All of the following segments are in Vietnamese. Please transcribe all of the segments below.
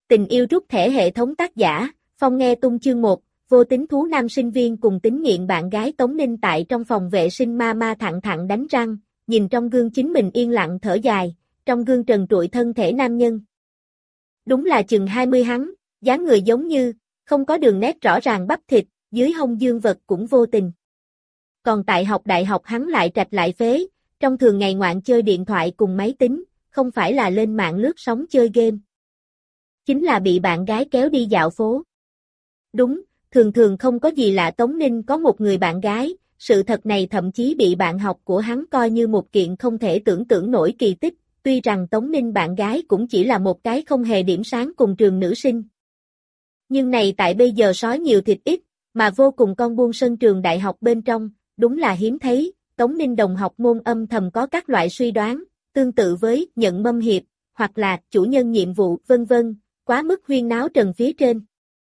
Tình yêu rút thẻ hệ thống tác giả, Phong nghe tung chương 1, vô tính thú nam sinh viên cùng tính nghiện bạn gái Tống Ninh tại trong phòng vệ sinh ma ma thẳng thẳng đánh răng, nhìn trong gương chính mình yên lặng thở dài, trong gương trần trụi thân thể nam nhân. Đúng là chừng 20 hắn, dáng người giống như, không có đường nét rõ ràng bắp thịt, dưới hông dương vật cũng vô tình. Còn tại học đại học hắn lại trạch lại phế, trong thường ngày ngoạn chơi điện thoại cùng máy tính, không phải là lên mạng lướt sóng chơi game. Chính là bị bạn gái kéo đi dạo phố. Đúng, thường thường không có gì lạ Tống Ninh có một người bạn gái, sự thật này thậm chí bị bạn học của hắn coi như một kiện không thể tưởng tượng nổi kỳ tích, tuy rằng Tống Ninh bạn gái cũng chỉ là một cái không hề điểm sáng cùng trường nữ sinh. Nhưng này tại bây giờ sói nhiều thịt ít, mà vô cùng con buôn sân trường đại học bên trong, đúng là hiếm thấy, Tống Ninh đồng học môn âm thầm có các loại suy đoán, tương tự với nhận mâm hiệp, hoặc là chủ nhân nhiệm vụ, vân vân, quá mức huyên náo trần phía trên.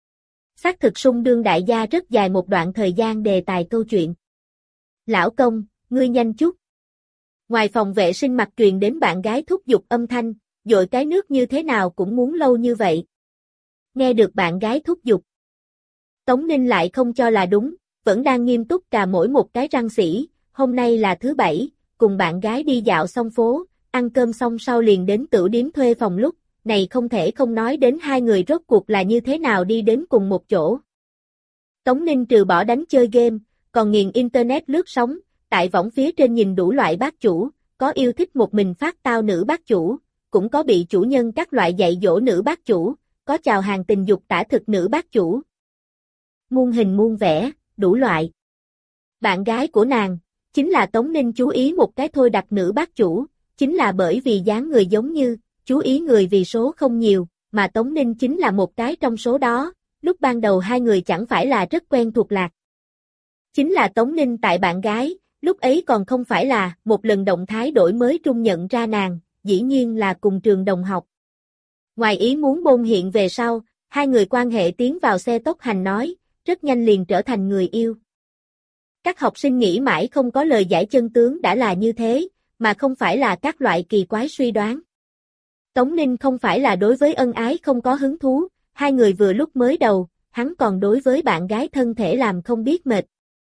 Xác thực sung đương đại gia rất dài một đoạn thời gian đề tài câu chuyện. Lão công, ngươi nhanh chút. Ngoài phòng vệ sinh mặt truyền đến bạn gái thúc giục âm thanh, dội cái nước như thế nào cũng muốn lâu như vậy. Nghe được bạn gái thúc giục. Tống Ninh lại không cho là đúng, vẫn đang nghiêm túc cà mỗi một cái răng sỉ, hôm nay là thứ bảy, cùng bạn gái đi dạo xong phố, ăn cơm xong sau liền đến tửu điếm thuê phòng lúc, này không thể không nói đến hai người rốt cuộc là như thế nào đi đến cùng một chỗ. Tống Ninh trừ bỏ đánh chơi game, còn nghiền internet lướt sóng, tại võng phía trên nhìn đủ loại bác chủ, có yêu thích một mình phát tao nữ bác chủ, cũng có bị chủ nhân các loại dạy dỗ nữ bác chủ, có chào hàng tình dục tả thực nữ bác chủ. Muôn hình muôn vẻ, đủ loại. Bạn gái của nàng, chính là Tống Ninh chú ý một cái thôi đặt nữ bác chủ, chính là bởi vì dáng người giống như, chú ý người vì số không nhiều, mà Tống Ninh chính là một cái trong số đó, lúc ban đầu hai người chẳng phải là rất quen thuộc lạc. Chính là Tống Ninh tại bạn gái, lúc ấy còn không phải là một lần động thái đổi mới trung nhận ra nàng, dĩ nhiên là cùng trường đồng học. Ngoài ý muốn bôn hiện về sau, hai người quan hệ tiến vào xe tốc hành nói, rất nhanh liền trở thành người yêu. Các học sinh nghĩ mãi không có lời giải chân tướng đã là như thế, mà không phải là các loại kỳ quái suy đoán. Tống Ninh không phải là đối với ân ái không có hứng thú, hai người vừa lúc mới đầu, hắn còn đối với bạn gái thân thể làm không biết mệt.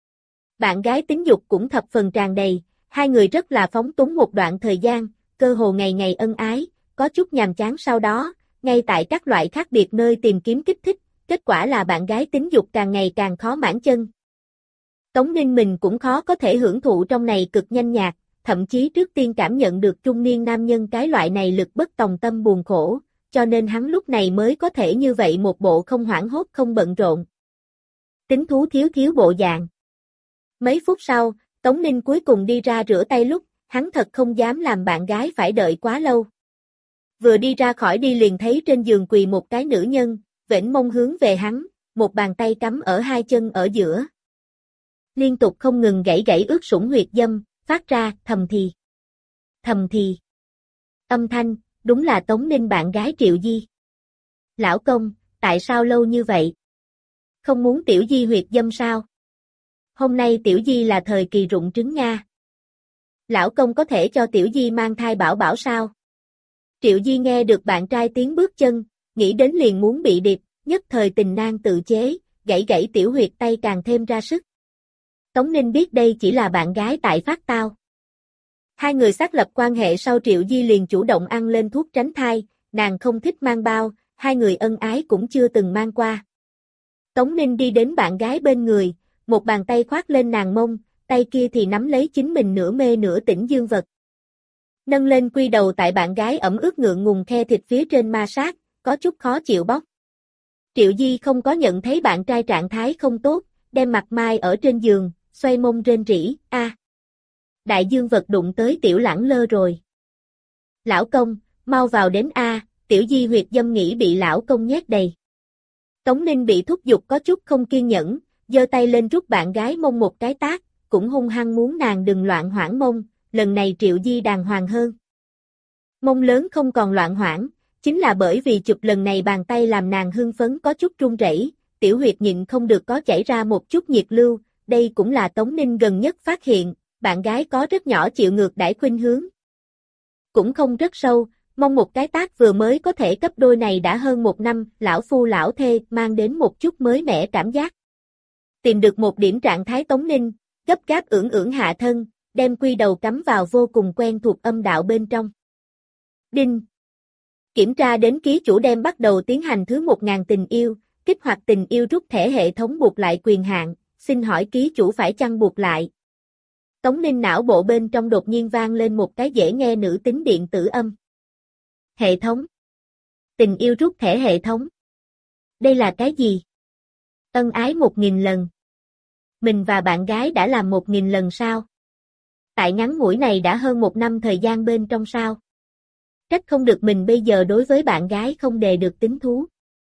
Bạn gái tính dục cũng thập phần tràn đầy, hai người rất là phóng túng một đoạn thời gian, cơ hồ ngày ngày ân ái, có chút nhàm chán sau đó, ngay tại các loại khác biệt nơi tìm kiếm kích thích, kết quả là bạn gái tính dục càng ngày càng khó mãn chân. Tống Ninh mình cũng khó có thể hưởng thụ trong này cực nhanh nhạt, thậm chí trước tiên cảm nhận được trung niên nam nhân cái loại này lực bất tòng tâm buồn khổ, cho nên hắn lúc này mới có thể như vậy một bộ không hoảng hốt không bận rộn. Tính thú thiếu thiếu bộ dạng. Mấy phút sau, Tống Ninh cuối cùng đi ra rửa tay lúc, hắn thật không dám làm bạn gái phải đợi quá lâu. Vừa đi ra khỏi đi liền thấy trên giường quỳ một cái nữ nhân, vểnh mông hướng về hắn, một bàn tay cắm ở hai chân ở giữa. Liên tục không ngừng gãy gãy ướt sũng huyệt dâm, phát ra thầm thì. Thầm thì. Âm thanh, đúng là Tống Ninh bạn gái Triệu Di. Lão công, tại sao lâu như vậy? Không muốn Tiểu Di huyệt dâm sao? Hôm nay Tiểu Di là thời kỳ rụng trứng Nga. Lão công có thể cho Tiểu Di mang thai bảo bảo sao? Triệu Di nghe được bạn trai tiếng bước chân, nghĩ đến liền muốn bị điệp, nhất thời tình nan tự chế, gãy gãy tiểu huyệt tay càng thêm ra sức. Tống Ninh biết đây chỉ là bạn gái tại phát tao. Hai người xác lập quan hệ sau Triệu Di liền chủ động ăn lên thuốc tránh thai, nàng không thích mang bao, hai người ân ái cũng chưa từng mang qua. Tống Ninh đi đến bạn gái bên người, một bàn tay khoác lên nàng mông, tay kia thì nắm lấy chính mình nửa mê nửa tỉnh dương vật. Nâng lên quy đầu tại bạn gái ẩm ướt ngượng ngùng khe thịt phía trên ma sát, có chút khó chịu bóc. Triệu Di không có nhận thấy bạn trai trạng thái không tốt, đem mặt mai ở trên giường, xoay mông rên rỉ, a. Đại dương vật đụng tới tiểu lẳng lơ rồi. Lão công, mau vào đến a, Tiểu Di huyệt dâm nghĩ bị lão công nhét đầy. Tống Ninh bị thúc giục có chút không kiên nhẫn, giơ tay lên rút bạn gái mông một cái tát, cũng hung hăng muốn nàng đừng loạn hoảng mông, lần này Triệu Di đàng hoàng hơn. Mông lớn không còn loạn hoảng, chính là bởi vì chụp lần này bàn tay làm nàng hưng phấn có chút run rẩy, tiểu huyệt nhịn không được có chảy ra một chút nhiệt lưu, đây cũng là Tống Ninh gần nhất phát hiện, bạn gái có rất nhỏ chịu ngược đãi khuynh hướng. Cũng không rất sâu, Mong một cái tác vừa mới có thể cấp đôi này đã hơn 1 năm, lão phu lão thê mang đến một chút mới mẻ cảm giác. Tìm được một điểm trạng thái Tống Ninh, gấp gáp ưỡn ưỡn hạ thân, đem quy đầu cắm vào vô cùng quen thuộc âm đạo bên trong. Đinh. Kiểm tra đến ký chủ đem bắt đầu tiến hành thứ 1000 tình yêu, kích hoạt tình yêu rút thẻ hệ thống buộc lại quyền hạn, xin hỏi ký chủ phải chăng buộc lại? Tống Ninh não bộ bên trong đột nhiên vang lên một cái dễ nghe nữ tính điện tử âm. Hệ thống. Tình yêu rút thẻ hệ thống. Đây là cái gì? Ân ái 1000 lần. Mình và bạn gái đã làm 1000 lần sao? Tại ngắn ngủi này đã hơn 1 năm thời gian bên trong sao? Trách không được mình bây giờ đối với bạn gái không đề được tính thú.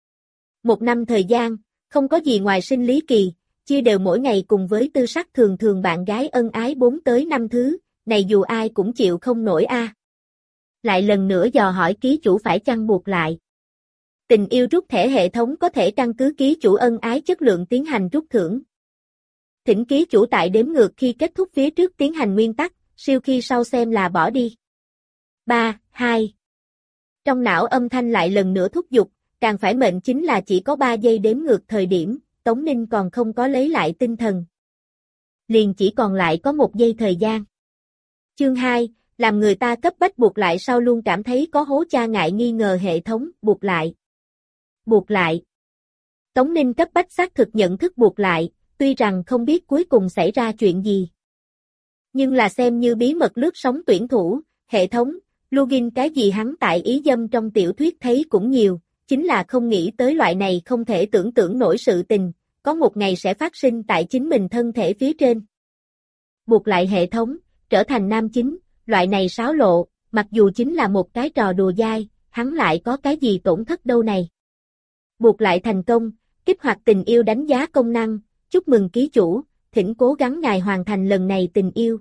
1 năm thời gian, không có gì ngoài sinh lý kỳ, chia đều mỗi ngày cùng với tư sắc thường thường bạn gái ân ái 4 tới 5 thứ, này dù ai cũng chịu không nổi a. Lại lần nữa dò hỏi ký chủ phải chăng buộc lại. Tình yêu rút thẻ hệ thống có thể căn cứ ký chủ ân ái chất lượng tiến hành rút thưởng. Thỉnh ký chủ tại đếm ngược khi kết thúc phía trước tiến hành nguyên tắc, siêu khi sau xem là bỏ đi. 3, 2. Trong não âm thanh lại lần nữa thúc giục, càng phải mệnh chính là chỉ có 3 giây đếm ngược thời điểm, Tống Ninh còn không có lấy lại tinh thần. Liền chỉ còn lại có 1 giây thời gian. Chương 2, làm người ta cấp bách buộc lại sau luôn cảm thấy có hố cha ngại nghi ngờ hệ thống, buộc lại. Buộc lại. Tống Ninh cấp bách xác thực nhận thức buộc lại, tuy rằng không biết cuối cùng xảy ra chuyện gì. Nhưng là xem như bí mật lướt sóng tuyển thủ, hệ thống, login cái gì hắn tại ý dâm trong tiểu thuyết thấy cũng nhiều, chính là không nghĩ tới loại này không thể tưởng tượng nổi sự tình, có một ngày sẽ phát sinh tại chính mình thân thể phía trên. Buộc lại hệ thống, trở thành nam chính, loại này xáo lộ, mặc dù chính là một cái trò đùa dai, hắn lại có cái gì tổn thất đâu này. Buộc lại thành công, kích hoạt tình yêu đánh giá công năng, chúc mừng ký chủ, thỉnh cố gắng ngài hoàn thành lần này tình yêu.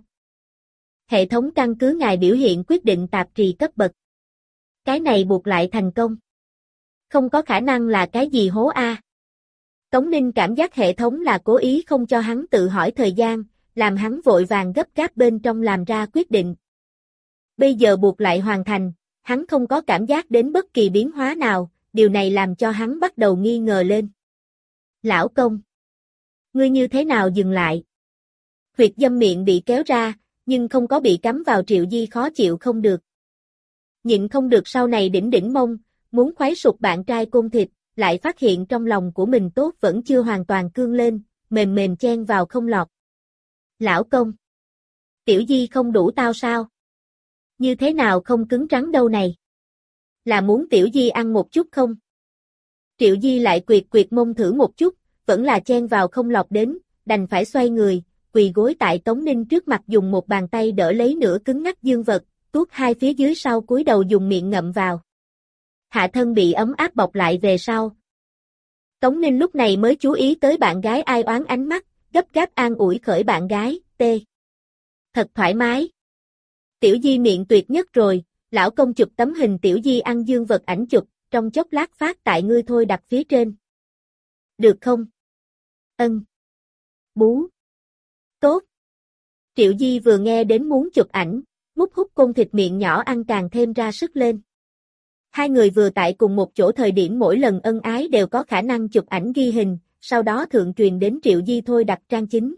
Hệ thống căn cứ ngài biểu hiện quyết định tạp trì cấp bậc. Cái này buộc lại thành công. Không có khả năng là cái gì hố a. Tống Ninh cảm giác hệ thống là cố ý không cho hắn tự hỏi thời gian, làm hắn vội vàng gấp gáp bên trong làm ra quyết định. Bây giờ buộc lại hoàn thành, hắn không có cảm giác đến bất kỳ biến hóa nào, điều này làm cho hắn bắt đầu nghi ngờ lên. Lão công, ngươi như thế nào dừng lại? Huyệt dâm miệng bị kéo ra, nhưng không có bị cắm vào Triệu Di khó chịu không được. Nhịn không được sau này đỉnh mông, muốn khoái sụp bạn trai côn thịt, lại phát hiện trong lòng của mình tốt vẫn chưa hoàn toàn cương lên, mềm mềm chen vào không lọt. Lão công, Tiểu Di không đủ tao sao? Như thế nào không cứng rắn đâu này? Là muốn Tiểu Di ăn một chút không? Triệu Di lại quyệt mông thử một chút, vẫn là chen vào không lọt đến, đành phải xoay người, quỳ gối tại Tống Ninh trước mặt dùng một bàn tay đỡ lấy nửa cứng ngắc dương vật, tuốt hai phía dưới sau cúi đầu dùng miệng ngậm vào. Hạ thân bị ấm áp bọc lại về sau. Tống Ninh lúc này mới chú ý tới bạn gái ai oán ánh mắt, gấp gáp an ủi khởi bạn gái, tê. Thật thoải mái. Tiểu Di miệng tuyệt nhất rồi, lão công chụp tấm hình Tiểu Di ăn dương vật ảnh chụp, trong chốc lát phát tại ngươi thôi đặt phía trên. Được không? Ân. Bú. Tốt. Triệu Di vừa nghe đến muốn chụp ảnh, mút hút côn thịt miệng nhỏ ăn càng thêm ra sức lên. Hai người vừa tại cùng một chỗ thời điểm mỗi lần ân ái đều có khả năng chụp ảnh ghi hình, sau đó thượng truyền đến Triệu Di thôi đặt trang chính.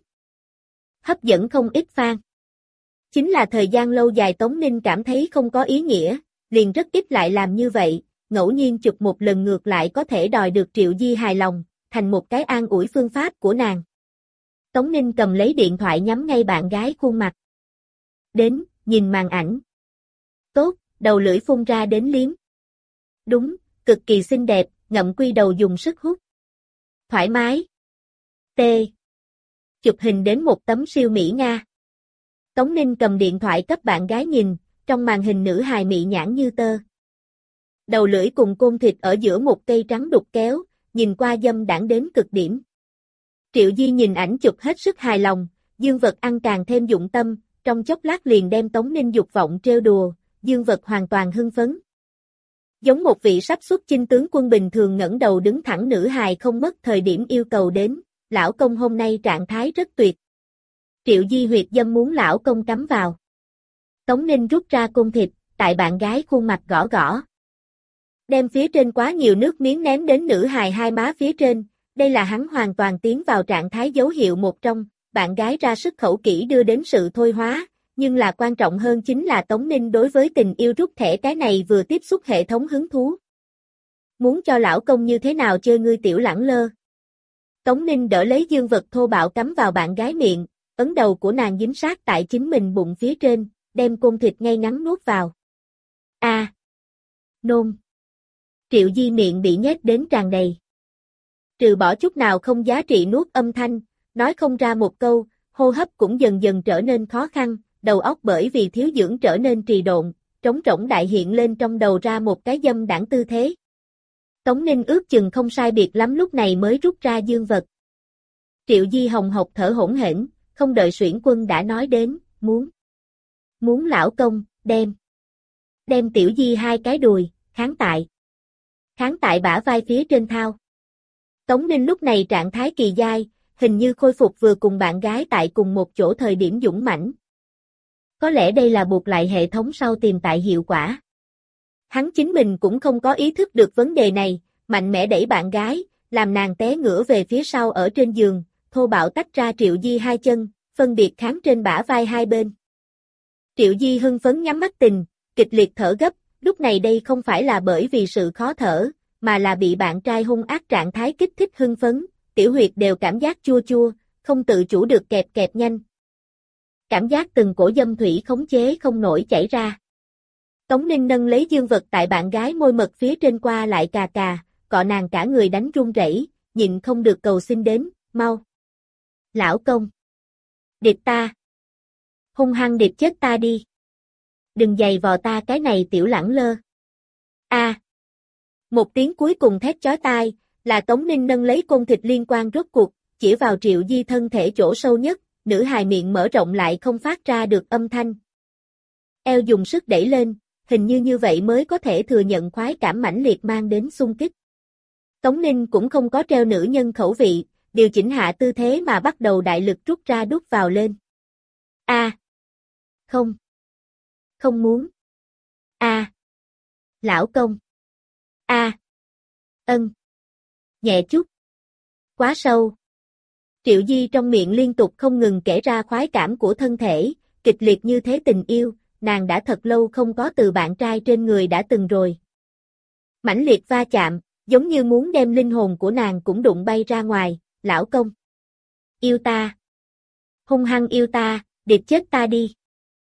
Hấp dẫn không ít fan. Chính là thời gian lâu dài Tống Ninh cảm thấy không có ý nghĩa, liền rất ít lại làm như vậy, ngẫu nhiên chụp một lần ngược lại có thể đòi được Triệu Di hài lòng, thành một cái an ủi phương pháp của nàng. Tống Ninh cầm lấy điện thoại nhắm ngay bạn gái khuôn mặt. Đến, nhìn màn ảnh. Tốt, đầu lưỡi phun ra đến liếm. Đúng, cực kỳ xinh đẹp, ngậm quy đầu dùng sức hút. Thoải mái. T. Chụp hình đến một tấm siêu mỹ Nga. Tống Ninh cầm điện thoại cấp bạn gái nhìn, trong màn hình nữ hài mị nhãn như tơ. Đầu lưỡi cùng côn thịt ở giữa một cây trắng đục kéo, nhìn qua dâm đãng đến cực điểm. Triệu Di nhìn ảnh chụp hết sức hài lòng, dương vật ăn càng thêm dụng tâm, trong chốc lát liền đem Tống Ninh dục vọng trêu đùa, dương vật hoàn toàn hưng phấn. Giống một vị sắp xuất chinh tướng quân bình thường ngẩng đầu đứng thẳng nữ hài không mất thời điểm yêu cầu đến, lão công hôm nay trạng thái rất tuyệt. Triệu Di huyệt dâm muốn lão công cắm vào. Tống Ninh rút ra côn thịt, tại bạn gái khuôn mặt gõ gõ. Đem phía trên quá nhiều nước miếng ném đến nữ hài hai má phía trên, đây là hắn hoàn toàn tiến vào trạng thái dấu hiệu một trong, bạn gái ra sức khẩu kỹ đưa đến sự thôi hóa, nhưng là quan trọng hơn chính là Tống Ninh đối với tình yêu rút thẻ cái này vừa tiếp xúc hệ thống hứng thú. Muốn cho lão công như thế nào chơi ngươi tiểu lẳng lơ. Tống Ninh đỡ lấy dương vật thô bạo cắm vào bạn gái miệng, ấn đầu của nàng dính sát tại chính mình bụng phía trên, đem côn thịt ngay ngắn nuốt vào. Nôn. Triệu Di miệng bị nhét đến tràn đầy. Trừ bỏ chút nào không giá trị nuốt âm thanh, nói không ra một câu, hô hấp cũng dần dần trở nên khó khăn, đầu óc bởi vì thiếu dưỡng trở nên trì độn, trống rỗng đại hiện lên trong đầu ra một cái dâm đãng tư thế. Tống Ninh ước chừng không sai biệt lắm lúc này mới rút ra dương vật. Triệu Di hồng hộc thở hổn hển, không đợi Xuyển Quân đã nói đến, muốn lão công, đem Tiểu Di hai cái đùi, kháng tại bả vai phía trên thao. Tống Ninh lúc này trạng thái kỳ giai, hình như khôi phục vừa cùng bạn gái tại cùng một chỗ thời điểm dũng mãnh. Có lẽ đây là buộc lại hệ thống sau tìm tại hiệu quả. Hắn chính mình cũng không có ý thức được vấn đề này, mạnh mẽ đẩy bạn gái, làm nàng té ngửa về phía sau ở trên giường, thô bạo tách ra Triệu Di hai chân, phân biệt kháng trên bả vai hai bên. Triệu Di hưng phấn nhắm mắt tình, kịch liệt thở gấp, lúc này đây không phải là bởi vì sự khó thở, mà là bị bạn trai hung ác trạng thái kích thích hưng phấn, tiểu huyệt đều cảm giác chua chua, không tự chủ được kẹp nhanh. Cảm giác từng cổ dâm thủy khống chế không nổi chảy ra. Tống Ninh nâng lấy dương vật tại bạn gái môi mật phía trên qua lại cà, cọ nàng cả người đánh run rẩy, nhịn không được cầu xin đến, mau. Lão công. Điệp ta. Hung hăng điệp chết ta đi. Đừng giày vò ta cái này tiểu lẳng lơ. Một tiếng cuối cùng thét chói tai, là Tống Ninh nâng lấy côn thịt liên quan rốt cuộc, chỉ vào Triệu Di thân thể chỗ sâu nhất, nữ hài miệng mở rộng lại không phát ra được âm thanh. Eo dùng sức đẩy lên, hình như vậy mới có thể thừa nhận khoái cảm mãnh liệt mang đến xung kích. Tống Ninh cũng không có treo nữ nhân khẩu vị, điều chỉnh hạ tư thế mà bắt đầu đại lực rút ra đút vào lên. Không muốn. Lão công. Ân. Nhẹ chút. Quá sâu. Triệu Di trong miệng liên tục không ngừng kể ra khoái cảm của thân thể, kịch liệt như thế tình yêu, nàng đã thật lâu không có từ bạn trai trên người đã từng rồi. Mãnh liệt va chạm, giống như muốn đem linh hồn của nàng cũng đụng bay ra ngoài, lão công. Yêu ta. Hung hăng yêu ta, điệp chết ta đi.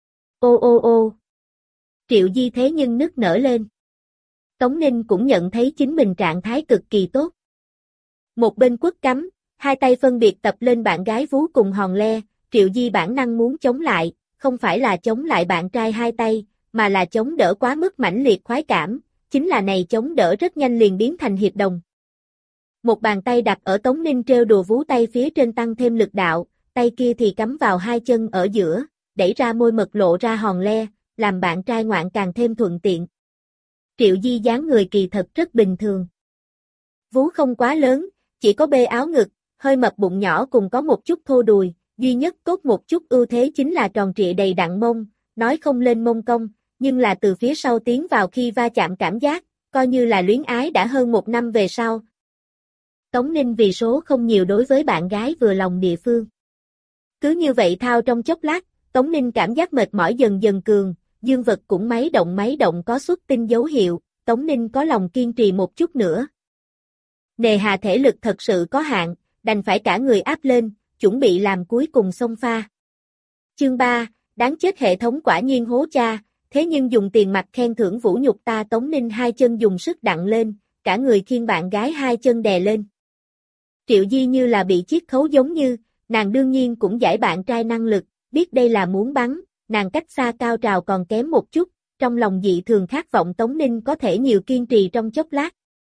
Ô. Triệu Di thế nhưng nức nở lên. Tống Ninh cũng nhận thấy chính mình trạng thái cực kỳ tốt. Một bên quất cắm, hai tay phân biệt tập lên bạn gái vú cùng hòn le, Triệu Di bản năng muốn chống lại, không phải là chống lại bạn trai hai tay, mà là chống đỡ quá mức mãnh liệt khoái cảm, chính là này chống đỡ rất nhanh liền biến thành hiệp đồng. Một bàn tay đặt ở Tống Ninh trêu đùa vú tay phía trên tăng thêm lực đạo, tay kia thì cắm vào hai chân ở giữa, đẩy ra môi mật lộ ra hòn le, làm bạn trai ngoạn càng thêm thuận tiện. Triệu Di dáng người kỳ thật rất bình thường. Vú không quá lớn, chỉ có bê áo ngực, hơi mập bụng nhỏ cùng có một chút thô đùi, duy nhất tốt một chút ưu thế chính là tròn trịa đầy đặn mông, nói không lên mông cong, nhưng là từ phía sau tiến vào khi va chạm cảm giác, coi như là luyến ái đã hơn một năm về sau. Tống Ninh vì số không nhiều đối với bạn gái vừa lòng địa phương. Cứ như vậy thao trong chốc lát, Tống Ninh cảm giác mệt mỏi dần dần cường, dương vật cũng máy động có xuất tinh dấu hiệu, Tống Ninh có lòng kiên trì một chút nữa. Nề hà thể lực thật sự có hạn, đành phải cả người áp lên, chuẩn bị làm cuối cùng xông pha. Chương 3, đáng chết hệ thống quả nhiên hố cha, thế nhưng dùng tiền mặt khen thưởng vũ nhục ta. Tống Ninh hai chân dùng sức đặng lên, cả người khiêng bạn gái hai chân đè lên. Triệu Di như là bị chiết khấu giống như, nàng đương nhiên cũng giải bạn trai năng lực, biết đây là muốn bắn, nàng cách xa cao trào còn kém một chút, trong lòng dị thường khát vọng Tống Ninh có thể nhiều kiên trì trong chốc lát.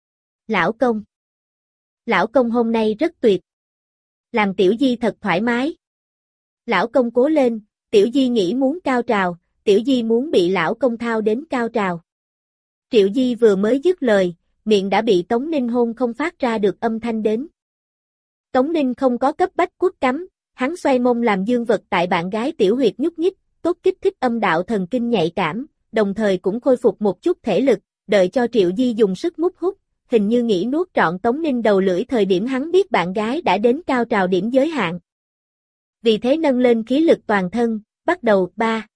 Lão công hôm nay rất tuyệt. Làm Tiểu Di thật thoải mái. Lão công cố lên, Tiểu Di nghĩ muốn cao trào, Tiểu Di muốn bị lão công thao đến cao trào. Triệu Di vừa mới dứt lời, miệng đã bị Tống Ninh hôn không phát ra được âm thanh đến. Tống Ninh không có cấp bách quất cắm, hắn xoay mông làm dương vật tại bạn gái tiểu huyệt nhúc nhích, tốt kích thích âm đạo thần kinh nhạy cảm, đồng thời cũng khôi phục một chút thể lực, đợi cho Triệu Di dùng sức mút hút, hình như nghĩ nuốt trọn Tống Ninh đầu lưỡi thời điểm hắn biết bạn gái đã đến cao trào điểm giới hạn. Vì thế nâng lên khí lực toàn thân, bắt đầu ba,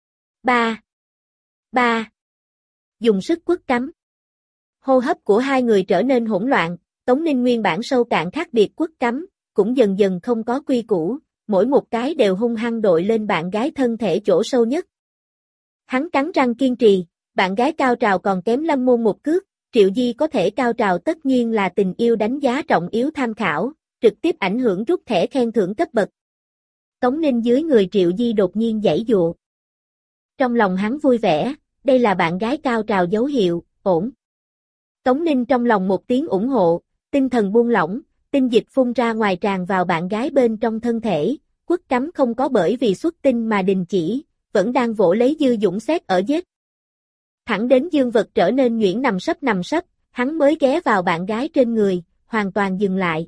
dùng sức quất cắm. Hô hấp của hai người trở nên hỗn loạn, Tống Ninh nguyên bản sâu cạn khác biệt quất cắm, cũng dần dần không có quy củ, mỗi một cái đều hung hăng đội lên bạn gái thân thể chỗ sâu nhất. Hắn cắn răng kiên trì, bạn gái cao trào còn kém Lâm Môn một cước, Triệu Di có thể cao trào tất nhiên là tình yêu đánh giá trọng yếu tham khảo, trực tiếp ảnh hưởng rút thẻ khen thưởng cấp bậc. Tống Ninh dưới người Triệu Di đột nhiên giãy giụa. Trong lòng hắn vui vẻ, đây là bạn gái cao trào dấu hiệu, ổn. Tống Ninh trong lòng một tiếng ủng hộ, tinh thần buông lỏng, tinh dịch phun ra ngoài tràn vào bạn gái bên trong thân thể, quất cắm không có bởi vì xuất tinh mà đình chỉ, vẫn đang vỗ lấy dư dũng xét ở vết. Thẳng đến dương vật trở nên nhuyễn nằm sấp, hắn mới ghé vào bạn gái trên người, hoàn toàn dừng lại.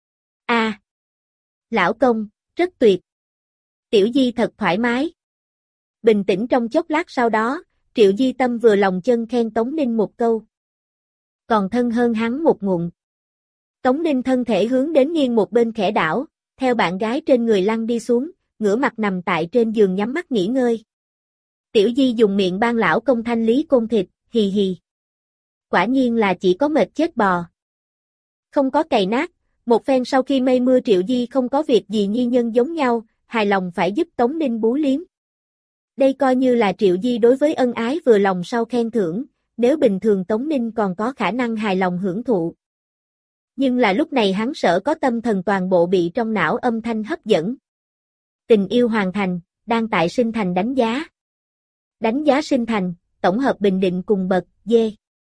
Lão công, rất tuyệt. Tiểu Di thật thoải mái. Bình tĩnh trong chốc lát sau đó, Triệu Di tâm vừa lòng chân khen Tống Ninh một câu. Còn thân hơn hắn một ngụm. Tống Ninh thân thể hướng đến nghiêng một bên khẽ đảo, theo bạn gái trên người lăn đi xuống, ngửa mặt nằm tại trên giường nhắm mắt nghỉ ngơi. Tiểu Di dùng miệng ban lão công thanh lý côn thịt, hì hì. Quả nhiên là chỉ có mệt chết bò. Không có cày nát, một phen sau khi mây mưa Triệu Di không có việc gì nhi nhân giống nhau, hài lòng phải giúp Tống Ninh bú liếm. Đây coi như là Triệu Di đối với ân ái vừa lòng sau khen thưởng, nếu bình thường Tống Ninh còn có khả năng hài lòng hưởng thụ. Nhưng là lúc này hắn sợ có tâm thần toàn bộ bị trong não âm thanh hấp dẫn. Tình yêu hoàn thành, đang tại sinh thành đánh giá. Đánh giá sinh thành, tổng hợp bình định cùng bậc D.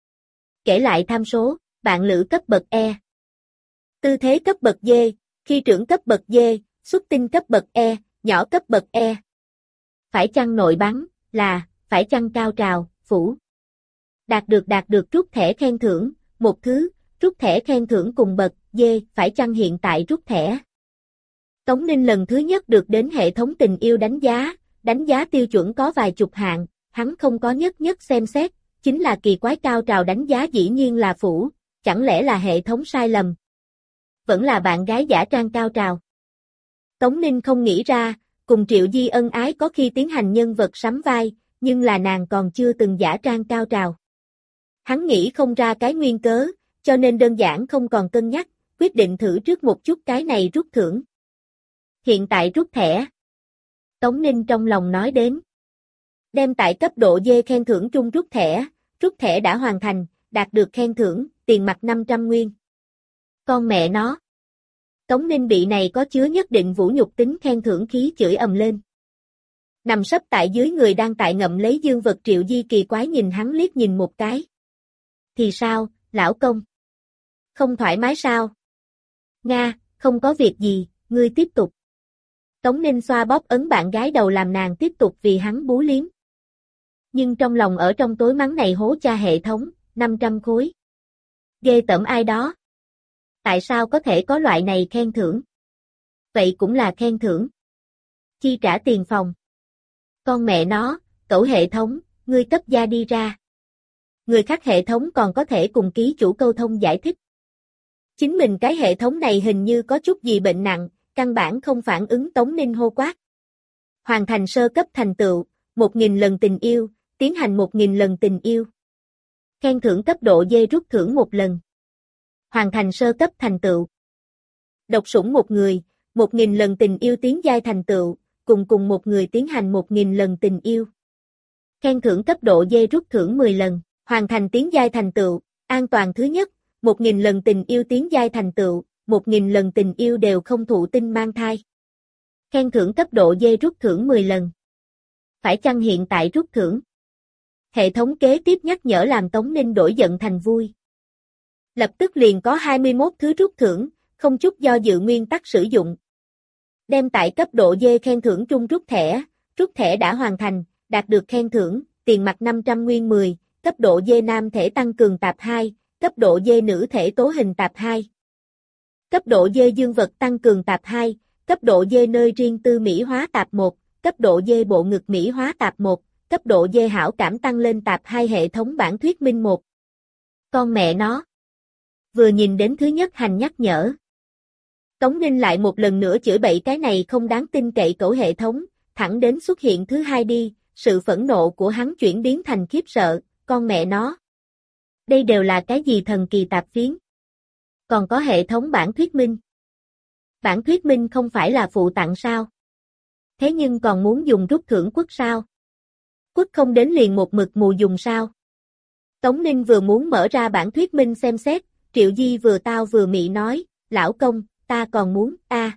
Kể lại tham số, bạn lữ cấp bậc E. Tư thế cấp bậc D, khi trưởng cấp bậc D, xuất tinh cấp bậc E, nhỏ cấp bậc E. Phải chăng nội bắn, là, phải chăng cao trào, phủ. Đạt được rút thẻ khen thưởng, một thứ, rút thẻ khen thưởng cùng bậc D, phải chăng hiện tại rút thẻ. Tống Ninh lần thứ nhất được đến hệ thống tình yêu đánh giá tiêu chuẩn có vài chục hạng, hắn không có nhất xem xét, chính là kỳ quái cao trào đánh giá dĩ nhiên là phủ, chẳng lẽ là hệ thống sai lầm. Vẫn là bạn gái giả trang cao trào. Tống Ninh không nghĩ ra, cùng Triệu Di ân ái có khi tiến hành nhân vật sắm vai, nhưng là nàng còn chưa từng giả trang cao trào. Hắn nghĩ không ra cái nguyên cớ, cho nên đơn giản không còn cân nhắc, quyết định thử trước một chút cái này rút thưởng. Hiện tại rút thẻ. Tống Ninh trong lòng nói đến. Đem tại cấp độ D khen thưởng trung rút thẻ đã hoàn thành, đạt được khen thưởng, tiền mặt 500 nguyên. Con mẹ nó. Tống Ninh bị này có chứa nhất định vũ nhục tính khen thưởng khí chửi ầm lên. Nằm sấp tại dưới người đang tại ngậm lấy dương vật Triệu Di kỳ quái nhìn hắn liếc nhìn một cái. Thì sao, lão công? Không thoải mái sao? Nga, không có việc gì, ngươi tiếp tục. Tống Ninh xoa bóp ấn bạn gái đầu làm nàng tiếp tục vì hắn bú liếm. Nhưng trong lòng ở trong tối mắng này hố cha hệ thống, 500 khối. Ghê tởm ai đó. Tại sao có thể có loại này khen thưởng? Vậy cũng là khen thưởng. Chi trả tiền phòng. Con mẹ nó, cẩu hệ thống, ngươi cấp gia đi ra. Người khác hệ thống còn có thể cùng ký chủ câu thông giải thích. Chính mình cái hệ thống này hình như có chút gì bệnh nặng, căn bản không phản ứng Tống Ninh hô quát. Hoàn thành sơ cấp thành tựu, 1000 lần tình yêu, tiến hành 1000 lần tình yêu. Khen thưởng cấp độ D rút thưởng 1 lần. Hoàn thành sơ cấp thành tựu. Độc sủng một người, 1000 lần tình yêu tiến giai thành tựu, cùng một người tiến hành 1000 lần tình yêu. Khen thưởng cấp độ D rút thưởng 10 lần, hoàn thành tiến giai thành tựu, an toàn thứ nhất, 1000 lần tình yêu tiến giai thành tựu, 1000 lần tình yêu đều không thụ tinh mang thai. Khen thưởng cấp độ D rút thưởng 10 lần. Phải chăng hiện tại rút thưởng? Hệ thống kế tiếp nhắc nhở làm Tống Ninh đổi giận thành vui. Lập tức liền có 21 thứ rút thưởng, không chút do dự nguyên tắc sử dụng. Đem tại cấp độ D khen thưởng trung rút thẻ đã hoàn thành, đạt được khen thưởng, tiền mặt 500 nguyên 10, cấp độ D nam thể tăng cường tạp 2, cấp độ D nữ thể tố hình tạp 2. Cấp độ D dương vật tăng cường tạp 2, cấp độ D nơi riêng tư mỹ hóa tạp 1, cấp độ D bộ ngực mỹ hóa tạp 1, cấp độ dê hảo cảm tăng lên tập 2 hệ thống bản thuyết minh 1. Con mẹ nó. Vừa nhìn đến thứ nhất hành nhắc nhở. Tống Ninh lại một lần nữa chửi bậy cái này không đáng tin cậy cẩu hệ thống, thẳng đến xuất hiện thứ hai đi, sự phẫn nộ của hắn chuyển biến thành khiếp sợ, con mẹ nó. Đây đều là cái gì thần kỳ tạp phiến? Còn có hệ thống bản thuyết minh. Bản thuyết minh không phải là phụ tặng sao? Thế nhưng còn muốn dùng rút thưởng quất sao? Quất không đến liền một mực mù dùng sao? Tống Ninh vừa muốn mở ra bản thuyết minh xem xét, Triệu Di vừa tao vừa mị nói, lão công, ta còn muốn,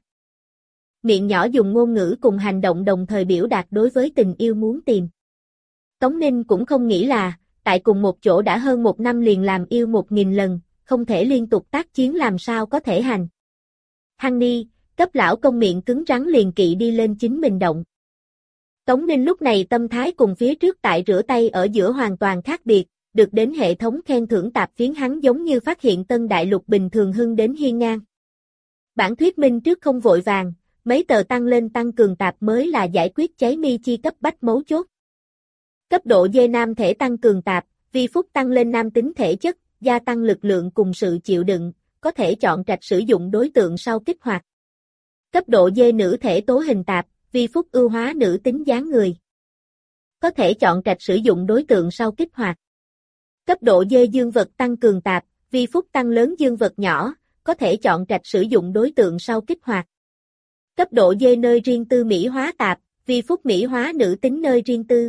Miệng nhỏ dùng ngôn ngữ cùng hành động đồng thời biểu đạt đối với tình yêu muốn tìm. Tống Ninh cũng không nghĩ là, tại cùng một chỗ đã hơn 1 năm liền làm yêu 1000 lần, không thể liên tục tác chiến làm sao có thể hành. Honey, cấp lão công miệng cứng rắn liền kỵ đi lên chính mình động. Tống Ninh lúc này tâm thái cùng phía trước tại rửa tay ở giữa hoàn toàn khác biệt, được đến hệ thống khen thưởng tạp phiến hắn giống như phát hiện tân đại lục bình thường hưng đến hiên ngang. Bản thuyết minh trước không vội vàng, mấy tờ tăng lên tăng cường tạp mới là giải quyết cháy mi chi cấp bách mấu chốt. Cấp độ dê nam thể tăng cường tạp, vi phúc tăng lên nam tính thể chất, gia tăng lực lượng cùng sự chịu đựng, có thể chọn trạch sử dụng đối tượng sau kích hoạt. Cấp độ dê nữ thể tố hình tạp, vi phúc ưu hóa nữ tính dáng người. Có thể chọn trạch sử dụng đối tượng sau kích hoạt. Cấp độ dê dương vật tăng cường tạp, vi phúc tăng lớn dương vật nhỏ, có thể chọn trạch sử dụng đối tượng sau kích hoạt. Cấp độ dê nơi riêng tư mỹ hóa tạp, vi phúc mỹ hóa nữ tính nơi riêng tư.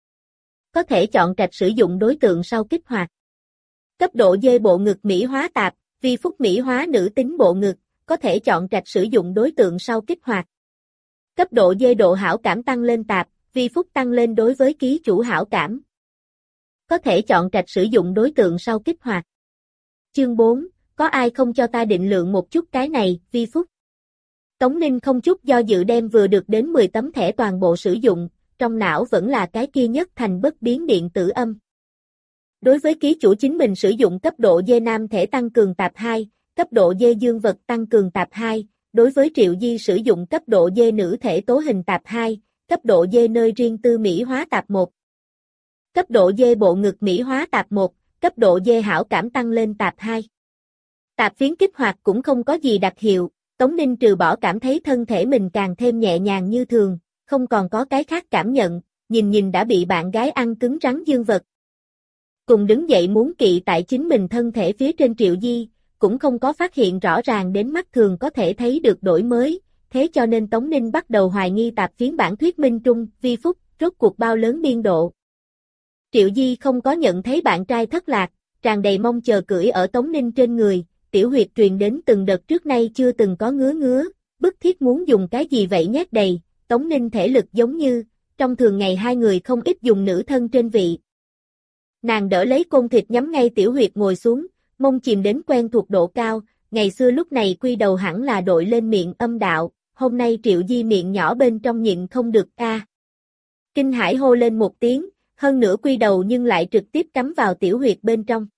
Có thể chọn trạch sử dụng đối tượng sau kích hoạt. Cấp độ dê bộ ngực mỹ hóa tạp, vi phúc mỹ hóa nữ tính bộ ngực, có thể chọn trạch sử dụng đối tượng sau kích hoạt. Cấp độ dê độ hảo cảm tăng lên tạp, vi phúc tăng lên đối với ký chủ hảo cảm. Có thể chọn trạch sử dụng đối tượng sau kích hoạt. Chương 4, có ai không cho ta định lượng một chút cái này, vi phúc. Tống Ninh không chút do dự đem vừa được đến 10 tấm thẻ toàn bộ sử dụng, trong não vẫn là cái kia nhất thành bất biến điện tử âm. Đối với ký chủ chính mình sử dụng cấp độ dê nam thể tăng cường tạp 2, cấp độ dê dương vật tăng cường tạp 2, đối với Triệu Di sử dụng cấp độ dê nữ thể tố hình tạp 2, cấp độ dê nơi riêng tư mỹ hóa tạp 1. Cấp độ dê bộ ngực mỹ hóa tạp 1, cấp độ dê hảo cảm tăng lên tạp 2. Tạp phiến kích hoạt cũng không có gì đặc hiệu, Tống Ninh trừ bỏ cảm thấy thân thể mình càng thêm nhẹ nhàng như thường, không còn có cái khác cảm nhận, nhìn đã bị bạn gái ăn cứng rắn dương vật. Cùng đứng dậy muốn kỵ tại chính mình thân thể phía trên Triệu Di, cũng không có phát hiện rõ ràng đến mắt thường có thể thấy được đổi mới, thế cho nên Tống Ninh bắt đầu hoài nghi tạp phiến bản thuyết minh trung, vi phúc, rốt cuộc bao lớn biên độ. Triệu Di không có nhận thấy bạn trai thất lạc, tràn đầy mong chờ cưỡi ở Tống Ninh trên người, tiểu huyệt truyền đến từng đợt trước nay chưa từng có ngứa, bức thiết muốn dùng cái gì vậy nhét đầy, Tống Ninh thể lực giống như, trong thường ngày hai người không ít dùng nữ thân trên vị. Nàng đỡ lấy côn thịt nhắm ngay tiểu huyệt ngồi xuống, mông chìm đến quen thuộc độ cao, ngày xưa lúc này quy đầu hẳn là đội lên miệng âm đạo, hôm nay Triệu Di miệng nhỏ bên trong nhịn không được Kinh hãi hô lên một tiếng, hơn nữa quy đầu nhưng lại trực tiếp cắm vào tiểu huyệt bên trong.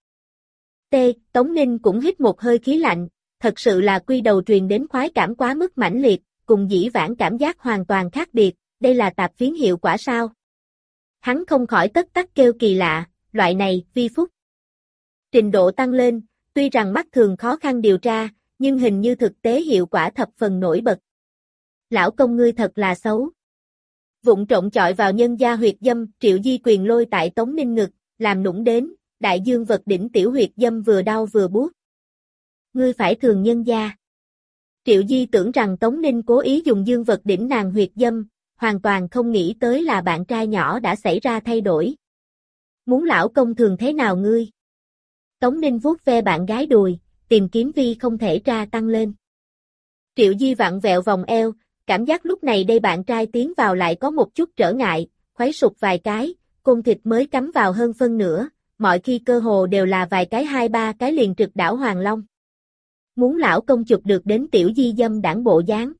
Tống Ninh cũng hít một hơi khí lạnh, thật sự là quy đầu truyền đến khoái cảm quá mức mãnh liệt, cùng dĩ vãng cảm giác hoàn toàn khác biệt, đây là tạp phiến hiệu quả sao? Hắn không khỏi tất tắc kêu kỳ lạ, loại này, vi phúc. Trình độ tăng lên, tuy rằng mắt thường khó khăn điều tra, nhưng hình như thực tế hiệu quả thập phần nổi bật. Lão công ngươi thật là xấu. Vụng trộm chọi vào nhân gia huyệt dâm, Triệu Di quyền lôi tại Tống Ninh ngực, làm nũng đến, đại dương vật đỉnh tiểu huyệt dâm vừa đau vừa buốt. Ngươi phải thường nhân gia. Triệu Di tưởng rằng Tống Ninh cố ý dùng dương vật đỉnh nàng huyệt dâm, hoàn toàn không nghĩ tới là bạn trai nhỏ đã xảy ra thay đổi. Muốn lão công thường thế nào ngươi? Tống Ninh vuốt ve bạn gái đùi, tìm kiếm vi không thể tra tăng lên. Triệu Di vặn vẹo vòng eo, cảm giác lúc này đây bạn trai tiến vào lại có một chút trở ngại, khuấy sụp vài cái, côn thịt mới cắm vào hơn phân nửa, mọi khi cơ hồ đều là vài cái 2-3 cái liền trực đảo Hoàng Long. Muốn lão công chụp được đến tiểu Di dâm đảng bộ dáng.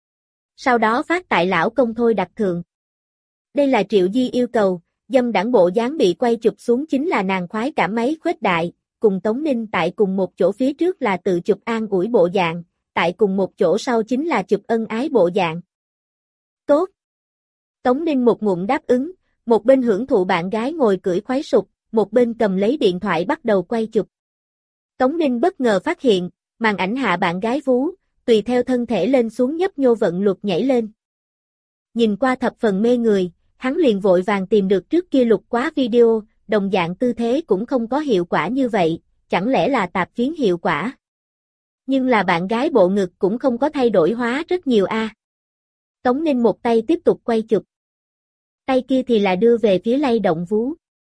Sau đó phát tại lão công thôi đặt thượng. Đây là Triệu Di yêu cầu, dâm đảng bộ dáng bị quay chụp xuống chính là nàng khoái cảm máy khuếch đại, cùng Tống Ninh tại cùng một chỗ phía trước là tự chụp an ủi bộ dạng, tại cùng một chỗ sau chính là chụp ân ái bộ dạng. Tốt. Tống Ninh một ngụm đáp ứng, Một bên hưởng thụ bạn gái ngồi cưỡi khoái sục, một bên cầm lấy điện thoại bắt đầu quay chụp. Tống Ninh bất ngờ phát hiện, màn ảnh hạ bạn gái vú, tùy theo thân thể lên xuống nhấp nhô vận luật nhảy lên. Nhìn qua thập phần mê người, hắn liền vội vàng tìm được trước kia lục quá video, đồng dạng tư thế cũng không có hiệu quả như vậy, chẳng lẽ là tạp phiến hiệu quả. Nhưng là bạn gái bộ ngực cũng không có thay đổi hóa rất nhiều a. Tống Ninh một tay tiếp tục quay chụp. Tay kia thì là đưa về phía lay động vú.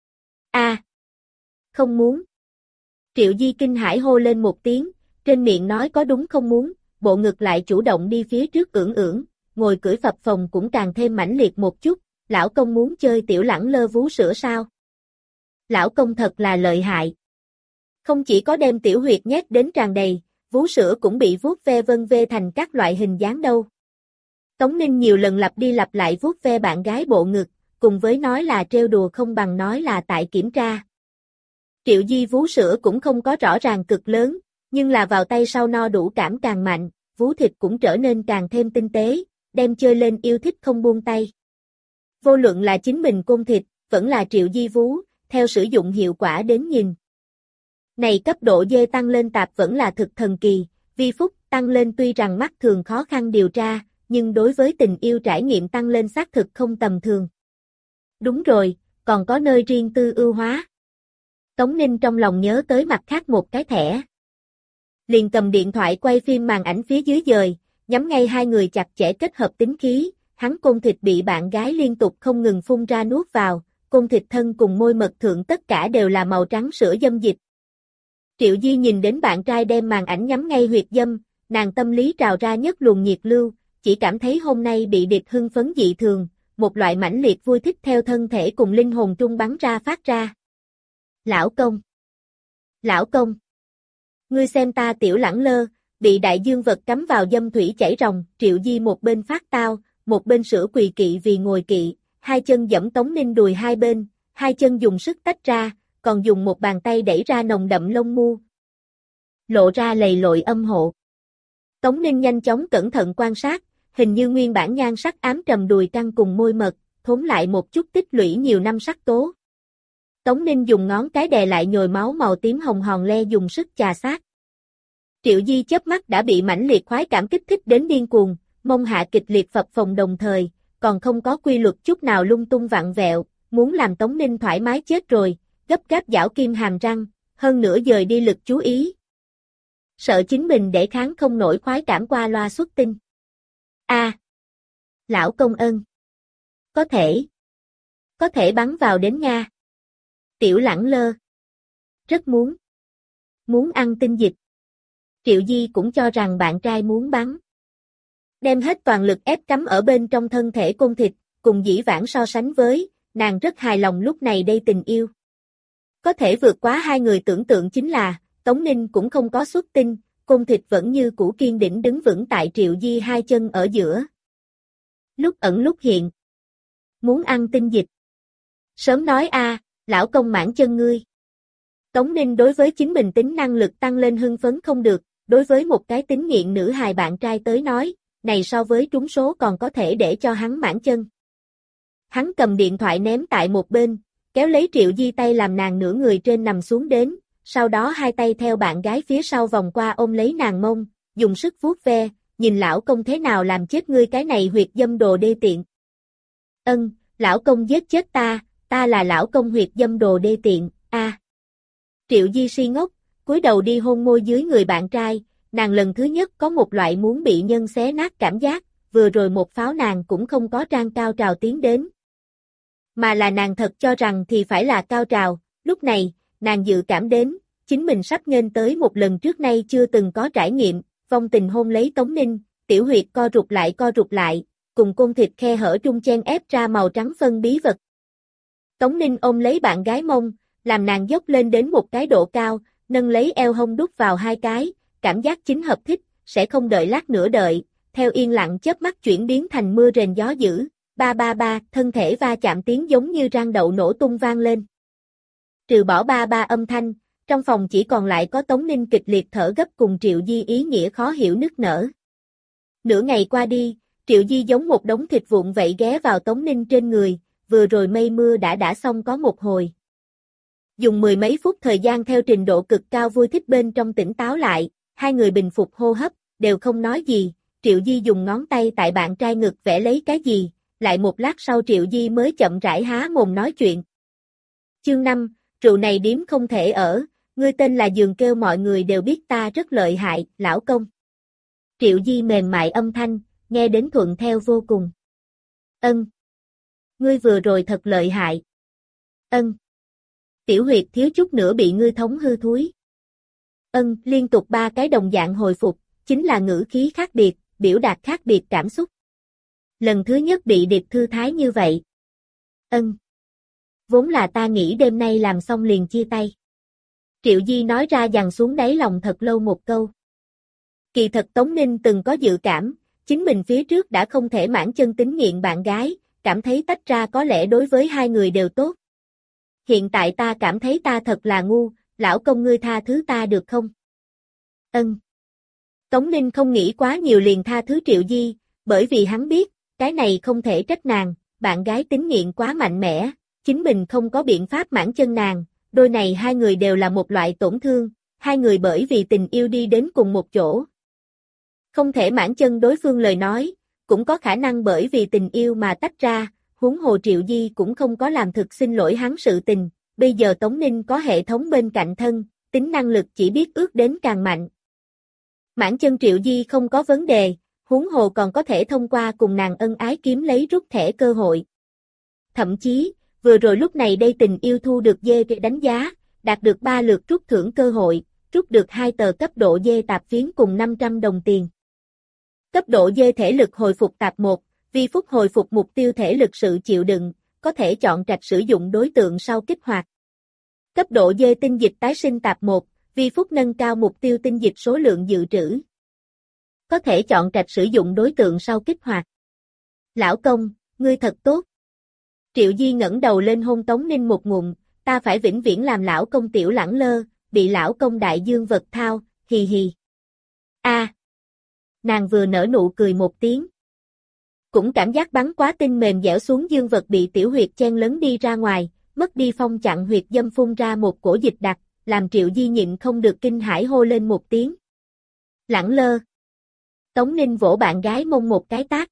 A, không muốn. Triệu Di kinh hãi hô lên một tiếng, trên miệng nói có đúng không muốn, bộ ngực lại chủ động đi phía trước ưỡn, ngồi cưỡi phập phồng cũng càng thêm mãnh liệt một chút, lão công muốn chơi tiểu lẳng lơ vú sữa sao? Lão công thật là lợi hại. Không chỉ có đem tiểu huyệt nhét đến tràn đầy, vú sữa cũng bị vuốt ve vân vê thành các loại hình dáng đâu. Tống Ninh nhiều lần lặp đi lặp lại vuốt ve bạn gái bộ ngực, cùng với nói là trêu đùa không bằng nói là tại kiểm tra. Triệu Di vú sữa cũng không có rõ ràng cực lớn, nhưng là vào tay sau no đủ cảm càng mạnh, vú thịt cũng trở nên càng thêm tinh tế, đem chơi lên yêu thích không buông tay. Vô luận là chính mình côn thịt, vẫn là Triệu Di vú, theo sử dụng hiệu quả đến nhìn. Này cấp độ dê tăng lên tạp vẫn là thực thần kỳ, vi phúc tăng lên tuy rằng mắt thường khó khăn điều tra, nhưng đối với tình yêu trải nghiệm tăng lên xác thực không tầm thường. Đúng rồi, còn có nơi riêng tư ưu hóa. Tống Ninh trong lòng nhớ tới mặt khác một cái thẻ. Liền cầm điện thoại quay phim màn ảnh phía dưới dời, nhắm ngay hai người chặt chẽ kết hợp tính khí, hắn côn thịt bị bạn gái liên tục không ngừng phun ra nuốt vào, côn thịt thân cùng môi mật thượng tất cả đều là màu trắng sữa dâm dịch. Triệu Di nhìn đến bạn trai đem màn ảnh nhắm ngay huyệt dâm, nàng tâm lý trào ra nhất luồng nhiệt lưu, chỉ cảm thấy hôm nay bị địch hưng phấn dị thường, một loại mãnh liệt vui thích theo thân thể cùng linh hồn trung bắn ra phát ra. Lão công! Lão công! Ngươi xem ta tiểu lẳng lơ, bị đại dương vật cắm vào dâm thủy chảy ròng, Triệu Di một bên phát tao, một bên sửa quỳ kỵ vì ngồi kỵ, hai chân giẫm Tống Ninh đùi hai bên, hai chân dùng sức tách ra, còn dùng một bàn tay đẩy ra nồng đậm lông mu. Lộ ra lầy lội âm hộ. Tống Ninh nhanh chóng cẩn thận quan sát, hình như nguyên bản nhan sắc ám trầm đùi căng cùng môi mật, thốn lại một chút tích lũy nhiều năm sắc tố. Tống Ninh dùng ngón cái đè lại nhồi máu màu tím hồng hòn le dùng sức chà sát. Triệu Di chớp mắt đã bị mãnh liệt khoái cảm kích thích đến điên cuồng, mông hạ kịch liệt phập phồng đồng thời, còn không có quy luật chút nào lung tung vặn vẹo, muốn làm Tống Ninh thoải mái chết rồi, gấp gáp giảo kim hàm răng, hơn nữa dời đi lực chú ý. Sợ chính mình để kháng không nổi khoái cảm qua loa xuất tinh. A, lão công ân. Có thể bắn vào đến Nga. Tiểu lẳng lơ. Rất muốn ăn tinh dịch. Triệu Di cũng cho rằng bạn trai muốn bắn. Đem hết toàn lực ép cắm ở bên trong thân thể côn thịt, cùng dĩ vãng so sánh với, nàng rất hài lòng lúc này đây tình yêu. Có thể vượt quá hai người tưởng tượng chính là, Tống Ninh cũng không có xuất tinh, côn thịt vẫn như cũ kiên đỉnh đứng vững tại Triệu Di hai chân ở giữa. Lúc ẩn lúc hiện. Muốn ăn tinh dịch. Sớm nói a, lão công mãn chân ngươi. Tống Ninh đối với chính mình tính năng lực tăng lên hưng phấn không được, đối với một cái tính nghiện nữ hài bạn trai tới nói, này so với trúng số còn có thể để cho hắn mãn chân. Hắn cầm điện thoại ném tại một bên, kéo lấy Triệu Di tay làm nàng nửa người trên nằm xuống đến, sau đó hai tay theo bạn gái phía sau vòng qua ôm lấy nàng mông, dùng sức vuốt ve, nhìn lão công thế nào làm chết ngươi cái này huyệt dâm đồ đê tiện. Ân, lão công giết chết ta là lão công huyệt dâm đồ đê tiện, a. Triệu Di si ngốc, cúi đầu đi hôn môi dưới người bạn trai, nàng lần thứ nhất có một loại muốn bị nhân xé nát cảm giác, vừa rồi một pháo nàng cũng không có trang cao trào tiến đến. Mà là nàng thật cho rằng thì phải là cao trào, lúc này, nàng dự cảm đến, chính mình sắp nghênh tới một lần trước nay chưa từng có trải nghiệm, vong tình hôn lấy Tống Ninh, tiểu huyệt co rụt lại, cùng côn thịt khe hở trung chen ép ra màu trắng phân bí vật. Tống Ninh ôm lấy bạn gái mông, làm nàng dốc lên đến một cái độ cao, nâng lấy eo hông đút vào hai cái, cảm giác chính hợp thích, sẽ không đợi lát nữa đợi, theo yên lặng chớp mắt chuyển biến thành mưa rền gió dữ, ba, thân thể va chạm tiếng giống như rang đậu nổ tung vang lên. Trừ bỏ ba âm thanh, trong phòng chỉ còn lại có Tống Ninh kịch liệt thở gấp cùng Triệu Di ý nghĩa khó hiểu nức nở. Nửa ngày qua đi, Triệu Di giống một đống thịt vụn vậy ghé vào Tống Ninh trên người, vừa rồi mây mưa đã xong có một hồi. Dùng mười mấy phút thời gian theo trình độ cực cao vui thích bên trong tỉnh táo lại, hai người bình phục hô hấp, đều không nói gì, Triệu Di dùng ngón tay tại bạn trai ngực vẽ lấy cái gì, lại một lát sau Triệu Di mới chậm rãi há mồm nói chuyện. Chương 5, rượu này điếm không thể ở, ngươi tên là Giường kêu mọi người đều biết ta rất lợi hại, lão công. Triệu Di mềm mại âm thanh, nghe đến thuận theo vô cùng. Ân. Ngươi vừa rồi thật lợi hại. Ân. Tiểu huyệt thiếu chút nữa bị ngươi thống hư thúi. Ân, liên tục ba cái đồng dạng hồi phục, chính là ngữ khí khác biệt, biểu đạt khác biệt cảm xúc. Lần thứ nhất bị điệp thư thái như vậy. Ân. Vốn là ta nghĩ đêm nay làm xong liền chia tay. Triệu Di nói ra dằn xuống đáy lòng thật lâu một câu. Kỳ thật Tống Ninh từng có dự cảm, chính mình phía trước đã không thể mãn chân tính nghiện bạn gái, cảm thấy tách ra có lẽ đối với hai người đều tốt. Hiện tại ta cảm thấy ta thật là ngu, lão công ngươi tha thứ ta được không? Ân. Tống Ninh không nghĩ quá nhiều liền tha thứ Triệu Di, bởi vì hắn biết, cái này không thể trách nàng, bạn gái tính nghiện quá mạnh mẽ, chính mình không có biện pháp mãn chân nàng, đôi này hai người đều là một loại tổn thương, hai người bởi vì tình yêu đi đến cùng một chỗ. Không thể mãn chân đối phương lời nói, cũng có khả năng bởi vì tình yêu mà tách ra, huống hồ Triệu Di cũng không có làm thực xin lỗi hắn sự tình, bây giờ Tống Ninh có hệ thống bên cạnh thân, tính năng lực chỉ biết ước đến càng mạnh. Mãn chân Triệu Di không có vấn đề, huống hồ còn có thể thông qua cùng nàng ân ái kiếm lấy rút thẻ cơ hội. Thậm chí, vừa rồi lúc này đây tình yêu thu được dê đánh giá, đạt được 3 lượt rút thưởng cơ hội, rút được 2 tờ cấp độ dê tạp phiến cùng 500 đồng tiền. Cấp độ dê thể lực hồi phục tạp 1, vi phúc hồi phục mục tiêu thể lực sự chịu đựng, có thể chọn trạch sử dụng đối tượng sau kích hoạt. Cấp độ dê tinh dịch tái sinh tạp 1, vi phúc nâng cao mục tiêu tinh dịch số lượng dự trữ. Có thể chọn trạch sử dụng đối tượng sau kích hoạt. Lão công, ngươi thật tốt. Triệu Di ngẩng đầu lên hôn Tống Ninh một ngụm, ta phải vĩnh viễn làm lão công tiểu lẳng lơ, bị lão công đại dương vật thao, hì hì. A. Nàng vừa nở nụ cười một tiếng. Cũng cảm giác bắn quá tinh mềm dẻo xuống dương vật bị tiểu huyệt chen lấn đi ra ngoài, mất đi phong chặn huyệt dâm phun ra một cổ dịch đặc, làm Triệu Di nhịn không được kinh hãi hô lên một tiếng. Lẳng lơ. Tống Ninh vỗ bạn gái mông một cái tát.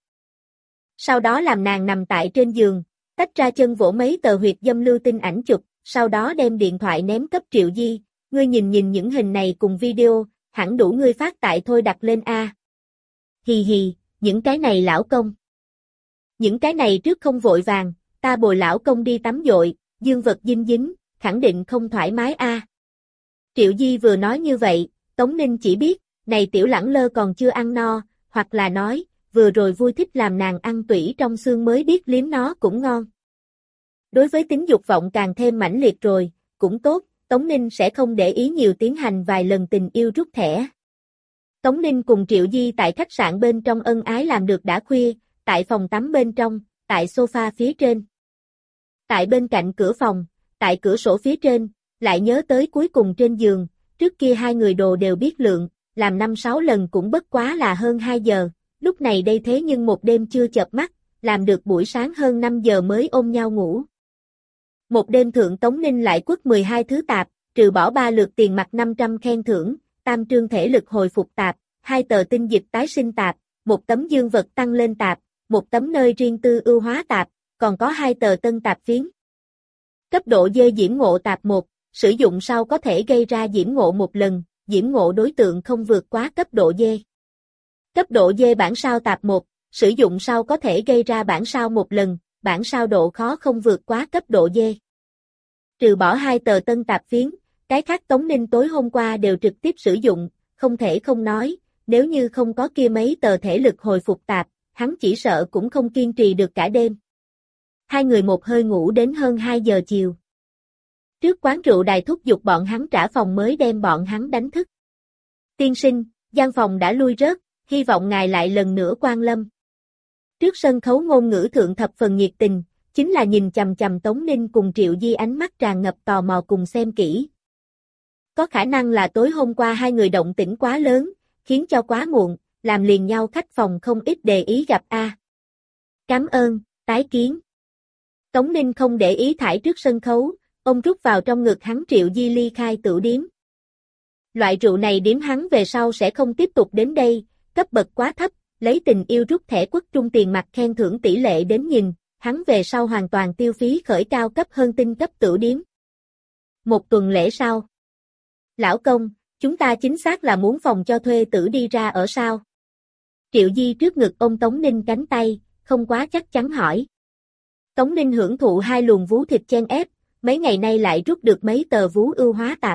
Sau đó làm nàng nằm tại trên giường, tách ra chân vỗ mấy tờ huyệt dâm lưu tinh ảnh chụp, sau đó đem điện thoại ném cấp Triệu Di, ngươi nhìn những hình này cùng video, hẳn đủ ngươi phát tại thôi đặt lên A. Hì hì, những cái này lão công. Những cái này trước không vội vàng, ta bồi lão công đi tắm dội, dương vật dinh dính, khẳng định không thoải mái A. Triệu Di vừa nói như vậy, Tống Ninh chỉ biết, này tiểu lẳng lơ còn chưa ăn no, hoặc là nói, vừa rồi vui thích làm nàng ăn tủy trong xương mới biết liếm nó cũng ngon. Đối với tính dục vọng càng thêm mãnh liệt rồi, cũng tốt, Tống Ninh sẽ không để ý nhiều tiến hành vài lần tình yêu rút thẻ. Tống Ninh cùng Triệu Di tại khách sạn bên trong ân ái làm được đã khuya, tại phòng tắm bên trong, tại sofa phía trên. Tại bên cạnh cửa phòng, tại cửa sổ phía trên, lại nhớ tới cuối cùng trên giường, trước kia hai người đồ đều biết lượng, làm 5-6 lần cũng bất quá là hơn 2 giờ, lúc này đây thế nhưng một đêm chưa chợp mắt, làm được buổi sáng hơn 5 giờ mới ôm nhau ngủ. Một đêm thượng Tống Ninh lại quất 12 thứ tạp, trừ bỏ 3 lượt tiền mặt 500 khen thưởng, tam trương thể lực hồi phục tạp, 2 tờ tinh dịch tái sinh tạp, một tấm dương vật tăng lên tạp, một tấm nơi riêng tư ưu hóa tạp, còn có 2 tờ tân tạp phiến. Cấp độ dê diễm ngộ tạp 1, sử dụng sau có thể gây ra diễm ngộ một lần, diễm ngộ đối tượng không vượt quá cấp độ dê. Cấp độ dê bản sao tạp 1, sử dụng sau có thể gây ra bản sao một lần, bản sao độ khó không vượt quá cấp độ dê. Trừ bỏ 2 tờ tân tạp phiến, cái khác Tống Ninh tối hôm qua đều trực tiếp sử dụng, không thể không nói, nếu như không có kia mấy tờ thể lực hồi phục tạp, hắn chỉ sợ cũng không kiên trì được cả đêm. Hai người một hơi ngủ đến hơn 2 giờ chiều. Trước quán rượu đài thúc giục bọn hắn trả phòng mới đem bọn hắn đánh thức. Tiên sinh, gian phòng đã lui rớt, hy vọng ngài lại lần nữa quan lâm. Trước sân khấu ngôn ngữ thượng thập phần nhiệt tình, chính là nhìn chằm chằm Tống Ninh cùng Triệu Di ánh mắt tràn ngập tò mò cùng xem kỹ. Có khả năng là tối hôm qua hai người động tĩnh quá lớn, khiến cho quá muộn, làm liền nhau khách phòng không ít để ý gặp a. Cảm ơn, tái kiến. Tống Ninh không để ý thải trước sân khấu, ông rút vào trong ngực hắn Triệu Di ly khai tửu điếm. Loại rượu này điếm hắn về sau sẽ không tiếp tục đến đây, cấp bậc quá thấp, lấy tình yêu rút thẻ Quốc Trung tiền mặt khen thưởng tỷ lệ đến nhìn, hắn về sau hoàn toàn tiêu phí khởi cao cấp hơn tinh cấp tửu điếm. Một tuần lễ sau. Lão công, chúng ta chính xác là muốn phòng cho thuê tử đi ra ở sao? Triệu Di trước ngực ôm Tống Ninh cánh tay, không quá chắc chắn hỏi. Tống Ninh hưởng thụ hai luồng vú thịt chen ép, mấy ngày nay lại rút được mấy tờ vú ưu hóa tạp.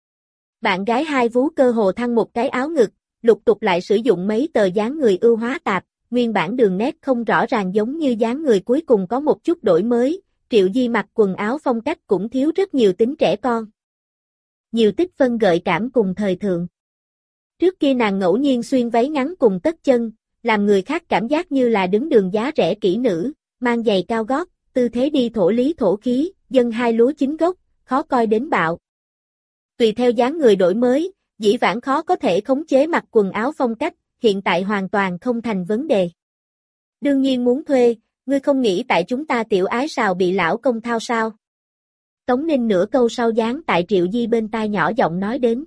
Bạn gái hai vú cơ hồ thăng một cái áo ngực, lục tục lại sử dụng mấy tờ dáng người ưu hóa tạp, nguyên bản đường nét không rõ ràng giống như dáng người cuối cùng có một chút đổi mới, Triệu Di mặc quần áo phong cách cũng thiếu rất nhiều tính trẻ con. Nhiều tích phân gợi cảm cùng thời thượng. Trước kia nàng ngẫu nhiên xuyên váy ngắn cùng tất chân, làm người khác cảm giác như là đứng đường giá rẻ kỹ nữ, mang giày cao gót, tư thế đi thổ lý thổ khí, dân hai lúa chính gốc, khó coi đến bạo. Tùy theo dáng người đổi mới, dĩ vãng khó có thể khống chế mặc quần áo phong cách, hiện tại hoàn toàn không thành vấn đề. Đương nhiên muốn thuê, ngươi không nghĩ tại chúng ta tiểu ái sào bị lão công thao sao? Tống Ninh nửa câu sau dán tại Triệu Di bên tai nhỏ giọng nói đến.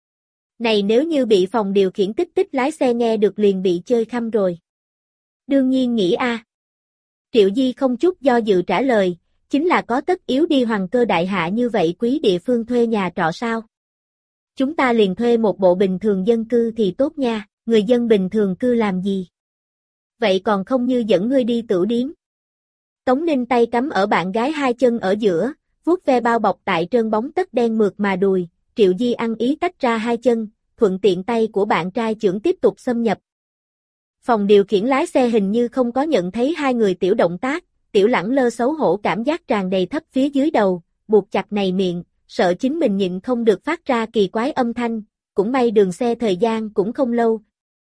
Này nếu như bị phòng điều khiển tích tích lái xe nghe được liền bị chơi khăm rồi. Đương nhiên nghĩ a. Triệu Di không chút do dự trả lời, chính là có tất yếu đi Hoàng Cơ đại hạ như vậy quý địa phương thuê nhà trọ sao? Chúng ta liền thuê một bộ bình thường dân cư thì tốt nha, người dân bình thường cư làm gì? Vậy còn không như dẫn ngươi đi tửu điếm. Tống Ninh tay cắm ở bạn gái hai chân ở giữa, vuốt ve bao bọc tại trơn bóng tất đen mượt mà đùi, Triệu Di ăn ý tách ra hai chân, thuận tiện tay của bạn trai trưởng tiếp tục xâm nhập. Phòng điều khiển lái xe hình như không có nhận thấy hai người tiểu động tác, tiểu lẳng lơ xấu hổ cảm giác tràn đầy thấp phía dưới đầu, buộc chặt này miệng, sợ chính mình nhịn không được phát ra kỳ quái âm thanh, cũng may đường xe thời gian cũng không lâu.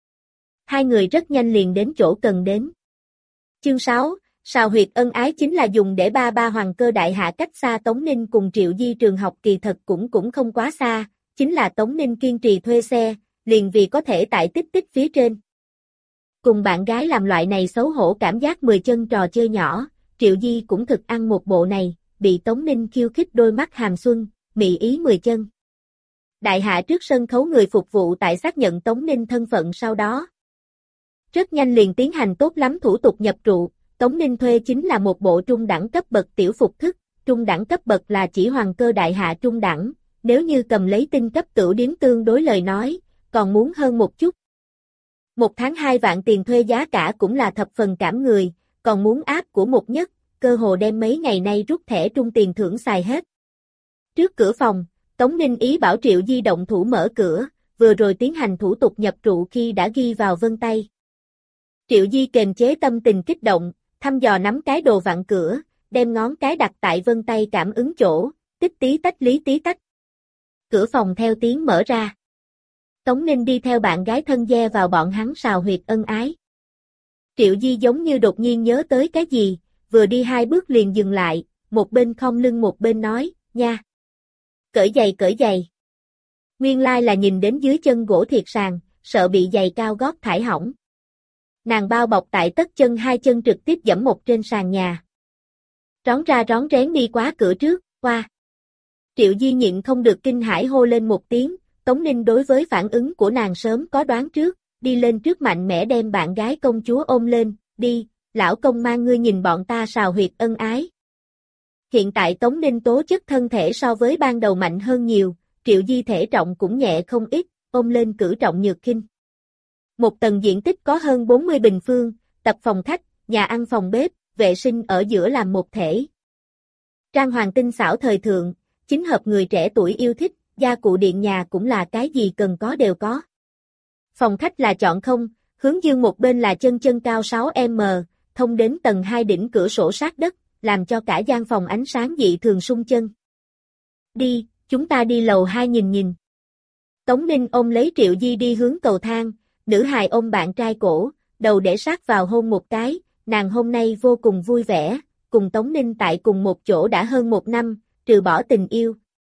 Hai người rất nhanh liền đến chỗ cần đến. Chương 6, sào huyệt ân ái chính là dùng để ba Hoàng Cơ đại hạ cách xa Tống Ninh cùng Triệu Di trường học kỳ thật cũng không quá xa, chính là Tống Ninh kiên trì thuê xe, liền vì có thể tại tích tích phía trên. Cùng bạn gái làm loại này xấu hổ cảm giác 10 chân trò chơi nhỏ, Triệu Di cũng thực ăn một bộ này, bị Tống Ninh khiêu khích đôi mắt hàm xuân, mị ý 10 chân. Đại hạ trước sân khấu người phục vụ tại xác nhận Tống Ninh thân phận sau đó. Rất nhanh liền tiến hành tốt lắm thủ tục nhập trụ, Tống Ninh thuê chính là một bộ trung đẳng cấp bậc tiểu phục thức, trung đẳng cấp bậc là chỉ Hoàng Cơ đại hạ trung đẳng, nếu như cầm lấy tinh cấp tửu điếm tương đối lời nói, còn muốn hơn một chút. Một tháng 2 vạn tiền thuê giá cả cũng là thập phần cảm người, còn muốn áp của một nhất, cơ hồ đem mấy ngày nay rút thẻ trung tiền thưởng xài hết. Trước cửa phòng, Tống Ninh ý bảo Triệu Di động thủ mở cửa, vừa rồi tiến hành thủ tục nhập trụ khi đã ghi vào vân tay. Triệu Di kềm chế tâm tình kích động, thăm dò nắm cái đồ vặn cửa, đem ngón cái đặt tại vân tay cảm ứng chỗ, tích tí tách lý tí tách. Cửa phòng theo tiếng mở ra. Tống Ninh đi theo bạn gái thân ge vào bọn hắn sào huyệt ân ái. Triệu Di giống như đột nhiên nhớ tới cái gì, vừa đi 2 bước liền dừng lại, một bên khom lưng một bên nói, nha. Cởi giày. Nguyên lai là nhìn đến dưới chân gỗ thiệt sàn, sợ bị giày cao gót thải hỏng. Nàng bao bọc tại tất chân hai chân trực tiếp dẫm một trên sàn nhà. Rón ra rón rén đi qua cửa trước, qua. Triệu Di nhịn không được kinh hãi hô lên một tiếng, Tống Ninh đối với phản ứng của nàng sớm có đoán trước, đi lên trước mạnh mẽ đem bạn gái công chúa ôm lên, đi, lão công mang ngươi nhìn bọn ta sào huyệt ân ái. Hiện tại Tống Ninh tố chất thân thể so với ban đầu mạnh hơn nhiều, Triệu Di thể trọng cũng nhẹ không ít, ôm lên cử trọng nhược khinh. Một tầng diện tích có hơn 40 bình phương, tập phòng khách, nhà ăn phòng bếp, vệ sinh ở giữa làm một thể. Trang hoàng tinh xảo thời thượng, chính hợp người trẻ tuổi yêu thích, gia cụ điện nhà cũng là cái gì cần có đều có. Phòng khách là chọn không, hướng dương một bên là chân cao 6m, thông đến tầng 2 đỉnh cửa sổ sát đất, làm cho cả gian phòng ánh sáng dị thường sung chân. Đi, chúng ta đi lầu 2 nhìn. Tống Ninh ôm lấy Triệu Di đi hướng cầu thang, nữ hài ôm bạn trai cổ, đầu để sát vào hôn một cái, nàng hôm nay vô cùng vui vẻ, cùng Tống Ninh tại cùng một chỗ đã hơn 1 năm, trừ bỏ tình yêu.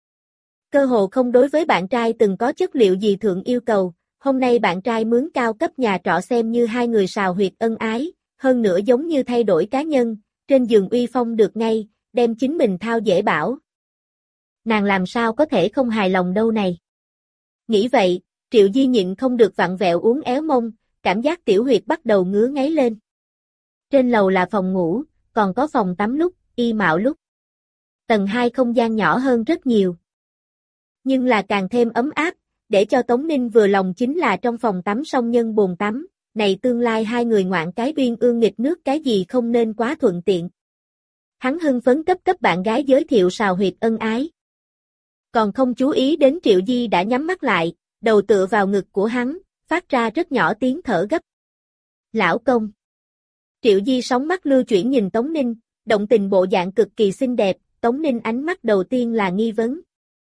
Cơ hồ không đối với bạn trai từng có chất liệu gì thượng yêu cầu, hôm nay bạn trai mướn cao cấp nhà trọ xem như hai người sào huyệt ân ái, hơn nữa giống như thay đổi cá nhân, trên giường uy phong được ngay, đem chính mình thao dễ bảo. Nàng làm sao có thể không hài lòng đâu này. Nghĩ vậy, Triệu Di nhịn không được vặn vẹo uốn éo mông, cảm giác tiểu huyệt bắt đầu ngứa ngáy lên. Trên lầu là phòng ngủ, còn có phòng tắm lúc, y mạo lúc. Tầng 2 không gian nhỏ hơn rất nhiều. Nhưng là càng thêm ấm áp, để cho Tống Ninh vừa lòng chính là trong phòng tắm song nhân bồn tắm, này tương lai hai người ngoạn cái uyên ương nghịch nước cái gì không nên quá thuận tiện. Hắn hưng phấn cấp bạn gái giới thiệu sào huyệt ân ái. Còn không chú ý đến Triệu Di đã nhắm mắt lại, đầu tựa vào ngực của hắn, phát ra rất nhỏ tiếng thở gấp. Lão công. Triệu Di sóng mắt lưu chuyển nhìn Tống Ninh, động tình bộ dạng cực kỳ xinh đẹp, Tống Ninh ánh mắt đầu tiên là nghi vấn.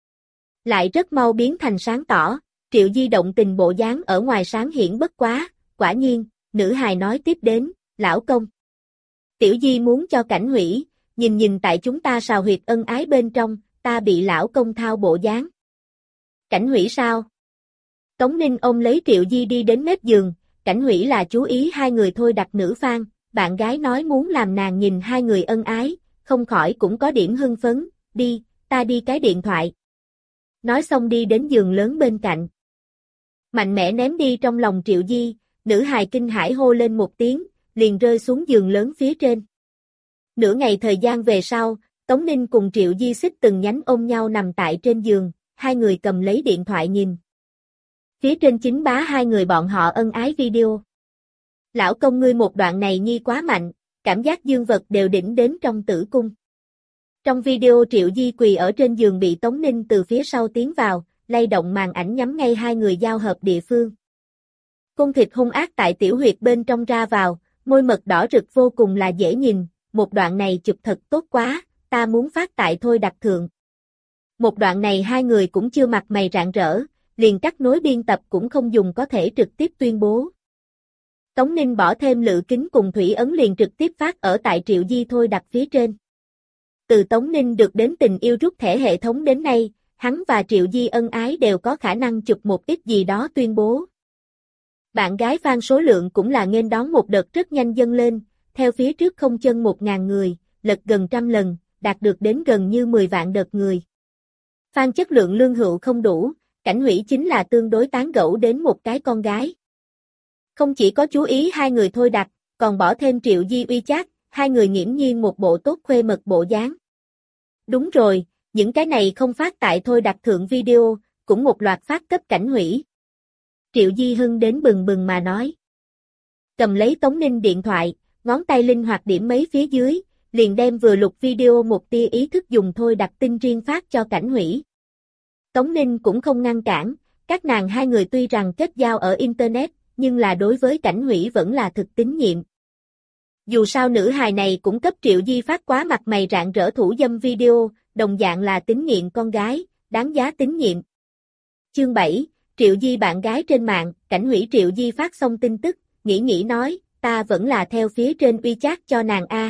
Lại rất mau biến thành sáng tỏ, Triệu Di động tình bộ dáng ở ngoài sáng hiển bất quá, quả nhiên, nữ hài nói tiếp đến, lão công. Tiểu Di muốn cho Cảnh Hủy, nhìn tại chúng ta sào huyệt ân ái bên trong, ta bị lão công thao bộ dáng. Cảnh Hủy sao? Tống Ninh ôm lấy Triệu Di đi đến mép giường, Cảnh Hủy là chú ý hai người thôi đặt nữ fan, bạn gái nói muốn làm nàng nhìn hai người ân ái, không khỏi cũng có điểm hưng phấn, đi, ta đi cái điện thoại. Nói xong đi đến giường lớn bên cạnh. Mạnh mẽ ném đi trong lòng Triệu Di, nữ hài kinh hãi hô lên một tiếng, liền rơi xuống giường lớn phía trên. Nửa ngày thời gian về sau, Tống Ninh cùng Triệu Di xích từng nhánh ôm nhau nằm tại trên giường, hai người cầm lấy điện thoại nhìn. Phía trên chính bá hai người bọn họ ân ái video. Lão công ngươi một đoạn này nhi quá mạnh, cảm giác dương vật đều đỉnh đến trong tử cung. Trong video Triệu Di quỳ ở trên giường bị Tống Ninh từ phía sau tiến vào, lay động màn ảnh nhắm ngay hai người giao hợp địa phương. Cung thịt hung ác tại tiểu huyệt bên trong ra vào, môi mật đỏ rực vô cùng là dễ nhìn, một đoạn này chụp thật tốt quá, ta muốn phát tại thôi đặt thượng. Một đoạn này hai người cũng chưa mặt mày rạng rỡ, liền cắt nối biên tập cũng không dùng có thể trực tiếp tuyên bố. Tống Ninh bỏ thêm lự kính cùng thủy ấn liền trực tiếp phát ở tại Triệu Di thôi đặt phía trên. Từ Tống Ninh được đến tình yêu rút thẻ hệ thống đến nay, hắn và Triệu Di ân ái đều có khả năng chụp một ít gì đó tuyên bố. Bạn gái fan số lượng cũng là nghênh đón một đợt rất nhanh dâng lên, theo phía trước không chân 1.000 người, lật gần trăm lần, đạt được đến gần như 10 vạn đợt người. Fan chất lượng lương hữu không đủ, Cảnh Hủy chính là tương đối tán gẫu đến một cái con gái. Không chỉ có chú ý hai người thôi đặt, còn bỏ thêm Triệu Di uy chat, hai người nghiễm nhiên một bộ tốt khuê mật bộ dáng. Đúng rồi, những cái này không phát tại thôi đặt thượng video, cũng một loạt phát cấp Cảnh Hủy. Triệu Di hưng đến bừng bừng mà nói. Cầm lấy Tống Ninh điện thoại, ngón tay linh hoạt điểm mấy phía dưới, liền đem vừa lục video một tia ý thức dùng thôi đặt tin riêng phát cho Cảnh Hủy. Tống Ninh cũng không ngăn cản, các nàng hai người tuy rằng kết giao ở Internet, nhưng là đối với Cảnh Hủy vẫn là thực tín nhiệm. Dù sao nữ hài này cũng cấp Triệu Di phát quá mặt mày rạng rỡ thủ dâm video, đồng dạng là tín nhiệm con gái, đáng giá tín nhiệm. Chương 7, Triệu Di bạn gái trên mạng, Cảnh Hủy Triệu Di phát xong tin tức, nghĩ nói, ta vẫn là theo phía trên uy chat cho nàng a.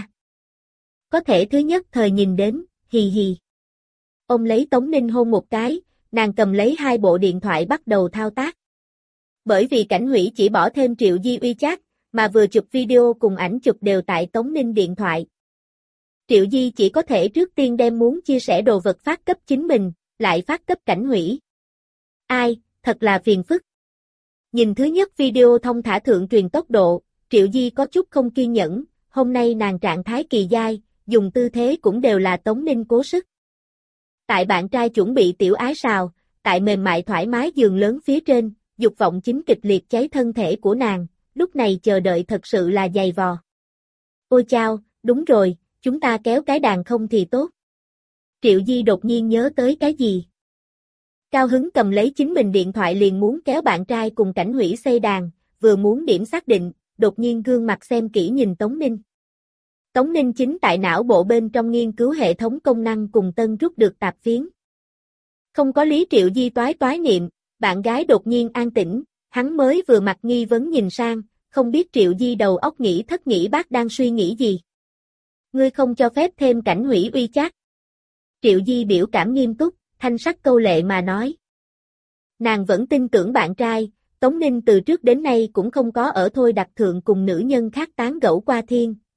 Có thể thứ nhất thời nhìn đến, hì hì. Ông lấy Tống Ninh hôn một cái, nàng cầm lấy hai bộ điện thoại bắt đầu thao tác. Bởi vì Cảnh Hủy chỉ bỏ thêm Triệu Di uy chat, mà vừa chụp video cùng ảnh chụp đều tại Tống Ninh điện thoại. Triệu Di chỉ có thể trước tiên đem muốn chia sẻ đồ vật phát cấp chính mình, lại phát cấp Cảnh Hủy. Ai, thật là phiền phức. Nhìn thứ nhất video thông thả thượng truyền tốc độ, Triệu Di có chút không kiên nhẫn, hôm nay nàng trạng thái kỳ dai, dùng tư thế cũng đều là Tống Ninh cố sức. Tại bạn trai chuẩn bị tiểu ái sào, tại mềm mại thoải mái giường lớn phía trên, dục vọng chính kịch liệt cháy thân thể của nàng, lúc này chờ đợi thật sự là dày vò. Ôi chao, đúng rồi, chúng ta kéo cái đàn không thì tốt. Triệu Di đột nhiên nhớ tới cái gì? Cao hứng cầm lấy chính mình điện thoại liền muốn kéo bạn trai cùng Cảnh Hủy xây đàn, vừa muốn điểm xác định, đột nhiên gương mặt xem kỹ nhìn Tống Ninh. Tống Ninh chính tại não bộ bên trong nghiên cứu hệ thống công năng cùng tân rút được tạp phiến. Không có lý Triệu Di toái niệm, bạn gái đột nhiên an tĩnh, hắn mới vừa mặt nghi vấn nhìn sang, không biết Triệu Di đầu óc nghĩ thất nghĩ bác đang suy nghĩ gì. Ngươi không cho phép thêm Cảnh Hủy uy chat. Triệu Di biểu cảm nghiêm túc, thanh sắc câu lệ mà nói. Nàng vẫn tin tưởng bạn trai, Tống Ninh từ trước đến nay cũng không có ở thôi đặt thượng cùng nữ nhân khác tán gẫu qua thiên,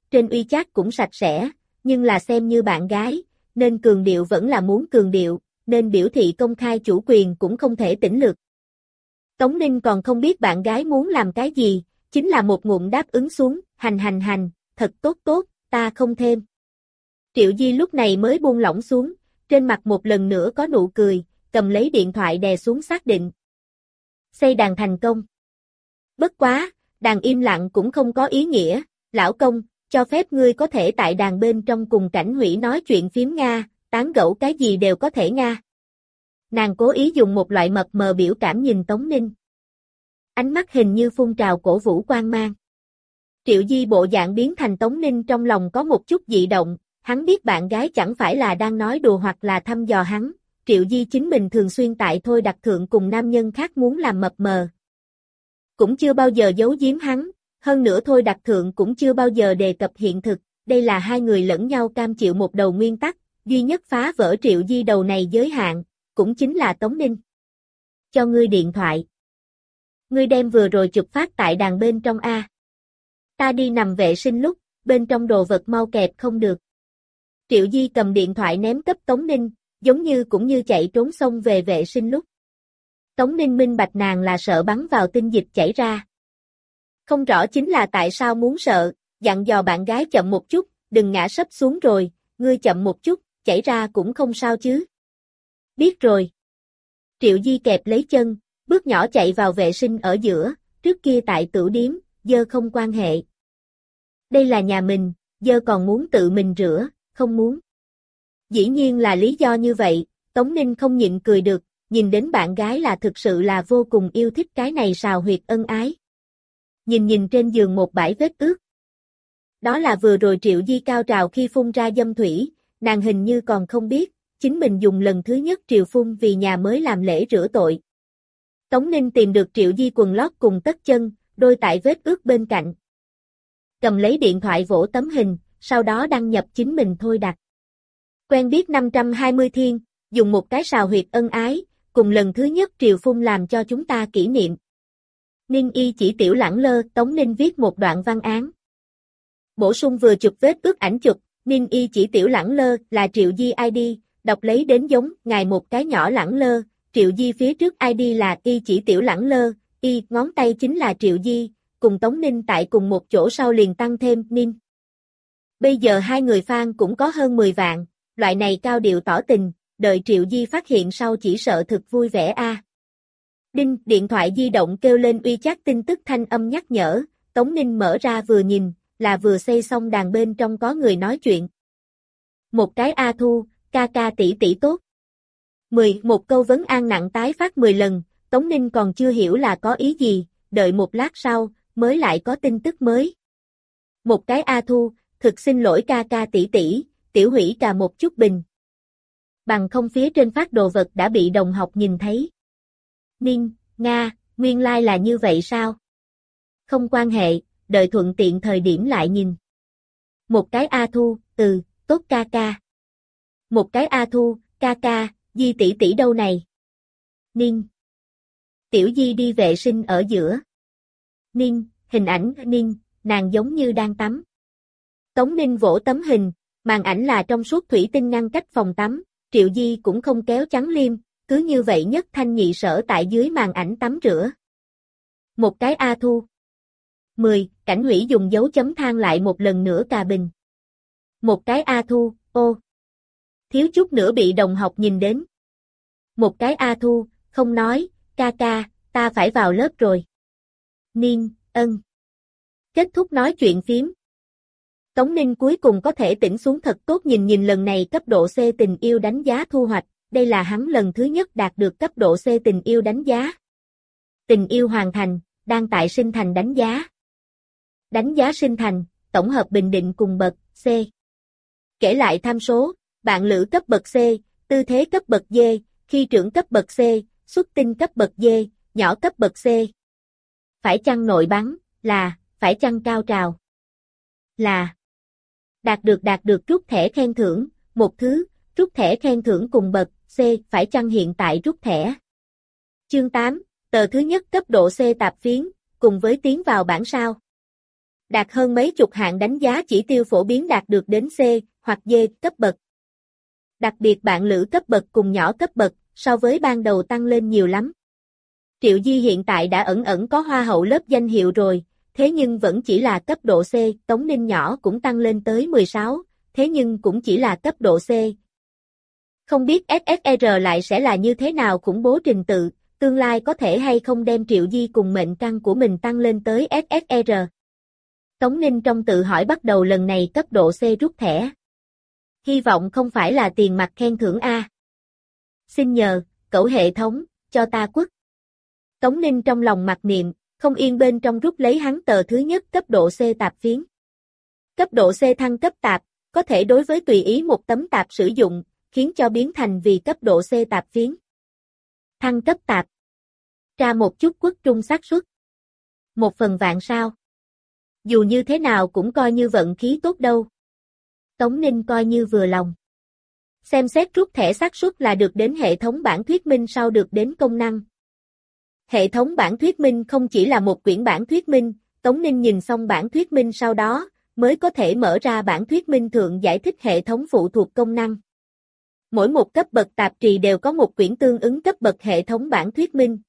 trên WeChat cũng sạch sẽ, nhưng là xem như bạn gái, nên cường điệu vẫn là muốn cường điệu, nên biểu thị công khai chủ quyền cũng không thể tỉnh lược. Tống Ninh còn không biết bạn gái muốn làm cái gì, chính là một ngụm đáp ứng xuống, hành, thật tốt, ta không thêm. Triệu Di lúc này mới buông lỏng xuống, trên mặt một lần nữa có nụ cười, cầm lấy điện thoại đè xuống xác định. Xây đàn thành công. Bất quá, đàn im lặng cũng không có ý nghĩa, lão công, cho phép ngươi có thể tại đàn bên trong cùng Cảnh Hủy nói chuyện phím Nga, tán gẫu cái gì đều có thể Nga. Nàng cố ý dùng một loại mập mờ biểu cảm nhìn Tống Ninh. Ánh mắt hình như phun trào cổ vũ quang mang. Triệu Di bộ dạng biến thành Tống Ninh trong lòng có một chút dị động, hắn biết bạn gái chẳng phải là đang nói đùa hoặc là thăm dò hắn, Triệu Di chính mình thường xuyên tại Thôi Đặt Thượng cùng nam nhân khác muốn làm mập mờ. Cũng chưa bao giờ giấu giếm hắn, hơn nữa Thôi Đặt Thượng cũng chưa bao giờ đề cập hiện thực, đây là hai người lẫn nhau cam chịu một đầu nguyên tắc, duy nhất phá vỡ Triệu Di đầu này giới hạn, cũng chính là Tống Ninh. Cho ngươi điện thoại. Ngươi đem vừa rồi chụp phát tại đàn bên trong A. Ta đi nằm vệ sinh lúc, bên trong đồ vật mau kẹp không được. Triệu Di cầm điện thoại ném cấp Tống Ninh, giống như cũng như chạy trốn xong về vệ sinh lúc. Tống Ninh minh bạch nàng là sợ bắn vào tinh dịch chảy ra. Không rõ chính là tại sao muốn sợ, dặn dò bạn gái chậm một chút, đừng ngã sấp xuống rồi, ngươi chậm một chút, chảy ra cũng không sao chứ. Biết rồi. Triệu Di kẹp lấy chân, bước nhỏ chạy vào vệ sinh ở giữa, trước kia tại tửu điếm, dơ không quan hệ. Đây là nhà mình, dơ còn muốn tự mình rửa, không muốn. Dĩ nhiên là lý do như vậy, Tống Ninh không nhịn cười được, nhìn đến bạn gái là thực sự là vô cùng yêu thích cái này sào huyệt ân ái. Nhìn trên giường một bãi vết ướt. Đó là vừa rồi Triệu Di cao trào khi phun ra dâm thủy, nàng hình như còn không biết, chính mình dùng lần thứ nhất triều phun vì nhà mới làm lễ rửa tội. Tống Ninh tìm được Triệu Di quần lót cùng tất chân, đôi tại vết ướt bên cạnh. Cầm lấy điện thoại vỗ tấm hình, sau đó đăng nhập chính mình Thôi Đặt. Quen biết 520 thiên, dùng một cái sào huyệt ân ái, cùng lần thứ nhất triều phun làm cho chúng ta kỷ niệm. Ninh y chỉ tiểu lẳng lơ, Tống Ninh viết một đoạn văn án. Bổ sung vừa chụp vết ướt ảnh chụp, Ninh y chỉ tiểu lẳng lơ là Triệu Di ID, đọc lấy đến giống, ngài một cái nhỏ lẳng lơ, Triệu Di phía trước ID là y chỉ tiểu lẳng lơ, y ngón tay chính là Triệu Di, cùng Tống Ninh tại cùng một chỗ sau liền tăng thêm Ninh. Bây giờ hai người fan cũng có hơn 10 vạn, loại này cao điệu tỏ tình, đợi Triệu Di phát hiện sau chỉ sợ thực vui vẻ a. Đinh, điện thoại di động kêu lên WeChat tin tức thanh âm nhắc nhở, Tống Ninh mở ra vừa nhìn, là vừa xây xong đàn bên trong có người nói chuyện. Một cái A Thu, ca ca tỷ tỷ tốt. 10. Một câu vấn an nặng tái phát 10 lần, Tống Ninh còn chưa hiểu là có ý gì, đợi một lát sau, mới lại có tin tức mới. Một cái A Thu, thực xin lỗi ca ca tỷ tỷ, tiểu hủy cà một chút bình. Bằng không phía trên phát đồ vật đã bị đồng học nhìn thấy. Ninh, Nga, nguyên lai là như vậy sao? Không quan hệ, đợi thuận tiện thời điểm lại nhìn. Một cái A Thu, tốt ca ca. Một cái A Thu, ca ca, Di tỷ tỷ đâu này? Ninh. Tiểu Di đi vệ sinh ở giữa. Ninh, hình ảnh Ninh, nàng giống như đang tắm. Tống Ninh vỗ tấm hình, màn ảnh là trong suốt thủy tinh ngăn cách phòng tắm, Triệu Di cũng không kéo chắn liêm, cứ như vậy nhất thanh nhị sở tại dưới màn ảnh tắm rửa. Một cái A Thu. 10. Cảnh Hủy dùng dấu chấm than lại một lần nữa cà bình. Một cái A Thu, ô. Thiếu chút nữa bị đồng học nhìn đến. Một cái A Thu, không nói, ca ca, ta phải vào lớp rồi. Niên, ân. Kết thúc nói chuyện phím. Tống Ninh cuối cùng có thể tỉnh xuống thật tốt nhìn lần này cấp độ C tình yêu đánh giá thu hoạch, đây là hắn lần thứ nhất đạt được cấp độ C tình yêu đánh giá. Tình yêu hoàn thành, đang tại sinh thành đánh giá. Đánh giá sinh thành, tổng hợp bình định cùng bậc C. Kể lại tham số, bạn lữ cấp bậc C, tư thế cấp bậc D, khi trưởng cấp bậc C, xuất tinh cấp bậc D, nhỏ cấp bậc C. Phải chăng nội bắn, là, phải chăng cao trào, là. Đạt được rút thẻ khen thưởng, một thứ, rút thẻ khen thưởng cùng bậc C, phải chăng hiện tại rút thẻ. Chương 8, tờ thứ nhất cấp độ C tạp phiến, cùng với tiến vào bản sao. Đạt hơn mấy chục hạng đánh giá chỉ tiêu phổ biến đạt được đến C hoặc D cấp bậc. Đặc biệt bạn lữ cấp bậc cùng nhỏ cấp bậc, so với ban đầu tăng lên nhiều lắm. Triệu Di hiện tại đã ẩn ẩn có hoa hậu lớp danh hiệu rồi, thế nhưng vẫn chỉ là cấp độ C, Tống Ninh nhỏ cũng tăng lên tới 16, thế nhưng cũng chỉ là cấp độ C. Không biết SSR lại sẽ là như thế nào khủng bố trình tự, tương lai có thể hay không đem Triệu Di cùng mệnh căn của mình tăng lên tới SSR. Tống Ninh trong tự hỏi bắt đầu lần này cấp độ C rút thẻ. Hy vọng không phải là tiền mặt khen thưởng A. Xin nhờ, cẩu hệ thống, cho ta quất. Tống Ninh trong lòng mặc niệm, không yên bên trong rút lấy hắn tờ thứ nhất cấp độ C tạp phiến. Cấp độ C thăng cấp tạp, có thể đối với tùy ý một tấm tạp sử dụng, khiến cho biến thành vì cấp độ C tạp phiến. Thăng cấp tạp. Tra một chút quất trung xác suất. 1/1000 sao? Dù như thế nào cũng coi như vận khí tốt đâu. Tống Ninh coi như vừa lòng. Xem xét rút thẻ xác suất là được đến hệ thống bản thuyết minh sau được đến công năng. Hệ thống bản thuyết minh không chỉ là một quyển bản thuyết minh, Tống Ninh nhìn xong bản thuyết minh sau đó, mới có thể mở ra bản thuyết minh thượng giải thích hệ thống phụ thuộc công năng. Mỗi một cấp bậc tạp trì đều có một quyển tương ứng cấp bậc hệ thống bản thuyết minh.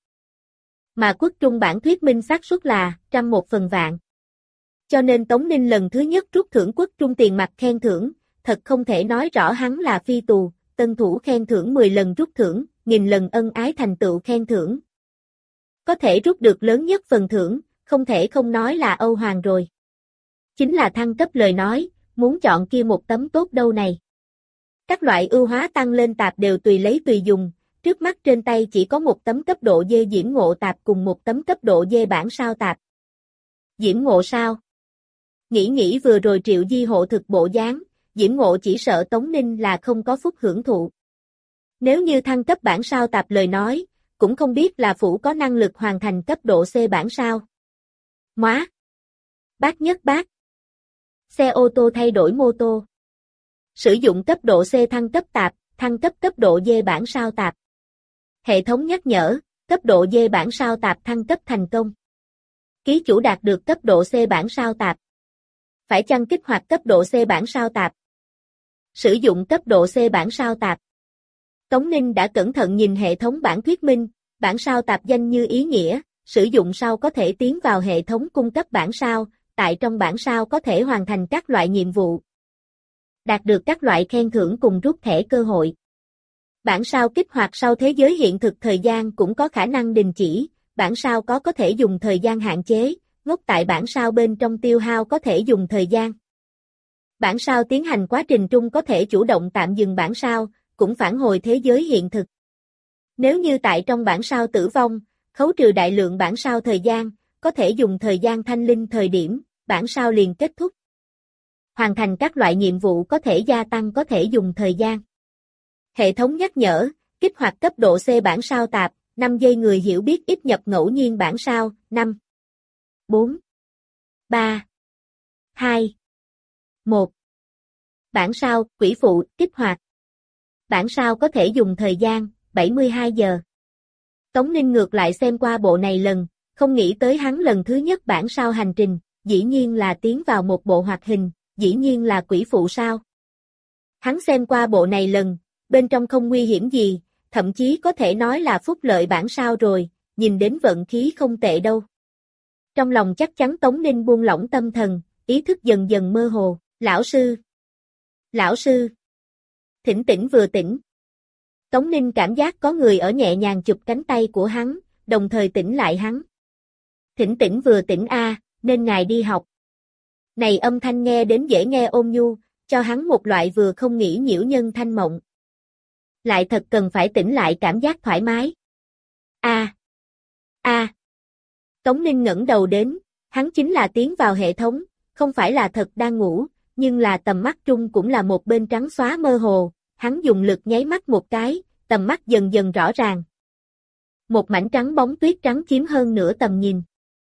Mà quất trung bản thuyết minh xác suất là 1/1000. Cho nên Tống Ninh lần thứ nhất rút thưởng quất trung tiền mặt khen thưởng, thật không thể nói rõ hắn là phi tù, tân thủ khen thưởng 10 lần rút thưởng, 1000 lần ân ái thành tựu khen thưởng. Có thể rút được lớn nhất phần thưởng, không thể không nói là Âu Hoàng rồi. Chính là thăng cấp lời nói, muốn chọn kia một tấm tốt đâu này. Các loại ưu hóa tăng lên tạp đều tùy lấy tùy dùng, trước mắt trên tay chỉ có một tấm cấp độ D diễm ngộ tạp cùng một tấm cấp độ D bản sao tạp. Diễm ngộ sao? Nghĩ vừa rồi Triệu Di hộ thực bộ dáng, diễm ngộ chỉ sợ Tống Ninh là không có phúc hưởng thụ. Nếu như thăng cấp bản sao tạp lời nói, cũng không biết là phủ có năng lực hoàn thành cấp độ C bản sao. Móa. Bát nhất bát. Xe ô tô thay đổi mô tô. Sử dụng cấp độ C thăng cấp tạp, thăng cấp cấp độ D bản sao tạp. Hệ thống nhắc nhở, cấp độ D bản sao tạp thăng cấp thành công. Ký chủ đạt được cấp độ C bản sao tạp. Phải chăng kích hoạt cấp độ C bản sao tạp? Sử dụng cấp độ C bản sao tạp. Tống Ninh đã cẩn thận nhìn hệ thống bản thuyết minh, bản sao tạp danh như ý nghĩa, sử dụng sau có thể tiến vào hệ thống cung cấp bản sao, tại trong bản sao có thể hoàn thành các loại nhiệm vụ. Đạt được các loại khen thưởng cùng rút thẻ cơ hội. Bản sao kích hoạt sau thế giới hiện thực thời gian cũng có khả năng đình chỉ, bản sao có thể dùng thời gian hạn chế, ngốc tại bản sao bên trong tiêu hao có thể dùng thời gian. Bản sao tiến hành quá trình trung có thể chủ động tạm dừng bản sao, cũng phản hồi thế giới hiện thực. Nếu như tại trong bản sao tử vong, khấu trừ đại lượng bản sao thời gian, có thể dùng thời gian thanh linh thời điểm, bản sao liền kết thúc. Hoàn thành các loại nhiệm vụ có thể gia tăng có thể dùng thời gian. Hệ thống nhắc nhở, kích hoạt cấp độ C bản sao tạp, 5 giây người hiểu biết ít nhập ngẫu nhiên bản sao, 5, 4, 3, 2, 1. Bản sao, quỷ phụ, kích hoạt. Bản sao có thể dùng thời gian, 72 giờ. Tống Ninh ngược lại xem qua bộ này lần, không nghĩ tới hắn lần thứ nhất bản sao hành trình, dĩ nhiên là tiến vào một bộ hoạt hình, dĩ nhiên là quỷ phụ sao. Hắn xem qua bộ này lần, bên trong không nguy hiểm gì, thậm chí có thể nói là phúc lợi bản sao rồi, nhìn đến vận khí không tệ đâu. Trong lòng chắc chắn Tống Ninh buông lỏng tâm thần, ý thức dần dần mơ hồ, lão sư. Lão sư. Thỉnh tỉnh vừa tỉnh. Tống Ninh cảm giác có người ở nhẹ nhàng chụp cánh tay của hắn, đồng thời tỉnh lại hắn. Thỉnh tỉnh vừa tỉnh a, nên ngài đi học. Này âm thanh nghe đến dễ nghe ôn nhu, cho hắn một loại vừa không nghĩ nhiễu nhân thanh mộng. Lại thật cần phải tỉnh lại cảm giác thoải mái. A. Tống Ninh ngẩng đầu đến, hắn chính là tiến vào hệ thống, không phải là thật đang ngủ, nhưng là tầm mắt trung cũng là một bên trắng xóa mơ hồ, hắn dùng lực nháy mắt một cái, tầm mắt dần dần rõ ràng. Một mảnh trắng bóng tuyết trắng chiếm hơn nửa tầm nhìn.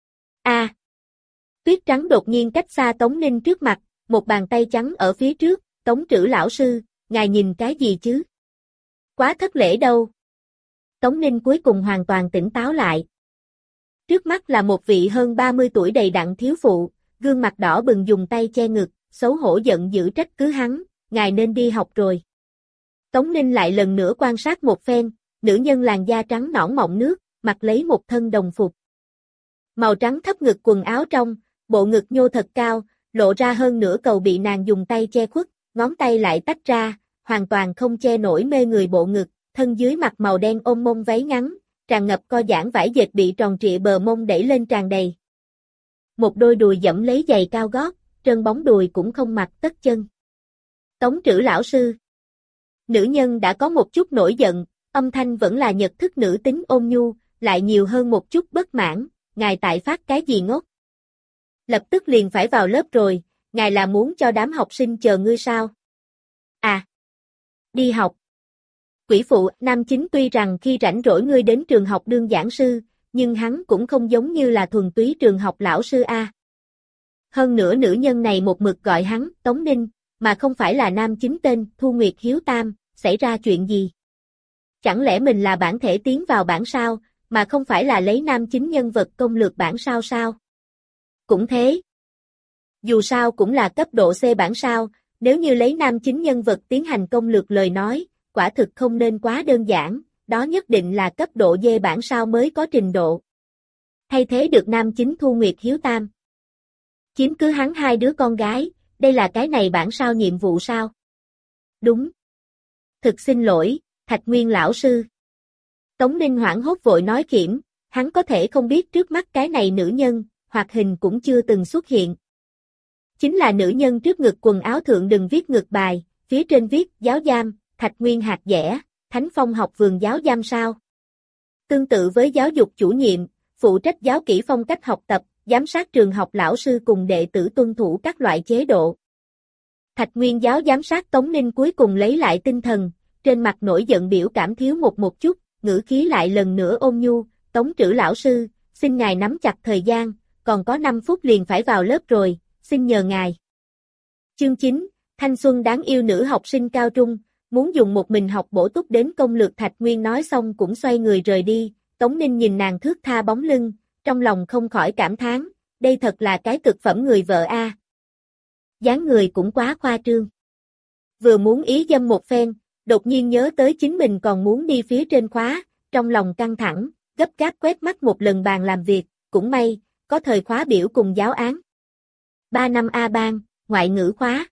Tuyết trắng đột nhiên cách xa Tống Ninh trước mặt, một bàn tay trắng ở phía trước, Tống Trữ lão sư, ngài nhìn cái gì chứ? Quá thất lễ đâu. Tống Ninh cuối cùng hoàn toàn tỉnh táo lại. Trước mắt là một vị hơn 30 tuổi đầy đặn thiếu phụ, gương mặt đỏ bừng dùng tay che ngực, xấu hổ giận dữ trách cứ hắn, ngài nên đi học rồi. Tống Ninh lại lần nữa quan sát một phen, nữ nhân làn da trắng nõn mọng nước, mặc lấy một thân đồng phục. Màu trắng thấp ngực quần áo trong, bộ ngực nhô thật cao, lộ ra hơn nửa cầu bị nàng dùng tay che khuất, ngón tay lại tách ra, hoàn toàn không che nổi mê người bộ ngực, thân dưới mặc màu đen ôm mông váy ngắn, tràn ngập co giãn vải dệt bị tròn trịa bờ mông đẩy lên tràn đầy. Một đôi đùi dẫm lấy giày cao gót, trơn bóng đùi cũng không mặc tất chân. Tống Trữ lão sư. Nữ nhân đã có một chút nổi giận, âm thanh vẫn là nhật thức nữ tính ôn nhu, lại nhiều hơn một chút bất mãn, ngài tại phát cái gì ngốc? Lập tức liền phải vào lớp rồi, ngài là muốn cho đám học sinh chờ ngươi sao? À, đi học. Quỷ phụ, nam chính tuy rằng khi rảnh rỗi ngươi đến trường học đương giảng sư, nhưng hắn cũng không giống như là thuần túy trường học lão sư A. Hơn nữa nữ nhân này một mực gọi hắn, Tống Ninh, mà không phải là nam chính tên, Thu Nguyệt Hiếu Tam, xảy ra chuyện gì? Chẳng lẽ mình là bản thể tiến vào bản sao, mà không phải là lấy nam chính nhân vật công lược bản sao sao? Cũng thế. Dù sao cũng là cấp độ C bản sao, nếu như lấy nam chính nhân vật tiến hành công lược lời nói, quả thực không nên quá đơn giản, đó nhất định là cấp độ D bản sao mới có trình độ. Thay thế được nam chính Thu Nguyệt Hiếu Tam. Chiếm cứ hắn hai đứa con gái, đây là cái này bản sao nhiệm vụ sao? Đúng. Thực xin lỗi, Thạch Nguyên lão sư. Tống Ninh hoảng hốt vội nói khiểm, hắn có thể không biết trước mắt cái này nữ nhân, hoạt hình cũng chưa từng xuất hiện. Chính là nữ nhân trước ngực quần áo thượng đừng viết ngực bài, phía trên viết giáo giam, Thạch Nguyên hạt dẻ, Thánh Phong học vườn giáo giam sao. Tương tự với giáo dục chủ nhiệm, phụ trách giáo kỹ phong cách học tập, giám sát trường học lão sư cùng đệ tử tuân thủ các loại chế độ. Thạch Nguyên giáo giám sát Tống Ninh cuối cùng lấy lại tinh thần, trên mặt nổi giận biểu cảm thiếu một chút, ngữ khí lại lần nữa ôn nhu, Tống Trữ lão sư, xin ngài nắm chặt thời gian, còn có 5 phút liền phải vào lớp rồi, xin nhờ ngài. Chương 9, thanh xuân đáng yêu nữ học sinh cao trung, muốn dùng một mình học bổ túc đến công lược. Thạch Nguyên nói xong cũng xoay người rời đi, Tống Ninh nhìn nàng thướt tha bóng lưng, trong lòng không khỏi cảm thán, đây thật là cái cực phẩm người vợ a. Dáng người cũng quá khoa trương. Vừa muốn ý dâm một phen, đột nhiên nhớ tới chính mình còn muốn đi phía trên khóa, trong lòng căng thẳng, gấp gáp quét mắt một lần bàn làm việc, cũng may, có thời khóa biểu cùng giáo án. 3 năm A ban, ngoại ngữ khóa.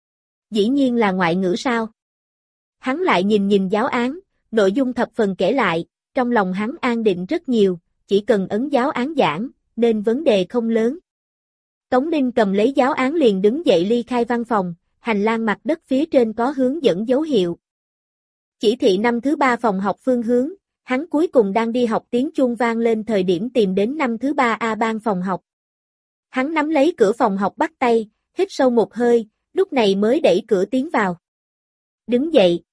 Dĩ nhiên là ngoại ngữ sao? Hắn lại nhìn giáo án, nội dung thập phần kể lại, trong lòng hắn an định rất nhiều, chỉ cần ấn giáo án giảng, nên vấn đề không lớn. Tống Ninh cầm lấy giáo án liền đứng dậy ly khai văn phòng, hành lang mặt đất phía trên có hướng dẫn dấu hiệu. Chỉ thị năm thứ 3 phòng học phương hướng, hắn cuối cùng đang đi học tiếng chuông vang lên thời điểm tìm đến năm thứ 3 A ban phòng học. Hắn nắm lấy cửa phòng học bắt tay, hít sâu một hơi, lúc này mới đẩy cửa tiến vào. Đứng dậy.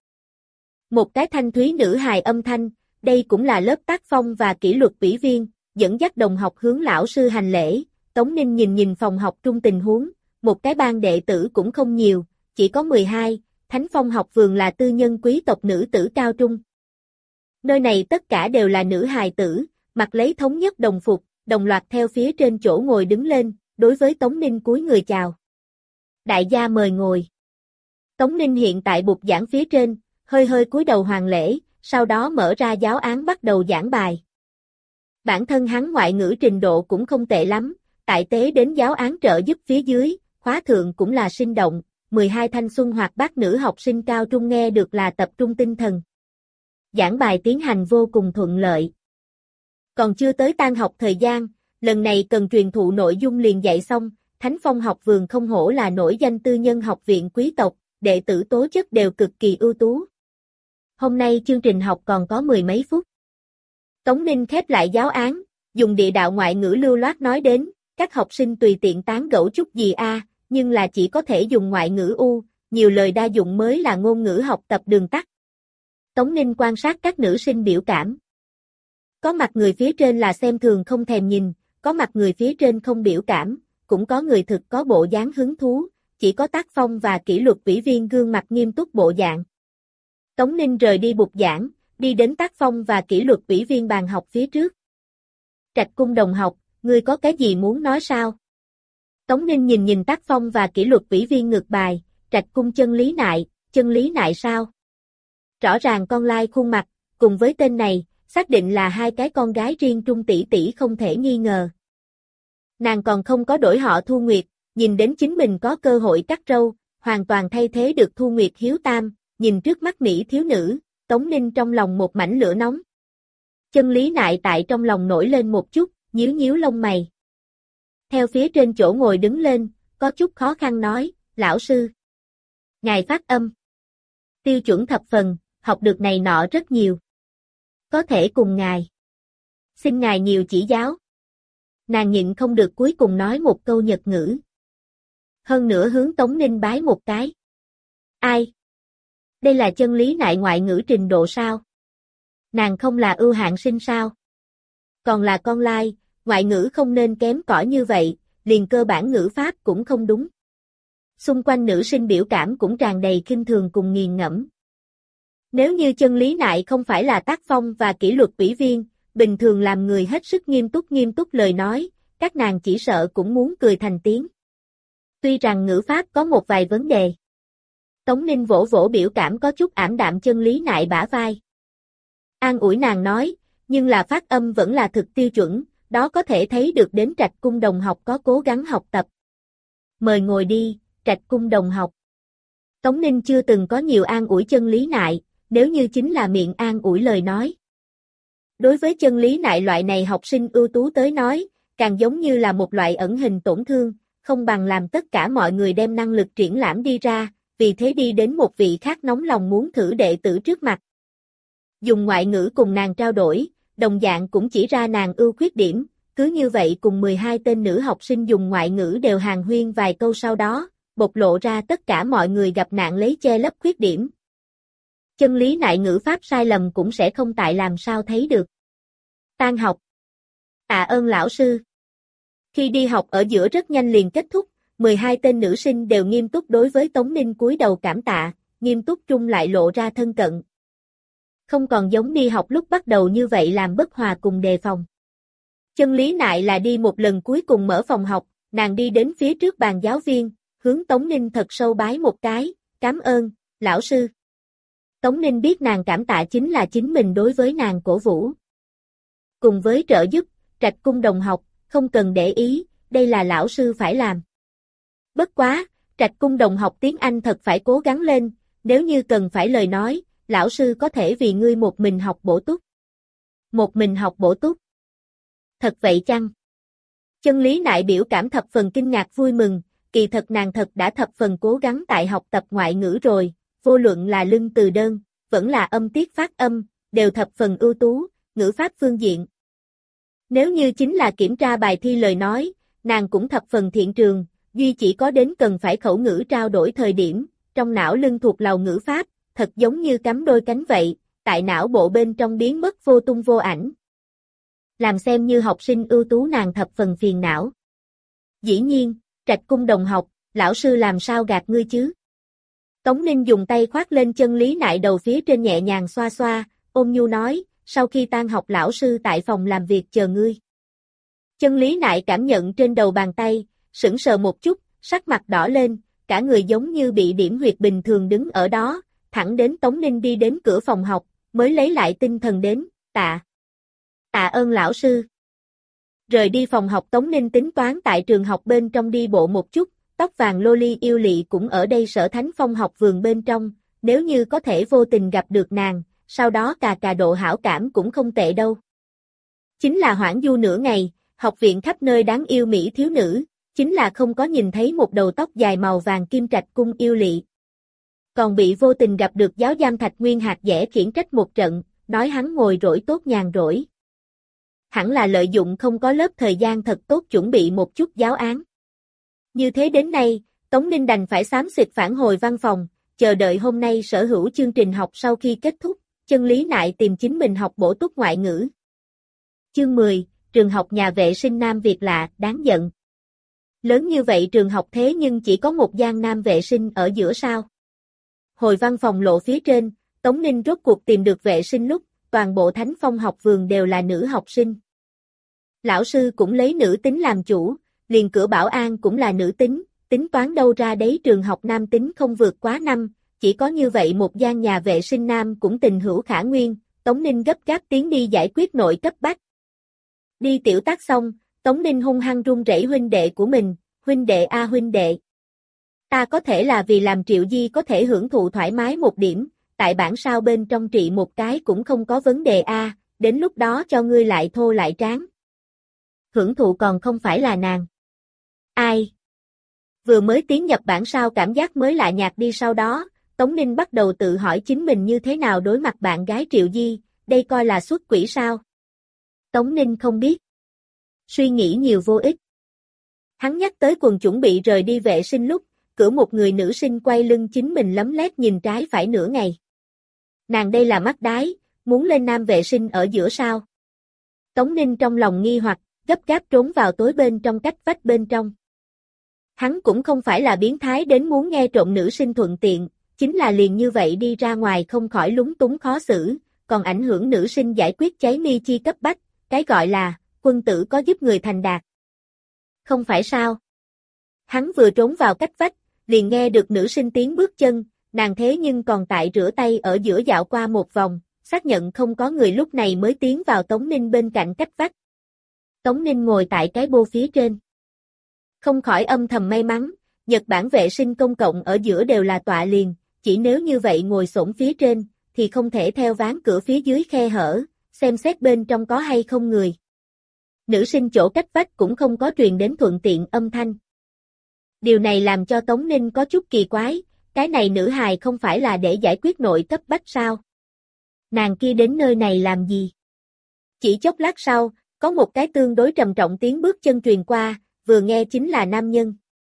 Một cái thanh thúy nữ hài âm thanh, đây cũng là lớp tác phong và kỷ luật ủy viên, dẫn dắt đồng học hướng lão sư hành lễ. Tống Ninh nhìn phòng học trung tình huống, một cái ban đệ tử cũng không nhiều, chỉ có 12, Thánh Phong học vườn là tư nhân quý tộc nữ tử cao trung. Nơi này tất cả đều là nữ hài tử, mặc lấy thống nhất đồng phục, đồng loạt theo phía trên chỗ ngồi đứng lên, đối với Tống Ninh cúi người chào. Đại gia mời ngồi. Tống Ninh hiện tại bục giảng phía trên, hơi cúi đầu hoàn lễ, sau đó mở ra giáo án bắt đầu giảng bài. Bản thân hắn ngoại ngữ trình độ cũng không tệ lắm, tại tế đến giáo án trợ giúp phía dưới, khóa thượng cũng là sinh động, 12 thanh xuân hoạt bát nữ học sinh cao trung nghe được là tập trung tinh thần. Giảng bài tiến hành vô cùng thuận lợi. Còn chưa tới tan học thời gian, lần này cần truyền thụ nội dung liền dạy xong, Thánh Phong học vườn không hổ là nổi danh tư nhân học viện quý tộc, đệ tử tố chất đều cực kỳ ưu tú. Hôm nay chương trình học còn có 10 mấy phút. Tống Ninh khép lại giáo án, dùng địa đạo ngoại ngữ lưu loát nói đến, các học sinh tùy tiện tán gẫu chút gì a, nhưng là chỉ có thể dùng ngoại ngữ nhiều lời đa dụng mới là ngôn ngữ học tập đường tắt. Tống Ninh quan sát các nữ sinh biểu cảm. Có mặt người phía trên là xem thường không thèm nhìn, có mặt người phía trên không biểu cảm, cũng có người thực có bộ dáng hứng thú, chỉ có tác phong và kỷ luật ủy viên gương mặt nghiêm túc bộ dạng. Tống Ninh rời đi bục giảng, đi đến tác phong và kỷ luật ủy viên bàn học phía trước. Trạch Cung đồng học, ngươi có cái gì muốn nói sao? Tống Ninh nhìn nhìn tác phong và kỷ luật ủy viên ngược bài, Trạch Cung chân lý nại sao? Rõ ràng con lai khuôn mặt, cùng với tên này, xác định là hai cái con gái riêng Trung tỷ tỷ không thể nghi ngờ. Nàng còn không có đổi họ Thu Nguyệt, nhìn đến chính mình có cơ hội cắt râu, hoàn toàn thay thế được Thu Nguyệt hiếu tam, nhìn trước mắt mỹ thiếu nữ, Tống Ninh trong lòng một mảnh lửa nóng. Chân lý nại tại trong lòng nổi lên một chút, nhíu nhíu lông mày. Theo phía trên chỗ ngồi đứng lên, có chút khó khăn nói, lão sư. Ngài phát âm. Tiêu chuẩn thập phần, học được này nọ rất nhiều. Có thể cùng ngài. Xin ngài nhiều chỉ giáo. Nàng nhịn không được cuối cùng nói một câu Nhật ngữ. Hơn nữa hướng Tống Ninh bái một cái. Ai? Đây là chân lý nại ngoại ngữ trình độ sao? Nàng không là ưu hạng sinh sao? Còn là con lai, ngoại ngữ không nên kém cỏi như vậy, liền cơ bản ngữ pháp cũng không đúng. Xung quanh nữ sinh biểu cảm cũng tràn đầy khinh thường cùng nghiền ngẫm. Nếu như chân lý nại không phải là tác phong và kỷ luật ủy viên, bình thường làm người hết sức nghiêm túc lời nói, các nàng chỉ sợ cũng muốn cười thành tiếng. Tuy rằng ngữ pháp có một vài vấn đề. Tống Ninh vỗ vỗ biểu cảm có chút ảm đạm chân lý nại bả vai. An ủi nàng nói, nhưng là phát âm vẫn là thực tiêu chuẩn, đó có thể thấy được đến Trạch Cung đồng học có cố gắng học tập. Mời ngồi đi, Trạch Cung đồng học. Tống Ninh chưa từng có nhiều an ủi chân lý nại, nếu như chính là miệng an ủi lời nói. Đối với chân lý nại loại này học sinh ưu tú tới nói, càng giống như là một loại ẩn hình tổn thương, không bằng làm tất cả mọi người đem năng lực triển lãm đi ra, vì thế đi đến một vị khác nóng lòng muốn thử đệ tử trước mặt. Dùng ngoại ngữ cùng nàng trao đổi, đồng dạng cũng chỉ ra nàng ưu khuyết điểm, cứ như vậy cùng 12 tên nữ học sinh dùng ngoại ngữ đều hàn huyên vài câu sau đó, bộc lộ ra tất cả mọi người gặp nạn lấy che lấp khuyết điểm. Chân lý nại ngữ pháp sai lầm cũng sẽ không tại làm sao thấy được. Tan học. Tạ ơn lão sư. Khi đi học ở giữa rất nhanh liền kết thúc, 12 tên nữ sinh đều nghiêm túc đối với Tống Ninh cúi đầu cảm tạ, nghiêm túc trung lại lộ ra thân cận. Không còn giống đi học lúc bắt đầu như vậy làm bất hòa cùng đề phòng. Chân lý nại là đi một lần cuối cùng mở phòng học, nàng đi đến phía trước bàn giáo viên, hướng Tống Ninh thật sâu bái một cái, cảm ơn, lão sư. Tống Ninh biết nàng cảm tạ chính là chính mình đối với nàng cổ vũ. Cùng với trợ giúp, Trạch Cung đồng học, không cần để ý, đây là lão sư phải làm. Bất quá, Trạch Cung đồng học tiếng Anh thật phải cố gắng lên, nếu như cần phải lời nói, lão sư có thể vì ngươi một mình học bổ túc. Một mình học bổ túc. Thật vậy chăng? Chân lý nại biểu cảm thập phần kinh ngạc vui mừng, kỳ thật nàng thật đã thập phần cố gắng tại học tập ngoại ngữ rồi, vô luận là lưng từ đơn, vẫn là âm tiết phát âm, đều thập phần ưu tú, ngữ pháp phương diện. Nếu như chính là kiểm tra bài thi lời nói, nàng cũng thập phần thiện trường, duy chỉ có đến cần phải khẩu ngữ trao đổi thời điểm, trong não lưng thuộc lầu ngữ pháp, thật giống như cắm đôi cánh vậy, tại não bộ bên trong biến mất vô tung vô ảnh. Làm xem như học sinh ưu tú nàng thập phần phiền não. Dĩ nhiên, Trạch Cung đồng học, lão sư làm sao gạt ngươi chứ? Tống Ninh dùng tay khoác lên chân lý nại đầu phía trên nhẹ nhàng xoa xoa, ôn nhu nói, sau khi tan học lão sư tại phòng làm việc chờ ngươi. Chân lý nại cảm nhận trên đầu bàn tay, sững sờ một chút, sắc mặt đỏ lên, cả người giống như bị điểm huyệt bình thường đứng ở đó, thẳng đến Tống Ninh đi đến cửa phòng học, mới lấy lại tinh thần đến, tạ ơn lão sư. Rời đi phòng học Tống Ninh tính toán tại trường học bên trong đi bộ một chút, tóc vàng loli yêu lị cũng ở đây Sở Thánh Phong học vườn bên trong, nếu như có thể vô tình gặp được nàng, sau đó cà độ hảo cảm cũng không tệ đâu. Chính là hoãn du nửa ngày, học viện khắp nơi đáng yêu mỹ thiếu nữ, chính là không có nhìn thấy một đầu tóc dài màu vàng kim Trạch Cung yêu lị. Còn bị vô tình gặp được giáo giam Thạch Nguyên Hạc dễ khiển trách một trận, nói hắn ngồi rỗi tốt nhàn rỗi. Hẳn là lợi dụng không có lớp thời gian thật tốt chuẩn bị một chút giáo án. Như thế đến nay, Tống Ninh đành phải xám xịt phản hồi văn phòng, chờ đợi hôm nay sở hữu chương trình học sau khi kết thúc, chân lý nại tìm chính mình học bổ túc ngoại ngữ. Chương 10, trường học nhà vệ sinh nam việc lạ, đáng giận. Lớn như vậy trường học thế nhưng chỉ có một gian nam vệ sinh ở giữa sao. Hồi văn phòng lộ phía trên, Tống Ninh rốt cuộc tìm được vệ sinh lúc, toàn bộ Thánh Phong học vườn đều là nữ học sinh. Lão sư cũng lấy nữ tính làm chủ, liền cửa bảo an cũng là nữ tính, tính toán đâu ra đấy trường học nam tính không vượt quá 5, chỉ có như vậy một gian nhà vệ sinh nam cũng tình hữu khả nguyên, Tống Ninh gấp gáp tiến đi giải quyết nội cấp bách. Đi tiểu tác xong, Tống Ninh hung hăng run rẩy huynh đệ của mình, huynh đệ a huynh đệ. Ta có thể là vì làm Triệu Di có thể hưởng thụ thoải mái một điểm, tại bản sao bên trong trị một cái cũng không có vấn đề a, đến lúc đó cho ngươi lại thô lại tráng. Hưởng thụ còn không phải là nàng. Ai? Vừa mới tiến nhập bản sao cảm giác mới lạ nhạt đi sau đó, Tống Ninh bắt đầu tự hỏi chính mình như thế nào đối mặt bạn gái Triệu Di, đây coi là xuất quỷ sao? Tống Ninh không biết. Suy nghĩ nhiều vô ích. Hắn nhắc tới quần chuẩn bị rời đi vệ sinh lúc, cửa một người nữ sinh quay lưng chính mình lấm lét nhìn trái phải nửa ngày. Nàng đây là mắt đái, muốn lên nam vệ sinh ở giữa sao? Tống Ninh trong lòng nghi hoặc, gấp gáp trốn vào tối bên trong cách vách bên trong. Hắn cũng không phải là biến thái đến muốn nghe trộm nữ sinh thuận tiện, chính là liền như vậy đi ra ngoài không khỏi lúng túng khó xử, còn ảnh hưởng nữ sinh giải quyết cháy mi chi cấp bách, cái gọi là, quân tử có giúp người thành đạt. Không phải sao? Hắn vừa trốn vào cách vách, liền nghe được nữ sinh tiếng bước chân, nàng thế nhưng còn tại rửa tay ở giữa dạo qua một vòng, xác nhận không có người lúc này mới tiến vào Tống Ninh bên cạnh cách vách. Tống Ninh ngồi tại cái bô phía trên. Không khỏi âm thầm may mắn, Nhật Bản vệ sinh công cộng ở giữa đều là tọa liền, chỉ nếu như vậy ngồi xổm phía trên, thì không thể theo ván cửa phía dưới khe hở, xem xét bên trong có hay không người. Nữ sinh chỗ cách vách cũng không có truyền đến thuận tiện âm thanh. Điều này làm cho Tống Ninh có chút kỳ quái, cái này nữ hài không phải là để giải quyết nội cấp bách sao? Nàng kia đến nơi này làm gì? Chỉ chốc lát sau, có một cái tương đối trầm trọng tiếng bước chân truyền qua, vừa nghe chính là nam nhân.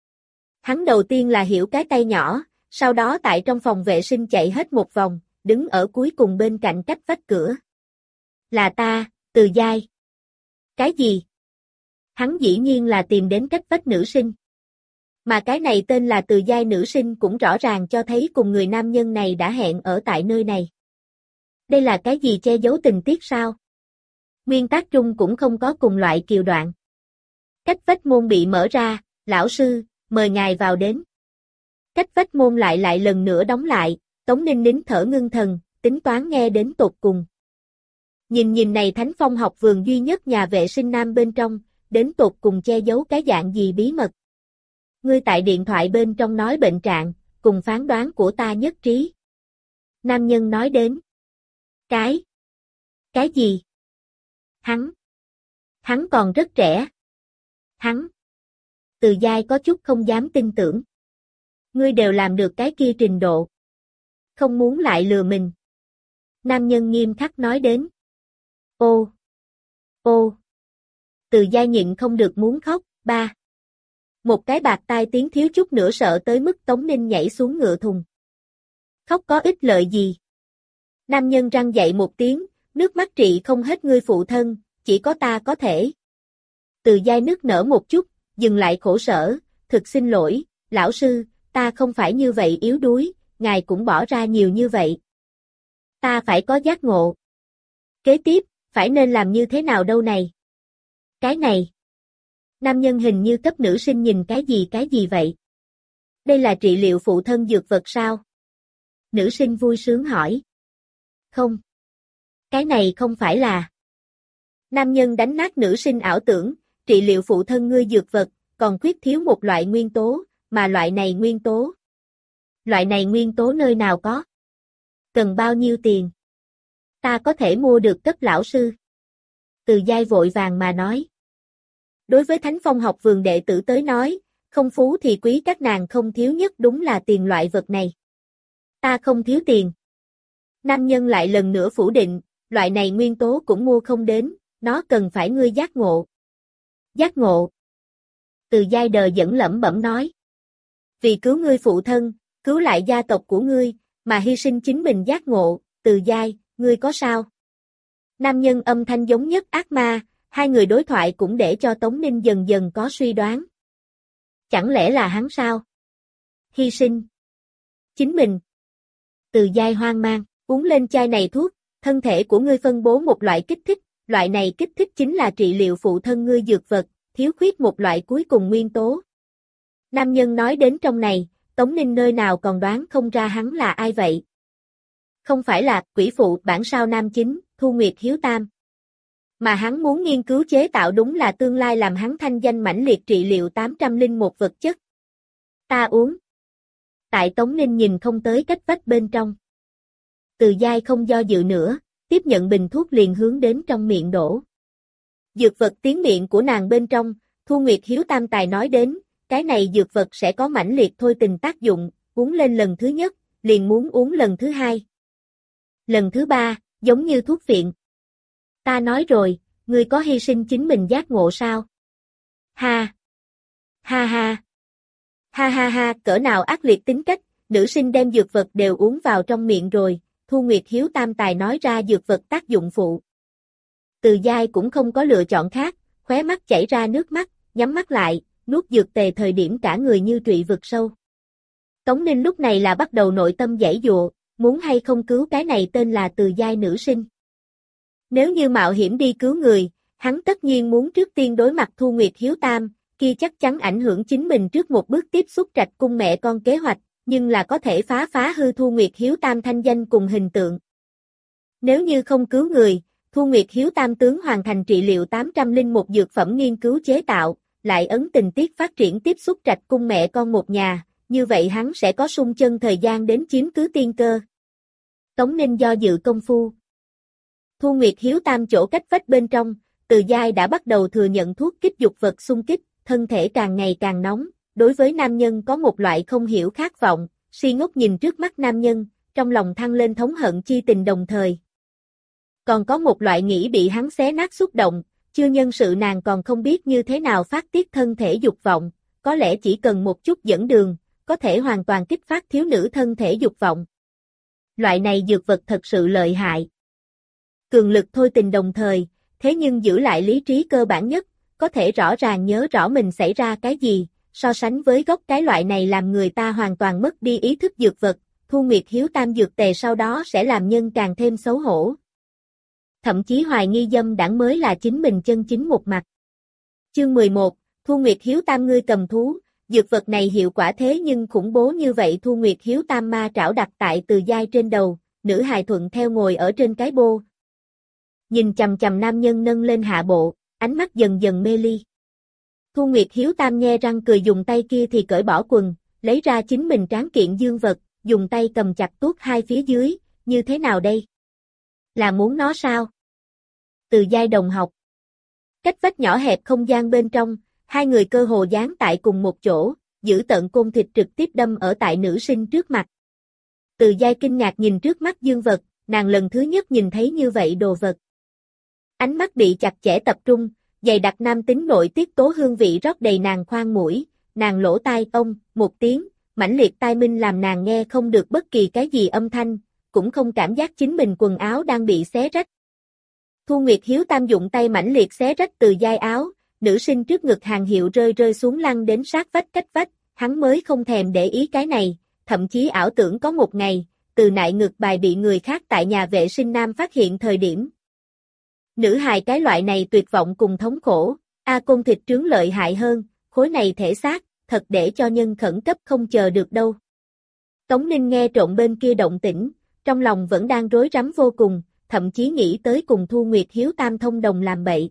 Hắn đầu tiên là hiểu cái tay nhỏ, sau đó tại trong phòng vệ sinh chạy hết một vòng, đứng ở cuối cùng bên cạnh cách vách cửa. Là ta, Từ Giai. Cái gì? Hắn dĩ nhiên là tìm đến cách vách nữ sinh. Mà cái này tên là Từ Giai nữ sinh cũng rõ ràng cho thấy cùng người nam nhân này đã hẹn ở tại nơi này. Đây là cái gì che giấu tình tiết sao? Nguyên tác trung cũng không có cùng loại kiều đoạn. Cách vách môn bị mở ra, lão sư, mời ngài vào đến. Cách vách môn lại lần nữa đóng lại, Tống Ninh nín thở ngưng thần, tính toán nghe đến tột cùng. Nhìn này Thánh Phong học vườn duy nhất nhà vệ sinh nam bên trong, đến tột cùng che giấu cái dạng gì bí mật. Ngươi tại điện thoại bên trong nói bệnh trạng, cùng phán đoán của ta nhất trí. Nam nhân nói đến. Cái gì? Hắn còn rất trẻ. Từ Giai có chút không dám tin tưởng. Ngươi đều làm được cái kia trình độ. Không muốn lại lừa mình. Nam nhân nghiêm khắc nói đến. Ô. Từ Giai nhịn không được muốn khóc, ba. Một cái bạt tai tiếng thiếu chút nữa sợ tới mức Tống Ninh nhảy xuống ngựa thùng. Khóc có ích lợi gì? Nam nhân răng dậy một tiếng, nước mắt trị không hết ngươi phụ thân, chỉ có ta có thể. Từ Giai nức nở một chút, dừng lại khổ sở, thực xin lỗi, lão sư, ta không phải như vậy yếu đuối, ngài cũng bỏ ra nhiều như vậy. Ta phải có giác ngộ. Kế tiếp, phải nên làm như thế nào đâu này? Cái này. Nam nhân hình như cấp nữ sinh nhìn cái gì vậy? Đây là trị liệu phụ thân dược vật sao? Nữ sinh vui sướng hỏi. Không. Cái này không phải là. Nam nhân đánh nát nữ sinh ảo tưởng, trị liệu phụ thân ngươi dược vật, còn khuyết thiếu một loại nguyên tố, mà loại này nguyên tố nơi nào có? Cần bao nhiêu tiền? Ta có thể mua được cấp lão sư. Từ Giai vội vàng mà nói. Đối với Thánh Phong học vườn đệ tử tới nói, không phú thì quý các nàng không thiếu nhất đúng là tiền loại vật này. Ta không thiếu tiền. Nam nhân lại lần nữa phủ định, loại này nguyên tố cũng mua không đến, nó cần phải ngươi giác ngộ. Giác ngộ. Từ Giai đờ dẫn lẩm bẩm nói. Vì cứu ngươi phụ thân, cứu lại gia tộc của ngươi, mà hy sinh chính mình giác ngộ, Từ Giai, ngươi có sao? Nam nhân âm thanh giống nhất ác ma, hai người đối thoại cũng để cho Tống Ninh dần dần có suy đoán. Chẳng lẽ là hắn sao? Hy sinh. Chính mình. Từ Giai hoang mang, uống lên chai này thuốc, thân thể của ngươi phân bố một loại kích thích, loại này kích thích chính là trị liệu phụ thân ngươi dược vật, thiếu khuyết một loại cuối cùng nguyên tố. Nam nhân nói đến trong này, Tống Ninh nơi nào còn đoán không ra hắn là ai vậy. Không phải là quỷ phụ bản sao nam chính, Thu Nguyệt Hiếu Tam. Mà hắn muốn nghiên cứu chế tạo đúng là tương lai làm hắn thanh danh mãnh liệt trị liệu 801 vật chất. Ta uống. Tại Tống Ninh nhìn không tới cách vách bên trong. Từ Giai không do dự nữa, tiếp nhận bình thuốc liền hướng đến trong miệng đổ. Dược vật tiến miệng của nàng bên trong, Thu Nguyệt Hiếu Tam tài nói đến, cái này dược vật sẽ có mãnh liệt thôi tình tác dụng, uống lên lần thứ nhất, liền muốn uống lần thứ hai. Lần thứ ba, giống như thuốc phiện. Ta nói rồi, ngươi có hy sinh chính mình giác ngộ sao? Ha! Ha ha! Ha ha ha, cỡ nào ác liệt tính cách, nữ sinh đem dược vật đều uống vào trong miệng rồi, Thu Nguyệt Hiếu Tam tài nói ra dược vật tác dụng phụ. Từ Giai cũng không có lựa chọn khác, khóe mắt chảy ra nước mắt, nhắm mắt lại, nuốt dược tề thời điểm cả người như trụy vực sâu. Tống Ninh lúc này là bắt đầu nội tâm giãy giụa, muốn hay không cứu cái này tên là Từ Giai nữ sinh. Nếu như mạo hiểm đi cứu người, hắn tất nhiên muốn trước tiên đối mặt Thu Nguyệt Hiếu Tam, kia chắc chắn ảnh hưởng chính mình trước một bước tiếp xúc Trạch cung mẹ con kế hoạch, nhưng là có thể phá hư Thu Nguyệt Hiếu Tam thanh danh cùng hình tượng. Nếu như không cứu người, Thu Nguyệt Hiếu Tam tướng hoàn thành trị liệu 801 dược phẩm nghiên cứu chế tạo, lại ấn tình tiết phát triển tiếp xúc Trạch cung mẹ con một nhà, như vậy hắn sẽ có sung chân thời gian đến chiếm cứ tiên cơ. Tống Ninh do dự công phu. Thu Nguyệt Hiếu Tam chỗ cách vách bên trong, Từ Giai đã bắt đầu thừa nhận thuốc kích dục vật xung kích, thân thể càng ngày càng nóng, đối với nam nhân có một loại không hiểu khát vọng, si ngốc nhìn trước mắt nam nhân, trong lòng thăng lên thống hận chi tình đồng thời. Còn có một loại nghĩ bị hắn xé nát xúc động, chưa nhân sự nàng còn không biết như thế nào phát tiết thân thể dục vọng, có lẽ chỉ cần một chút dẫn đường, có thể hoàn toàn kích phát thiếu nữ thân thể dục vọng. Loại này dược vật thật sự lợi hại. Cường lực thôi tình đồng thời, thế nhưng giữ lại lý trí cơ bản nhất, có thể rõ ràng nhớ rõ mình xảy ra cái gì, so sánh với gốc cái loại này làm người ta hoàn toàn mất đi ý thức dược vật, Thu Nguyệt Hiếu Tam dược tề sau đó sẽ làm nhân càng thêm xấu hổ. Thậm chí hoài nghi dâm đảng mới là chính mình chân chính một mặt. Chương 11, Thu Nguyệt Hiếu Tam ngươi cầm thú, dược vật này hiệu quả thế nhưng khủng bố như vậy Thu Nguyệt Hiếu Tam ma trảo đặt tại Từ Giai trên đầu, nữ hài thuận theo ngồi ở trên cái bô. Nhìn chằm chằm nam nhân nâng lên hạ bộ, ánh mắt dần dần mê ly. Thu Nguyệt Hiếu Tam nhe răng cười dùng tay kia thì cởi bỏ quần, lấy ra chính mình tráng kiện dương vật, dùng tay cầm chặt tuốt hai phía dưới, như thế nào đây? Là muốn nó sao? Từ Giai đồng học. Cách vách nhỏ hẹp không gian bên trong, hai người cơ hồ dán tại cùng một chỗ, giữ tận côn thịt trực tiếp đâm ở tại nữ sinh trước mặt. Từ Giai kinh ngạc nhìn trước mắt dương vật, nàng lần thứ nhất nhìn thấy như vậy đồ vật. Ánh mắt bị chặt chẽ tập trung, dày đặc nam tính nội tiết tố hương vị rót đầy nàng khoang mũi, nàng lỗ tai ông, một tiếng, mãnh liệt tai minh làm nàng nghe không được bất kỳ cái gì âm thanh, cũng không cảm giác chính mình quần áo đang bị xé rách. Thu Nguyệt Hiếu Tam dụng tay mãnh liệt xé rách Từ Giai áo, nữ sinh trước ngực hàng hiệu rơi xuống lăn đến sát vách cách vách, hắn mới không thèm để ý cái này, thậm chí ảo tưởng có một ngày, Từ nại ngực bài bị người khác tại nhà vệ sinh nam phát hiện thời điểm. Nữ hài cái loại này tuyệt vọng cùng thống khổ, côn thịt trướng lợi hại hơn, khối này thể xác, thật để cho nhân khẩn cấp không chờ được đâu. Tống Ninh nghe trộn bên kia động tĩnh, trong lòng vẫn đang rối rắm vô cùng, thậm chí nghĩ tới cùng Thu Nguyệt Hiếu Tam thông đồng làm bậy.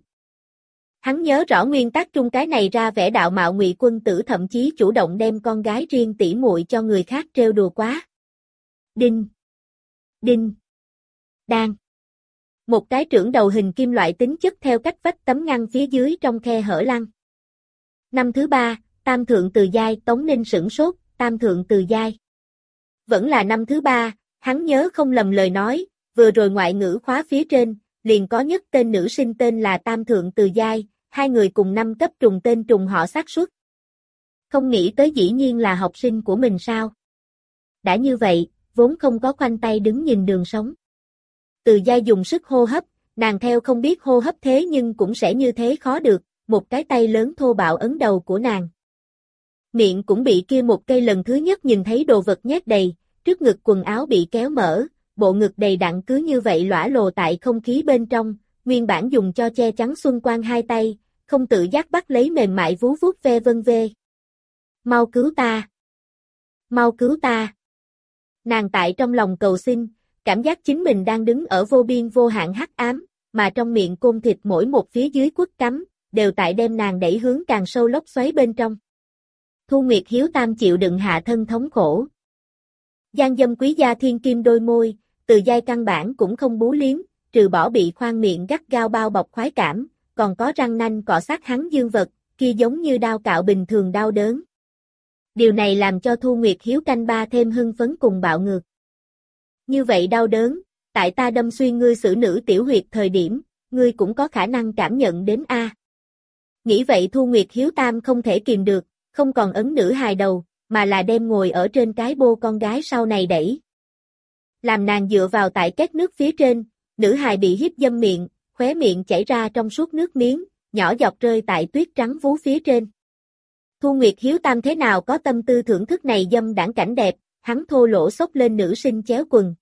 Hắn nhớ rõ nguyên tắc trung cái này ra vẻ đạo mạo Ngụy Quân Tử thậm chí chủ động đem con gái riêng tỉ muội cho người khác trêu đùa quá. Đinh! Đinh! Đang! Một cái trưởng đầu hình kim loại tính chất theo cách vách tấm ngăn phía dưới trong khe hở lăn. Năm thứ ba, Tam thượng Từ Giai, Tống Ninh sửng sốt, Tam thượng Từ Giai. Vẫn là năm thứ ba, hắn nhớ không lầm lời nói, vừa rồi ngoại ngữ khóa phía trên, liền có nhất tên nữ sinh tên là Tam thượng Từ Giai, hai người cùng năm cấp trùng tên trùng họ xác suất. Không nghĩ tới dĩ nhiên là học sinh của mình sao? Đã như vậy, vốn không có khoanh tay đứng nhìn đường sống. Từ Giai dùng sức hô hấp, nàng theo không biết hô hấp thế nhưng cũng sẽ như thế khó được, một cái tay lớn thô bạo ấn đầu của nàng. Miệng cũng bị kia một cây lần thứ nhất nhìn thấy đồ vật nhét đầy, trước ngực quần áo bị kéo mở, bộ ngực đầy đặn cứ như vậy lõa lồ tại không khí bên trong, nguyên bản dùng cho che chắn xuân quang hai tay, không tự giác bắt lấy mềm mại vú vuốt ve vân vê. Mau cứu ta! Mau cứu ta! Nàng tại trong lòng cầu xin, cảm giác chính mình đang đứng ở vô biên vô hạn hắc ám, mà trong miệng côn thịt mỗi một phía dưới quất cắm, đều tại đem nàng đẩy hướng càng sâu lốc xoáy bên trong. Thu Nguyệt Hiếu Tam chịu đựng hạ thân thống khổ. Gian dâm quý gia thiên kim đôi môi, Từ Giai căn bản cũng không bú liếm, trừ bỏ bị khoang miệng gắt gao bao bọc khoái cảm, còn có răng nanh cọ sát hắn dương vật, kia giống như đao cạo bình thường đau đớn. Điều này làm cho Thu Nguyệt Hiếu canh ba thêm hưng phấn cùng bạo ngược. Như vậy đau đớn, tại ta đâm xuyên ngươi xử nữ tiểu huyệt thời điểm, ngươi cũng có khả năng cảm nhận đến a. Nghĩ vậy Thu Nguyệt Hiếu Tam không thể kìm được, không còn ấn nữ hài đầu, mà là đem ngồi ở trên cái bô con gái sau này đẩy. Làm nàng dựa vào tại két nước phía trên, nữ hài bị hiếp dâm miệng, khóe miệng chảy ra trong suốt nước miếng, nhỏ giọt rơi tại tuyết trắng vú phía trên. Thu Nguyệt Hiếu Tam thế nào có tâm tư thưởng thức này dâm đãng cảnh đẹp, hắn thô lỗ xốc lên nữ sinh chéo quần.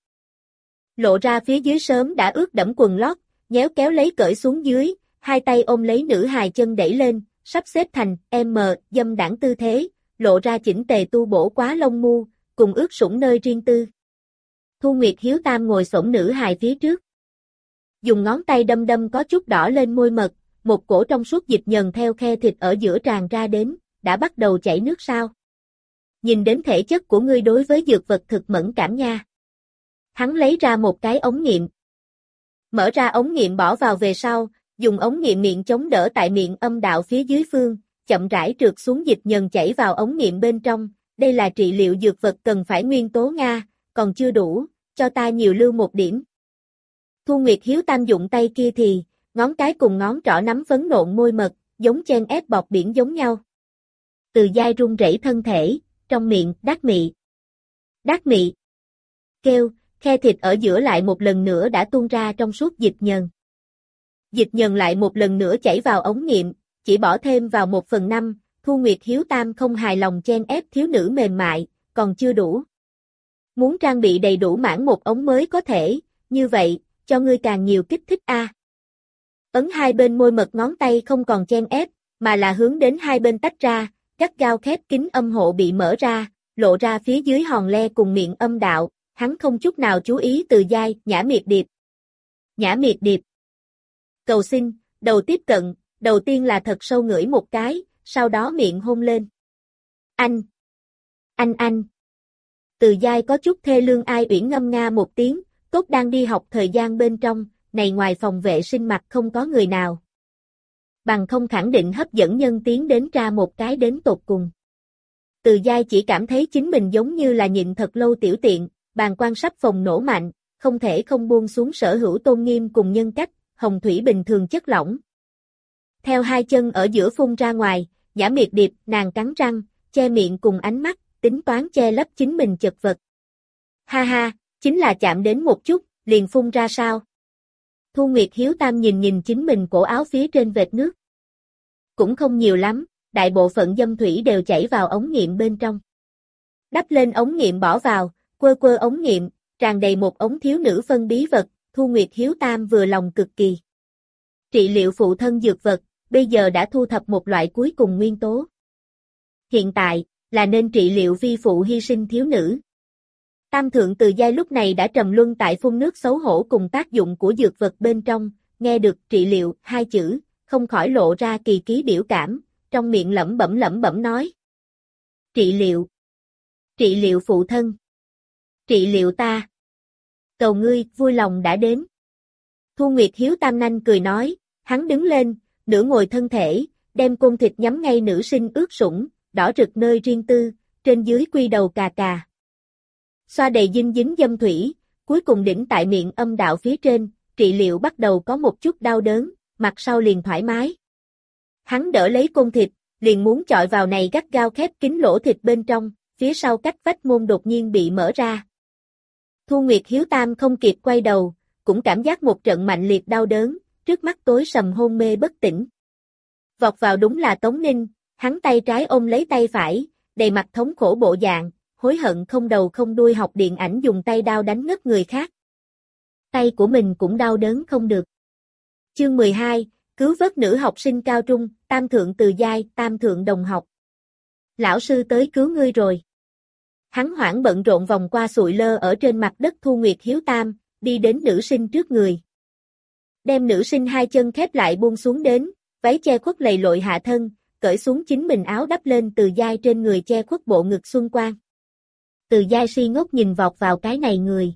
Lộ ra phía dưới sớm đã ướt đẫm quần lót, nhéo kéo lấy cởi xuống dưới, hai tay ôm lấy nữ hài chân đẩy lên, sắp xếp thành M dâm đãng tư thế, lộ ra chỉnh tề tu bổ quá lông mu, cùng ướt sũng nơi riêng tư. Thu Nguyệt Hiếu Tam ngồi xổm nữ hài phía trước. Dùng ngón tay đâm đâm có chút đỏ lên môi mật, một cổ trong suốt dịch nhờn theo khe thịt ở giữa tràn ra đến, đã bắt đầu chảy nước sao. Nhìn đến thể chất của ngươi đối với dược vật thực mẫn cảm nha. Hắn lấy ra một cái ống nghiệm. Mở ra ống nghiệm bỏ vào về sau, dùng ống nghiệm miệng chống đỡ tại miệng âm đạo phía dưới phương, chậm rãi trượt xuống dịch nhờn chảy vào ống nghiệm bên trong, đây là trị liệu dược vật cần phải nguyên tố Nga, còn chưa đủ, cho ta nhiều lưu một điểm. Thu Nguyệt Hiếu Tam dụng tay kia thì, ngón cái cùng ngón trỏ nắm phấn nộn môi mật, giống chen ép bọt biển giống nhau. Từ Giai run rẩy thân thể, trong miệng, đát mị. Đát mị. Kêu, khe thịt ở giữa lại một lần nữa đã tuôn ra trong suốt dịch nhờn. Dịch nhờn lại một lần nữa chảy vào ống nghiệm, chỉ bỏ thêm vào 1/5, Thu Nguyệt Hiếu Tam không hài lòng chen ép thiếu nữ mềm mại, còn chưa đủ. Muốn trang bị đầy đủ mãn một ống mới có thể, như vậy, cho ngươi càng nhiều kích thích a. Ấn hai bên môi mật ngón tay không còn chen ép, mà là hướng đến hai bên tách ra, gắt gao khép kín âm hộ bị mở ra, lộ ra phía dưới hòn le cùng miệng âm đạo, hắn không chút nào chú ý Từ Giai, Nhã Miệt Điệp. Nhã Miệt Điệp. Cầu xin, đầu tiếp cận, đầu tiên là thật sâu ngửi một cái, sau đó miệng hôn lên. Anh. Từ Giai có chút thê lương ai uyển ngâm nga một tiếng, Cốt đang đi học thời gian bên trong, này ngoài phòng vệ sinh mặt không có người nào. Bằng không khẳng định hấp dẫn nhân tiến đến ra một cái đến tột cùng. Từ Giai chỉ cảm thấy chính mình giống như là nhịn thật lâu tiểu tiện, bàng quan sắp phồng nổ mạnh, không thể không buông xuống sở hữu tôn nghiêm cùng nhân cách, hồng thủy bình thường chất lỏng. Theo hai chân ở giữa phun ra ngoài, Nhã Miệt Điệp, nàng cắn răng, che miệng cùng ánh mắt, tính toán che lấp chính mình chật vật. Ha ha, chính là chạm đến một chút, liền phun ra sao? Thu Nguyệt Hiếu Tam nhìn chính mình cổ áo phía trên vệt nước. Cũng không nhiều lắm, đại bộ phận dâm thủy đều chảy vào ống nghiệm bên trong. Đắp lên ống nghiệm bỏ vào, quơ ống nghiệm, tràn đầy một ống thiếu nữ phân bí vật, Thu Nguyệt Hiếu Tam vừa lòng cực kỳ. Trị liệu phụ thân dược vật, bây giờ đã thu thập một loại cuối cùng nguyên tố. Hiện tại, là nên trị liệu vi phụ hy sinh thiếu nữ. Tam thượng Từ Giai lúc này đã trầm luân tại phun nước xấu hổ cùng tác dụng của dược vật bên trong, nghe được trị liệu hai chữ, không khỏi lộ ra kỳ ký biểu cảm, trong miệng lẩm bẩm nói. Trị liệu phụ thân. Trị liệu ta. Cầu ngươi, vui lòng đã đến. Thu Nguyệt Hiếu Tam nanh cười nói, hắn đứng lên, nửa ngồi thân thể, đem côn thịt nhắm ngay nữ sinh ướt sũng, đỏ rực nơi riêng tư, trên dưới quy đầu cà cà. Xoa đầy dinh dính dâm thủy, cuối cùng đỉnh tại miệng âm đạo phía trên, trị liệu bắt đầu có một chút đau đớn, mặt sau liền thoải mái. Hắn đỡ lấy côn thịt, liền muốn chọi vào này gắt gao khép kín lỗ thịt bên trong, phía sau cách vách môn đột nhiên bị mở ra. Thu Nguyệt Hiếu Tam không kịp quay đầu, cũng cảm giác một trận mạnh liệt đau đớn, trước mắt tối sầm hôn mê bất tỉnh. Vọt vào đúng là Tống Ninh, hắn tay trái ôm lấy tay phải, đầy mặt thống khổ bộ dạng, hối hận không đầu không đuôi học điện ảnh dùng tay đao đánh ngất người khác. Tay của mình cũng đau đớn không được. Chương 12, Cứu vớt nữ học sinh cao trung, tam thượng từ giai, tam thượng đồng học. Lão sư tới cứu ngươi rồi. Hắn hoảng bận rộn vòng qua sụi lơ ở trên mặt đất Thu Nguyệt Hiếu Tam, đi đến nữ sinh trước người. Đem nữ sinh hai chân khép lại buông xuống đến, váy che khuất lầy lội hạ thân, cởi xuống chính mình áo đắp lên từ giai trên người che khuất bộ ngực xuân quang. Từ giai si ngốc nhìn vọt vào cái này người,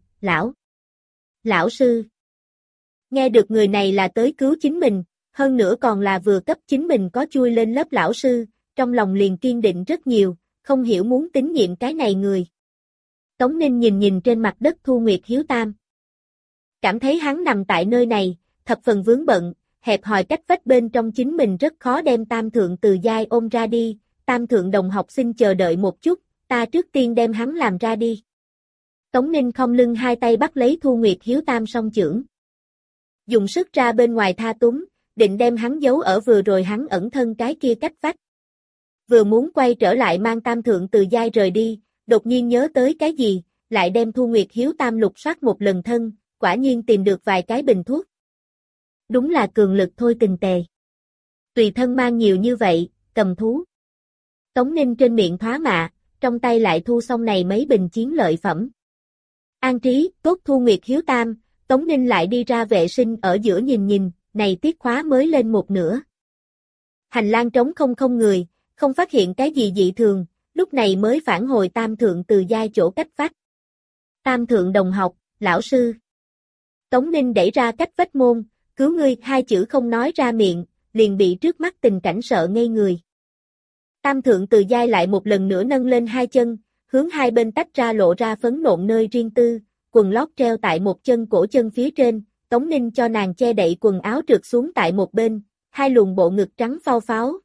lão sư. Nghe được người này là tới cứu chính mình, hơn nữa còn là vừa cấp chính mình có chui lên lớp lão sư, trong lòng liền kiên định rất nhiều, không hiểu muốn tín nhiệm cái này người. Tống Ninh nhìn trên mặt đất Thu Nguyệt Hiếu Tam. Cảm thấy hắn nằm tại nơi này, thập phần vướng bận, hẹp hòi cách vách bên trong chính mình rất khó đem tam thượng từ giai ôm ra đi, tam thượng đồng học xin chờ đợi một chút, ta trước tiên đem hắn làm ra đi. Tống Ninh không lưng hai tay bắt lấy Thu Nguyệt Hiếu Tam song chưởng. Dùng sức ra bên ngoài tha túng, định đem hắn giấu ở vừa rồi hắn ẩn thân cái kia cách vách. Vừa muốn quay trở lại mang tam thượng từ giai rời đi, đột nhiên nhớ tới cái gì, lại đem Thu Nguyệt Hiếu Tam lục soát một lần thân, quả nhiên tìm được vài cái bình thuốc. Đúng là cường lực thôi tình tề. Tùy thân mang nhiều như vậy, cầm thú. Tống Ninh trên miệng thoá mạ, trong tay lại thu xong này mấy bình chiến lợi phẩm. An trí, tốt Thu Nguyệt Hiếu Tam, Tống Ninh lại đi ra vệ sinh ở giữa nhìn, này tiết khóa mới lên một nửa. Hành lang trống không người, không phát hiện cái gì dị thường, lúc này mới phản hồi tam thượng từ giai chỗ cách vách. Tam thượng đồng học, lão sư. Tống Ninh đẩy ra cách vách môn, cứu ngươi hai chữ không nói ra miệng, liền bị trước mắt tình cảnh sợ ngây người. Tam thượng từ giai lại một lần nữa nâng lên hai chân, hướng hai bên tách ra lộ ra phấn nộn nơi riêng tư, quần lót treo tại một chân cổ chân phía trên, Tống Ninh cho nàng che đậy quần áo trượt xuống tại một bên, hai luồng bộ ngực trắng phao pháo.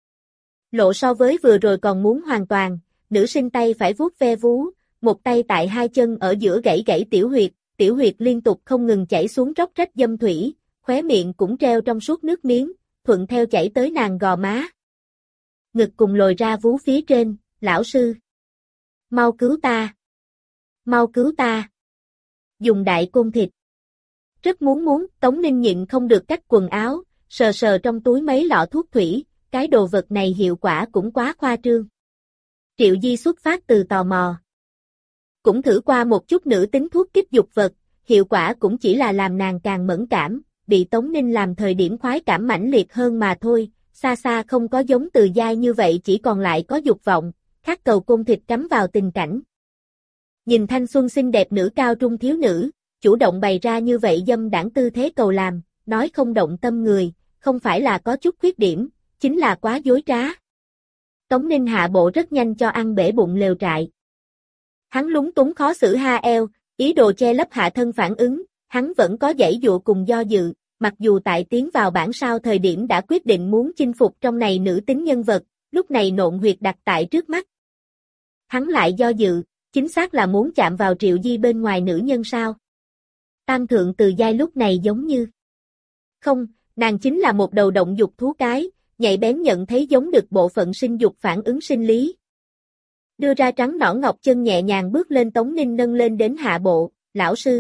Lộ so với vừa rồi còn muốn hoàn toàn, nữ sinh tay phải vuốt ve vú, một tay tại hai chân ở giữa gãy tiểu huyệt liên tục không ngừng chảy xuống róc rách dâm thủy, khóe miệng cũng treo trong suốt nước miếng, thuận theo chảy tới nàng gò má. Ngực cùng lồi ra vú phía trên, lão sư. Mau cứu ta. Mau cứu ta. Dùng đại côn thịt. Rất muốn, Tống Ninh nhịn không được cách quần áo, sờ trong túi mấy lọ thuốc thủy, cái đồ vật này hiệu quả cũng quá khoa trương. Triệu Di xuất phát từ tò mò. Cũng thử qua một chút nữ tính thuốc kích dục vật, hiệu quả cũng chỉ là làm nàng càng mẫn cảm, bị Tống Ninh làm thời điểm khoái cảm mãnh liệt hơn mà thôi, xa không có giống từ giai như vậy chỉ còn lại có dục vọng, khát cầu côn thịt cắm vào tình cảnh. Nhìn thanh xuân xinh đẹp nữ cao trung thiếu nữ, chủ động bày ra như vậy dâm đãng tư thế cầu làm, nói không động tâm người, không phải là có chút khuyết điểm, chính là quá dối trá. Tống Ninh hạ bộ rất nhanh cho ăn bể bụng lều trại. Hắn lúng túng khó xử ha eo, ý đồ che lấp hạ thân phản ứng, hắn vẫn có giãy dụa cùng do dự, mặc dù tại tiến vào bản sao thời điểm đã quyết định muốn chinh phục trong này nữ tính nhân vật, lúc này nộn huyệt đặt tại trước mắt. Hắn lại do dự, chính xác là muốn chạm vào Triệu Di bên ngoài nữ nhân sao. Tam thượng từ giai lúc này giống như. Không, nàng chính là một đầu động dục thú cái, nhạy bén nhận thấy giống được bộ phận sinh dục phản ứng sinh lý. Đưa ra trắng nõn ngọc chân nhẹ nhàng bước lên Tống Ninh nâng lên đến hạ bộ, lão sư.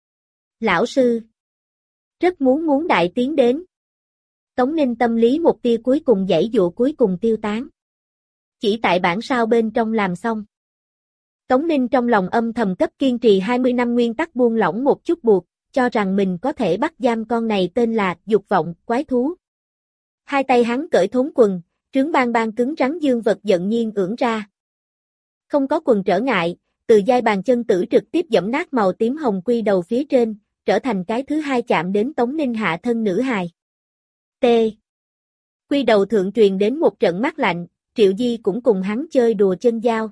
Lão sư. Rất muốn đại tiến đến. Tống Ninh tâm lý một tia cuối cùng giãy dụa cuối cùng tiêu tán. Chỉ tại bản sao bên trong làm xong. Tống Ninh trong lòng âm thầm cấp kiên trì 20 năm nguyên tắc buông lỏng một chút buộc, cho rằng mình có thể bắt giam con này tên là dục vọng, quái thú. Hai tay hắn cởi thốn quần, trướng bang cứng rắn dương vật giận nhiên ưỡn ra. Không có quần trở ngại, từ giai bàn chân tử trực tiếp giẫm nát màu tím hồng quy đầu phía trên, trở thành cái thứ hai chạm đến Tống Ninh hạ thân nữ hài. T. Quy đầu thượng truyền đến một trận mát lạnh, Triệu Di cũng cùng hắn chơi đùa chân dao.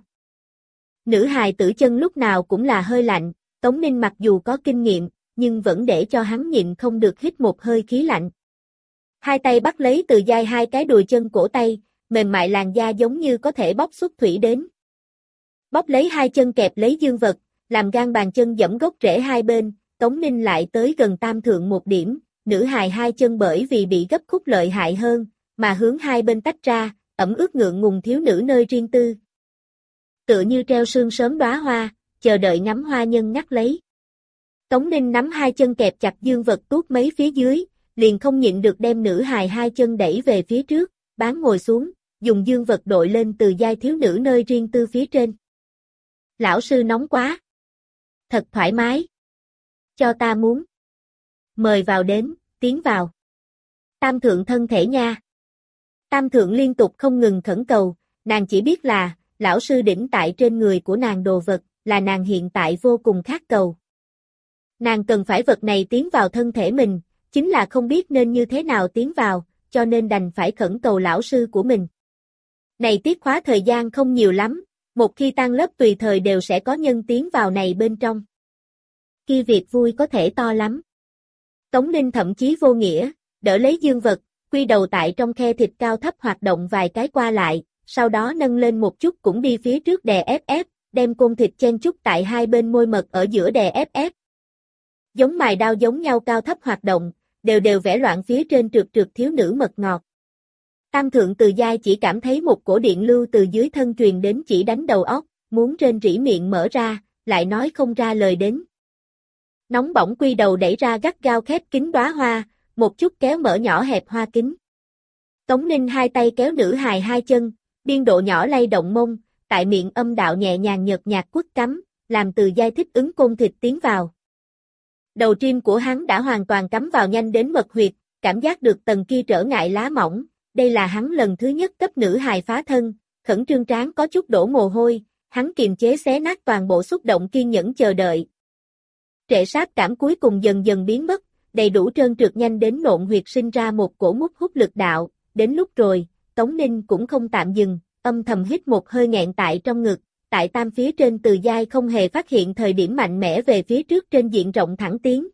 Nữ hài tử chân lúc nào cũng là hơi lạnh, Tống Ninh mặc dù có kinh nghiệm, nhưng vẫn để cho hắn nhịn không được hít một hơi khí lạnh. Hai tay bắt lấy từ giai hai cái đùi chân cổ tay, mềm mại làn da giống như có thể bóc xuất thủy đến. Bóp lấy hai chân kẹp lấy dương vật, làm gan bàn chân giẫm gốc rễ hai bên, Tống Ninh lại tới gần tam thượng một điểm, nữ hài hai chân bởi vì bị gấp khúc lợi hại hơn, mà hướng hai bên tách ra, ẩm ướt ngượng ngùng thiếu nữ nơi riêng tư. Tựa như treo sương sớm đóa hoa, chờ đợi ngắm hoa nhân ngắt lấy. Tống Ninh nắm hai chân kẹp chặt dương vật tuốt mấy phía dưới, liền không nhịn được đem nữ hài hai chân đẩy về phía trước, bán ngồi xuống, dùng dương vật đội lên từ giai thiếu nữ nơi riêng tư phía trên. Lão sư nóng quá. Thật thoải mái. Cho ta muốn. Mời vào đến, tiến vào. Tam thượng thân thể nha. Tam thượng liên tục không ngừng khẩn cầu, nàng chỉ biết là, lão sư đỉnh tại trên người của nàng đồ vật, là nàng hiện tại vô cùng khát cầu. Nàng cần phải vật này tiến vào thân thể mình, chính là không biết nên như thế nào tiến vào, cho nên đành phải khẩn cầu lão sư của mình. Này tiết khóa thời gian không nhiều lắm, một khi tan lớp tùy thời đều sẽ có nhân tiến vào này bên trong. Kia việc vui có thể to lắm. Tống Ninh thậm chí vô nghĩa, đỡ lấy dương vật, quy đầu tại trong khe thịt cao thấp hoạt động vài cái qua lại, sau đó nâng lên một chút cũng đi phía trước đè ép, đem côn thịt chen chút tại hai bên môi mật ở giữa đè ép. Giống mài đao giống nhau cao thấp hoạt động, đều vẽ loạn phía trên trượt thiếu nữ mật ngọt. Tam thượng từ giai chỉ cảm thấy một cổ điện lưu từ dưới thân truyền đến chỉ đánh đầu óc, muốn rên rỉ miệng mở ra, lại nói không ra lời đến. Nóng bỏng quy đầu đẩy ra gắt gao khép kín đóa hoa, một chút kéo mở nhỏ hẹp hoa kính. Tống Ninh hai tay kéo nữ hài hai chân, biên độ nhỏ lay động mông, tại miệng âm đạo nhẹ nhàng nhợt nhạt quất cắm, làm từ giai thích ứng côn thịt tiến vào. Đầu trim của hắn đã hoàn toàn cắm vào nhanh đến mật huyệt, cảm giác được tầng kia trở ngại lá mỏng, đây là hắn lần thứ nhất cấp nữ hài phá thân, khẩn trương trán có chút đổ mồ hôi, hắn kiềm chế xé nát toàn bộ xúc động kiên nhẫn chờ đợi. Trệ sát cảm cuối cùng dần dần biến mất, đầy đủ trơn trượt nhanh đến nộn huyệt sinh ra một cổ mút hút lực đạo, đến lúc rồi, Tống Ninh cũng không tạm dừng, âm thầm hít một hơi nghẹn tại trong ngực, tại tam phía trên từ giai không hề phát hiện thời điểm mạnh mẽ về phía trước trên diện rộng thẳng tiến.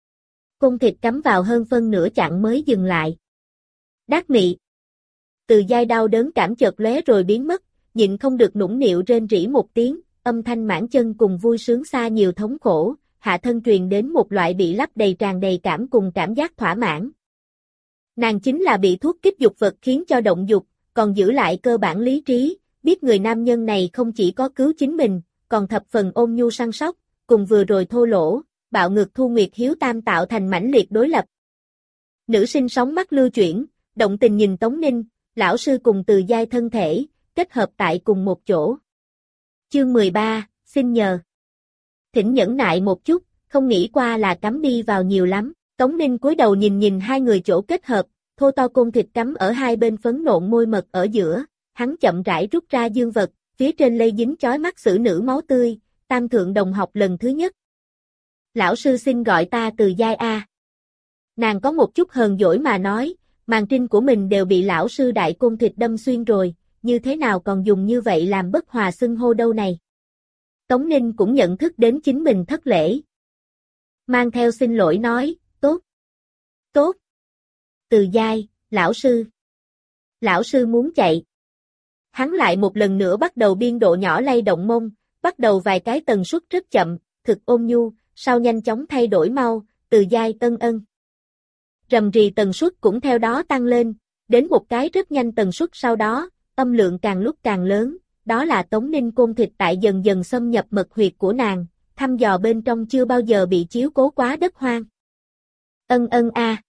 Côn thịt cắm vào hơn phân nửa chặng mới dừng lại. Đát mị. Từ giai đau đớn cảm chợt lóe rồi biến mất, nhịn không được nũng nịu rên rỉ một tiếng, âm thanh mãn chân cùng vui sướng xa nhiều thống khổ, hạ thân truyền đến một loại bị lấp đầy tràn đầy cảm cùng cảm giác thỏa mãn. Nàng chính là bị thuốc kích dục vật khiến cho động dục, còn giữ lại cơ bản lý trí, biết người nam nhân này không chỉ có cứu chính mình, còn thập phần ôn nhu săn sóc, cùng vừa rồi thô lỗ, bạo ngược Thu Nguyệt Hiếu Tam tạo thành mãnh liệt đối lập. Nữ sinh sóng mắt lưu chuyển, động tình nhìn Tống Ninh, lão sư cùng từ giai thân thể, kết hợp tại cùng một chỗ. Chương 13, xin nhờ. Thỉnh nhẫn nại một chút, không nghĩ qua là cắm đi vào nhiều lắm. Tống Ninh cúi đầu nhìn hai người chỗ kết hợp, thô to côn thịt cắm ở hai bên phấn nộn môi mật ở giữa, hắn chậm rãi rút ra dương vật, phía trên lây dính chói mắt xử nữ máu tươi, tam thượng đồng học lần thứ nhất. Lão sư xin gọi ta từ giai a. Nàng có một chút hờn dỗi mà nói, màn trinh của mình đều bị lão sư đại côn thịt đâm xuyên rồi, như thế nào còn dùng như vậy làm bất hòa xưng hô đâu này. Tống Ninh cũng nhận thức đến chính mình thất lễ. Mang theo xin lỗi nói, tốt. Tốt. Từ giai, lão sư. Lão sư muốn chạy. Hắn lại một lần nữa bắt đầu biên độ nhỏ lay động mông, bắt đầu vài cái tần suất rất chậm, thực ôn nhu, sau nhanh chóng thay đổi mau, từ giai tân ân. Rầm rì tần suất cũng theo đó tăng lên, đến một cái rất nhanh tần suất sau đó, âm lượng càng lúc càng lớn, đó là Tống Ninh côn thịt tại dần dần xâm nhập mật huyệt của nàng, thăm dò bên trong chưa bao giờ bị chiếu cố quá đất hoang. Ân ân a.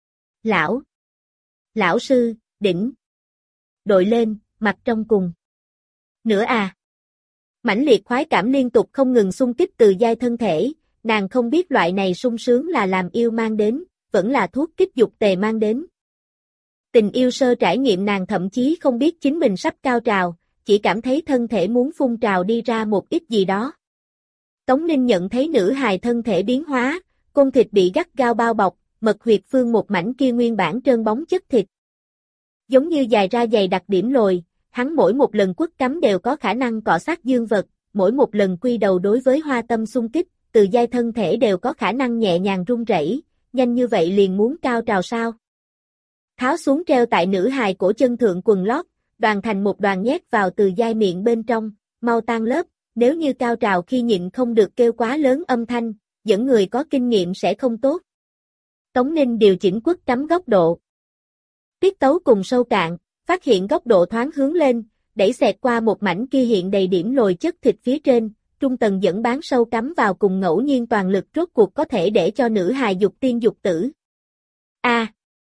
Lão sư, đỉnh. Đội lên, mặt trong cùng. Nữa à. Mãnh liệt khoái cảm liên tục không ngừng xung kích từ giai thân thể, nàng không biết loại này sung sướng là làm yêu mang đến, vẫn là thuốc kích dục tề mang đến. Tình yêu sơ trải nghiệm nàng thậm chí không biết chính mình sắp cao trào, chỉ cảm thấy thân thể muốn phun trào đi ra một ít gì đó. Tống Ninh nhận thấy nữ hài thân thể biến hóa, côn thịt bị gắt gao bao bọc, mật huyệt phương một mảnh kia nguyên bản trơn bóng chất thịt. Giống như dài ra dày đặc điểm lồi, hắn mỗi một lần quất cắm đều có khả năng cọ sát dương vật, mỗi một lần quy đầu đối với hoa tâm xung kích, từ giai thân thể đều có khả năng nhẹ nhàng run rẩy, nhanh như vậy liền muốn cao trào sao. Tháo xuống treo tại nữ hài cổ chân thượng quần lót, đoàn thành một đoàn nhét vào từ giai miệng bên trong, mau tan lớp, nếu như cao trào khi nhịn không được kêu quá lớn âm thanh, dẫn người có kinh nghiệm sẽ không tốt. Tống Ninh điều chỉnh quất cắm góc độ. Tiết tấu cùng sâu cạn, phát hiện góc độ thoáng hướng lên, đẩy xẹt qua một mảnh kia hiện đầy điểm lồi chất thịt phía trên, trung tầng dẫn bán sâu cắm vào cùng ngẫu nhiên toàn lực rốt cuộc có thể để cho nữ hài dục tiên dục tử. A.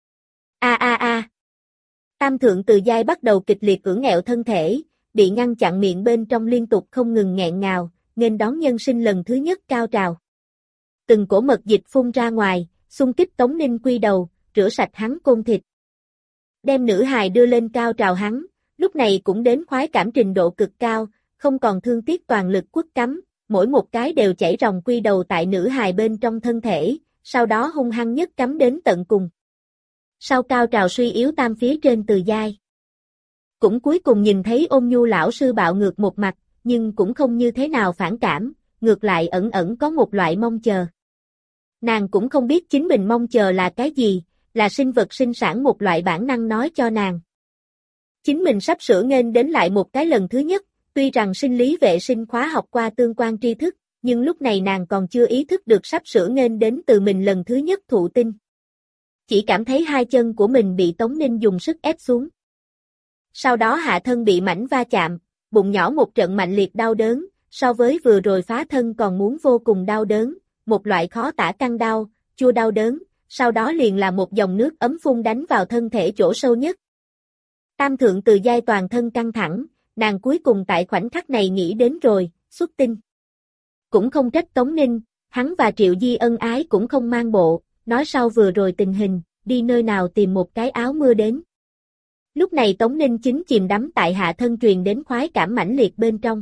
A a a. Tam thượng Từ Giai bắt đầu kịch liệt ưỡn ẹo thân thể, bị ngăn chặn miệng bên trong liên tục không ngừng nghẹn ngào, nghênh đón nhân sinh lần thứ nhất cao trào. Từng cổ mật dịch phun ra ngoài, xung kích Tống Ninh quy đầu, rửa sạch hắn côn thịt. Đem nữ hài đưa lên cao trào hắn, lúc này cũng đến khoái cảm trình độ cực cao, không còn thương tiếc toàn lực quất cắm, mỗi một cái đều chảy ròng quy đầu tại nữ hài bên trong thân thể, sau đó hung hăng nhất cắm đến tận cùng. Sau cao trào suy yếu tam phía trên Từ Giai. Cũng cuối cùng nhìn thấy Ôn Nhu lão sư bạo ngược một mặt, nhưng cũng không như thế nào phản cảm, ngược lại ẩn ẩn có một loại mong chờ. Nàng cũng không biết chính mình mong chờ là cái gì, là sinh vật sinh sản một loại bản năng nói cho nàng. Chính mình sắp sửa nghênh đến lại một cái lần thứ nhất, tuy rằng sinh lý vệ sinh khóa học qua tương quan tri thức, nhưng lúc này nàng còn chưa ý thức được sắp sửa nghênh đến từ mình lần thứ nhất thụ tinh. Chỉ cảm thấy hai chân của mình bị Tống Ninh dùng sức ép xuống. Sau đó hạ thân bị mảnh va chạm, bụng nhỏ một trận mạnh liệt đau đớn, so với vừa rồi phá thân còn muốn vô cùng đau đớn, một loại khó tả căng đau, chua đau đớn, sau đó liền là một dòng nước ấm phun đánh vào thân thể chỗ sâu nhất. Tam thượng Từ Giai toàn thân căng thẳng, nàng cuối cùng tại khoảnh khắc này nghĩ đến rồi, xuất tinh. Cũng không trách Tống Ninh, hắn và Triệu Di ân ái cũng không mang bộ, nói sau vừa rồi tình hình, đi nơi nào tìm một cái áo mưa đến. Lúc này Tống Ninh chính chìm đắm tại hạ thân truyền đến khoái cảm mãnh liệt bên trong.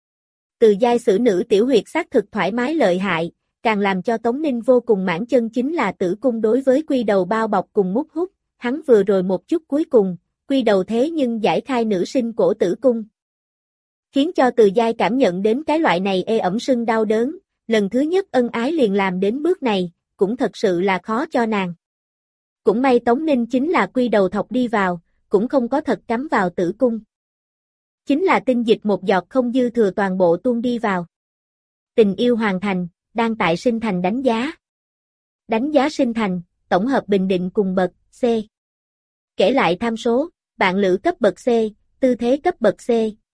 Từ Giai xử nữ tiểu huyệt xác thực thoải mái lợi hại, càng làm cho Tống Ninh vô cùng mãn chân chính là tử cung đối với quy đầu bao bọc cùng mút hút, hắn vừa rồi một chút cuối cùng, quy đầu thế nhưng giải khai nữ sinh cổ tử cung. Khiến cho Từ Giai cảm nhận đến cái loại này ê ẩm sưng đau đớn, lần thứ nhất ân ái liền làm đến bước này, cũng thật sự là khó cho nàng. Cũng may Tống Ninh chính là quy đầu thọc đi vào, cũng không có thật cắm vào tử cung. Chính là tinh dịch một giọt không dư thừa toàn bộ tuôn đi vào. Tình yêu hoàn thành, đang tại sinh thành đánh giá. Đánh giá sinh thành, tổng hợp bình định cùng bậc C. Kể lại tham số, bạn lữ cấp bậc C, tư thế cấp bậc C.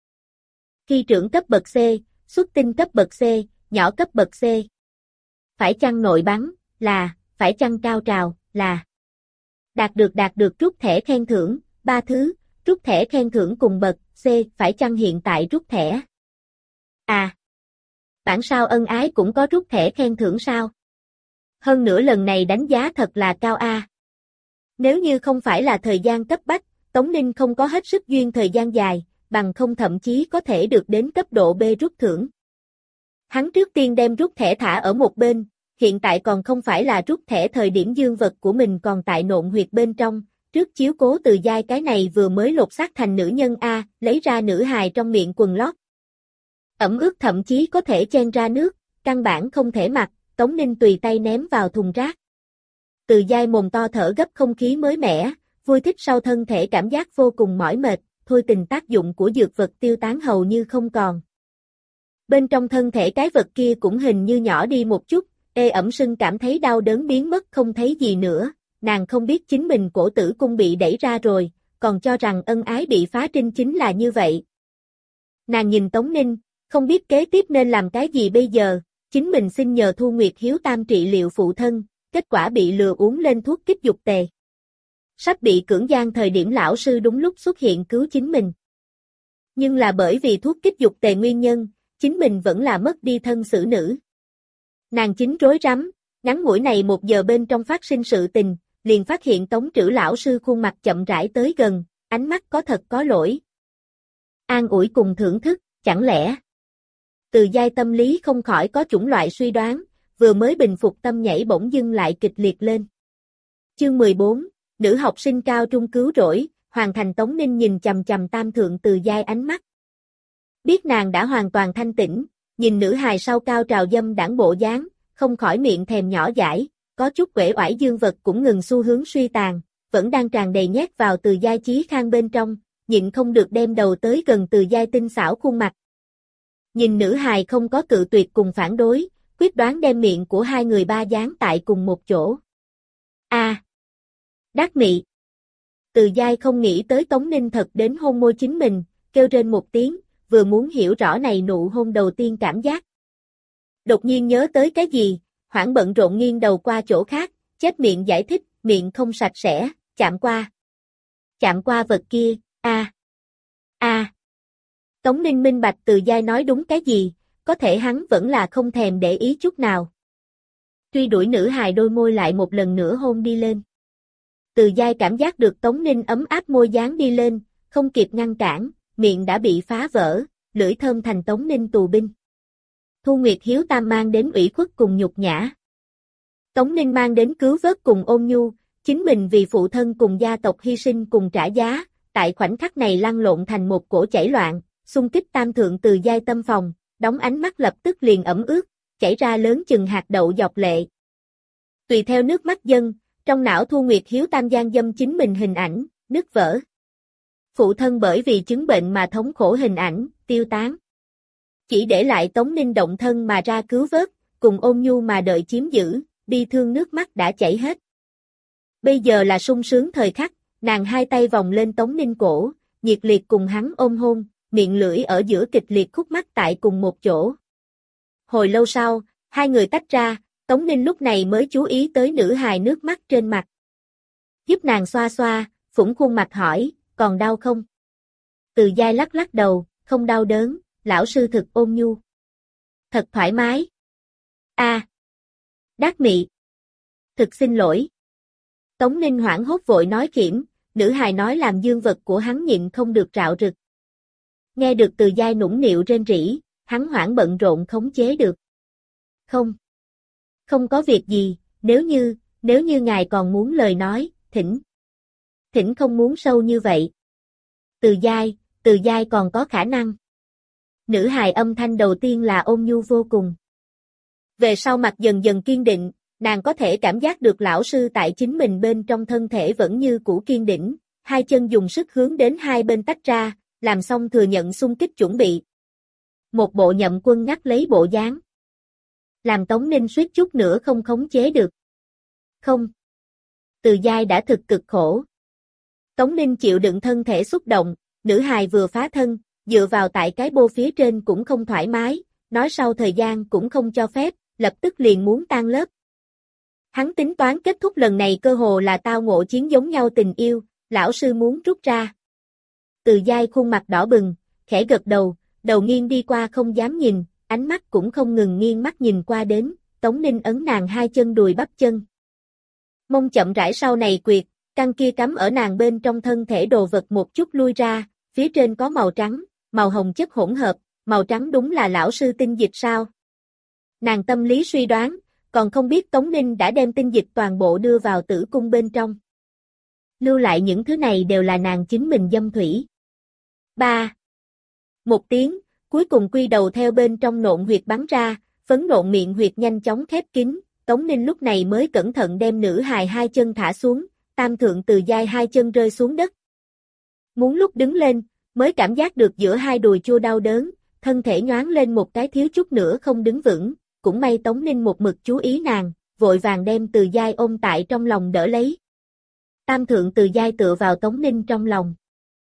Khi trưởng cấp bậc C, xuất tinh cấp bậc C, nhỏ cấp bậc C. Phải chăng nội bắn, là, phải chăng cao trào, là. Đạt được rút thẻ khen thưởng, 3 thứ, rút thẻ khen thưởng cùng bậc C, phải chăng hiện tại rút thẻ. À. Bản sao ân ái cũng có rút thẻ khen thưởng sao? Hơn nữa lần này đánh giá thật là cao a. Nếu như không phải là thời gian cấp bách, Tống Ninh không có hết sức duyên thời gian dài, bằng không thậm chí có thể được đến cấp độ B rút thưởng. Hắn trước tiên đem rút thẻ thả ở một bên, hiện tại còn không phải là rút thẻ thời điểm dương vật của mình còn tại nộn huyệt bên trong, trước chiếu cố Từ Giai cái này vừa mới lột xác thành nữ nhân A, lấy ra nữ hài trong miệng quần lót. Ẩm ướt thậm chí có thể chen ra nước, căn bản không thể mặc, Tống Ninh tùy tay ném vào thùng rác. Từ Giai mồm to thở gấp không khí mới mẻ, vui thích sau thân thể cảm giác vô cùng mỏi mệt, thôi tình tác dụng của dược vật tiêu tán hầu như không còn. Bên trong thân thể cái vật kia cũng hình như nhỏ đi một chút, ê ẩm sưng cảm thấy đau đớn biến mất không thấy gì nữa, nàng không biết chính mình cổ tử cung bị đẩy ra rồi, còn cho rằng ân ái bị phá trinh chính là như vậy. Nàng nhìn Tống Ninh, không biết kế tiếp nên làm cái gì bây giờ, chính mình xin nhờ Thu Nguyệt Hiếu Tam trị liệu phụ thân, kết quả bị lừa uống lên thuốc kích dục tề. Sắp bị cưỡng gian thời điểm lão sư đúng lúc xuất hiện cứu chính mình. Nhưng là bởi vì thuốc kích dục tề nguyên nhân, chính mình vẫn là mất đi thân xử nữ. Nàng chính rối rắm, ngắn ngủi này 1 giờ bên trong phát sinh sự tình, liền phát hiện Tống Trữ lão sư khuôn mặt chậm rãi tới gần, ánh mắt có thật có lỗi. An ủi cùng thưởng thức, chẳng lẽ. Từ Giai tâm lý không khỏi có chủng loại suy đoán, vừa mới bình phục tâm nhảy bỗng dưng lại kịch liệt lên. Chương 14, nữ học sinh cao trung cứu rỗi, hoàn thành. Tống Ninh nhìn chằm chằm Tam thượng Từ Giai ánh mắt. Biết nàng đã hoàn toàn thanh tỉnh, nhìn nữ hài sau cao trào dâm đãng bộ dáng, không khỏi miệng thèm nhỏ dãi, có chút uể oải dương vật cũng ngừng xu hướng suy tàn, vẫn đang tràn đầy nhét vào Từ Giai chí khang bên trong, nhịn không được đem đầu tới gần Từ Giai tinh xảo khuôn mặt. Nhìn nữ hài không có cự tuyệt cùng phản đối, quyết đoán đem miệng của hai người ba dán tại cùng một chỗ. A. Đát mị. Từ Giai không nghĩ tới Tống Ninh thật đến hôn môi chính mình, kêu rên một tiếng, vừa muốn hiểu rõ này nụ hôn đầu tiên cảm giác. Đột nhiên nhớ tới cái gì, hoảng bận rộn nghiêng đầu qua chỗ khác, chép miệng giải thích, miệng không sạch sẽ, chạm qua vật kia, a. Tống Ninh minh bạch Từ Giai nói đúng cái gì, có thể hắn vẫn là không thèm để ý chút nào. Truy đuổi nữ hài đôi môi lại một lần nữa hôn đi lên. Từ Giai cảm giác được Tống Ninh ấm áp môi dán đi lên, không kịp ngăn cản, miệng đã bị phá vỡ, lưỡi thơm thành Tống Ninh tù binh. Thu Nguyệt Hiếu Tam mang đến ủy khuất cùng nhục nhã. Tống Ninh mang đến cứu vớt cùng ôn nhu, chính mình vì phụ thân cùng gia tộc hy sinh cùng trả giá, tại khoảnh khắc này lăn lộn thành một cỗ chảy loạn, xung kích Tam thượng Từ Giai tâm phòng, đóng ánh mắt lập tức liền ẩm ướt, chảy ra lớn chừng hạt đậu dọc lệ. Tùy theo nước mắt dâng, trong não Thu Nguyệt Hiếu Tam gian dâm chính mình hình ảnh, nứt vỡ. Phụ thân bởi vì chứng bệnh mà thống khổ hình ảnh, tiêu tán. Chỉ để lại Tống Ninh động thân mà ra cứu vớt, cùng ôn nhu mà đợi chiếm giữ, bi thương nước mắt đã chảy hết. Bây giờ là sung sướng thời khắc, nàng hai tay vòng lên Tống Ninh cổ, nhiệt liệt cùng hắn ôm hôn, miệng lưỡi ở giữa kịch liệt khúc mắc tại cùng một chỗ. Hồi lâu sau, hai người tách ra, Tống Ninh lúc này mới chú ý tới nữ hài nước mắt trên mặt. Giúp nàng xoa xoa, phủng khuôn mặt hỏi, còn đau không? Từ Giai lắc lắc đầu, không đau đớn, lão sư thực ôn nhu. Thật thoải mái. Đát mị. Thực xin lỗi. Tống Ninh hoảng hốt vội nói khiểm, nữ hài nói làm dương vật của hắn nhịn không được rạo rực. Nghe được Từ Giai nũng nịu rên rỉ, hắn hoảng bận rộn khống chế được. Không có việc gì, nếu như ngài còn muốn lời nói, thỉnh không muốn sâu như vậy. Từ Giai còn có khả năng. Nữ hài âm thanh đầu tiên là ôn nhu vô cùng. Về sau mặt dần dần kiên định, nàng có thể cảm giác được lão sư tại chính mình bên trong thân thể vẫn như cũ kiên định, hai chân dùng sức hướng đến hai bên tách ra, làm xong thừa nhận xung kích chuẩn bị. Một bộ Nhậm Quân ngắt lấy bộ dáng. Làm Tống Ninh suýt chút nữa không khống chế được. Không. Từ Giai đã thực cực khổ. Tống Ninh chịu đựng thân thể xúc động, nữ hài vừa phá thân, dựa vào tại cái bô phía trên cũng không thoải mái, nói sau thời gian cũng không cho phép, lập tức liền muốn tan lớp. Hắn tính toán kết thúc lần này cơ hồ là tao ngộ chiến giống nhau tình yêu, lão sư muốn rút ra. Từ Giai khuôn mặt đỏ bừng, khẽ gật đầu, đầu nghiêng đi qua không dám nhìn, ánh mắt cũng không ngừng nghiêng mắt nhìn qua đến, Tống Ninh ấn nàng hai chân đùi bắp chân. Mông chậm rãi sau này quyệt, căn kia cắm ở nàng bên trong thân thể đồ vật một chút lui ra, phía trên có màu trắng, màu hồng chất hỗn hợp, màu trắng đúng là lão sư tinh dịch sao? Nàng tâm lý suy đoán, còn không biết Tống Ninh đã đem tinh dịch toàn bộ đưa vào tử cung bên trong. Lưu lại những thứ này đều là nàng chính mình dâm thủy. 3. Một tiếng, cuối cùng quy đầu theo bên trong nộn huyệt bắn ra, phấn nộn miệng huyệt nhanh chóng khép kín, Tống Ninh lúc này mới cẩn thận đem nữ hài hai chân thả xuống, Tam thượng Từ Giai hai chân rơi xuống đất. Muốn lúc đứng lên, mới cảm giác được giữa hai đùi chua đau đớn, thân thể nhoáng lên một cái thiếu chút nữa không đứng vững, cũng may Tống Ninh một mực chú ý nàng, vội vàng đem Từ Giai ôm tại trong lòng đỡ lấy. Tam thượng Từ Giai tựa vào Tống Ninh trong lòng.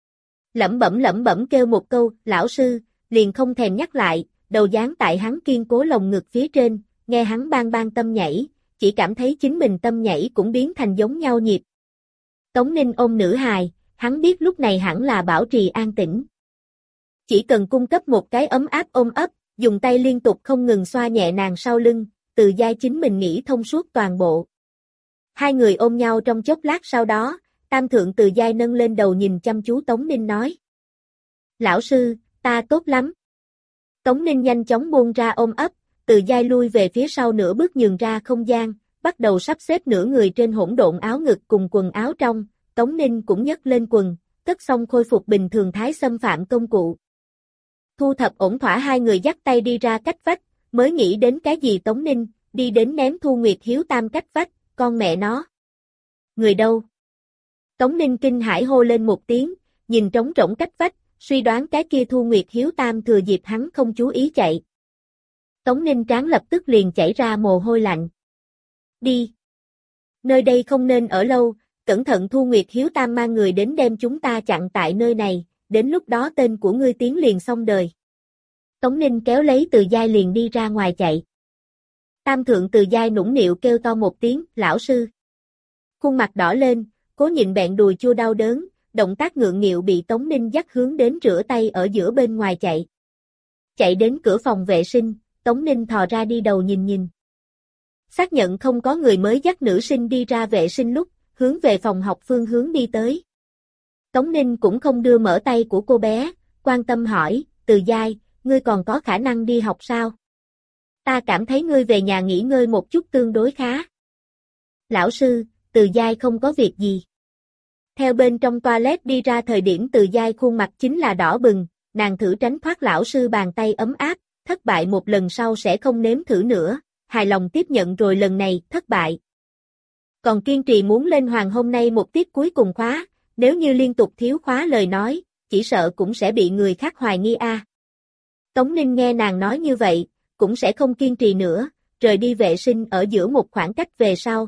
Lẩm bẩm kêu một câu, lão sư, liền không thèm nhắc lại, đầu dán tại hắn kiên cố lồng ngực phía trên, nghe hắn bang tâm nhảy, chỉ cảm thấy chính mình tâm nhảy cũng biến thành giống nhau nhịp. Tống Ninh ôm nữ hài, hắn biết lúc này hẳn là bảo trì an tĩnh. Chỉ cần cung cấp một cái ấm áp ôm ấp, dùng tay liên tục không ngừng xoa nhẹ nàng sau lưng, Từ Giai chính mình nghĩ thông suốt toàn bộ. Hai người ôm nhau trong chốc lát sau đó, Tam thượng Từ Giai nâng lên đầu nhìn chăm chú Tống Ninh nói. Lão sư, ta tốt lắm. Tống Ninh nhanh chóng buông ra ôm ấp, Từ Giai lui về phía sau nửa bước nhường ra không gian, bắt đầu sắp xếp nửa người trên hỗn độn áo ngực cùng quần áo trong, Tống Ninh cũng nhấc lên quần, cất xong khôi phục bình thường thái xâm phạm công cụ. Thu thập ổn thỏa hai người dắt tay đi ra cách vách, mới nghĩ đến cái gì Tống Ninh, đi đến ném Thu Nguyệt Hiếu Tam cách vách, con mẹ nó. Người đâu? Tống Ninh kinh hãi hô lên một tiếng, nhìn trống rỗng cách vách, suy đoán cái kia Thu Nguyệt Hiếu Tam thừa dịp hắn không chú ý chạy. Tống Ninh trán lập tức liền chảy ra mồ hôi lạnh. Đi. Nơi đây không nên ở lâu, cẩn thận Thu Nguyệt Hiếu Tam mang người đến đem chúng ta chặn tại nơi này, đến lúc đó tên của ngươi tiến liền xong đời. Tống Ninh kéo lấy Từ Giai liền đi ra ngoài chạy. Tam thượng Từ Giai nũng nịu kêu to một tiếng, lão sư. Khuôn mặt đỏ lên, cố nhịn bẹn đùi chua đau đớn, động tác ngượng nghịu bị Tống Ninh dắt hướng đến rửa tay ở giữa bên ngoài chạy. Chạy đến cửa phòng vệ sinh, Tống Ninh thò ra đi đầu nhìn. Xác nhận không có người mới dắt nữ sinh đi ra vệ sinh lúc, hướng về phòng học phương hướng đi tới. Tống Ninh cũng không đưa mở tay của cô bé, quan tâm hỏi, Từ Giai, ngươi còn có khả năng đi học sao? Ta cảm thấy ngươi về nhà nghỉ ngơi một chút tương đối khá. Lão sư, Từ Giai không có việc gì. Theo bên trong toilet đi ra thời điểm Từ Giai khuôn mặt chính là đỏ bừng, nàng thử tránh thoát lão sư bàn tay ấm áp, thất bại một lần sau sẽ không nếm thử nữa, hài lòng tiếp nhận rồi lần này thất bại. Còn kiên trì muốn lên hoàng hôm nay một tiết cuối cùng khóa, nếu như liên tục thiếu khóa lời nói, chỉ sợ cũng sẽ bị người khác hoài nghi a. Tống Ninh nghe nàng nói như vậy, cũng sẽ không kiên trì nữa, rời đi vệ sinh ở giữa một khoảng cách về sau.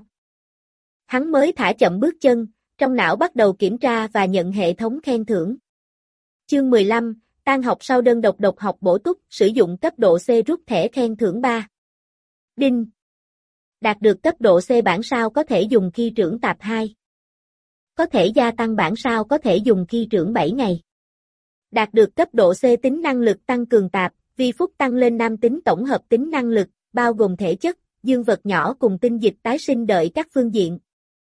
Hắn mới thả chậm bước chân, trong não bắt đầu kiểm tra và nhận hệ thống khen thưởng. Chương 15, tan học sau đơn độc độc học bổ túc, sử dụng cấp độ C rút thẻ khen thưởng 3. Đinh. Đạt được cấp độ C bản sao có thể dùng khi trưởng tạp 2. Có thể gia tăng bản sao có thể dùng khi trưởng 7 ngày. Đạt được cấp độ C tính năng lực tăng cường tạp, vi phúc tăng lên nam tính tổng hợp tính năng lực, bao gồm thể chất, dương vật nhỏ cùng tinh dịch tái sinh đợi các phương diện.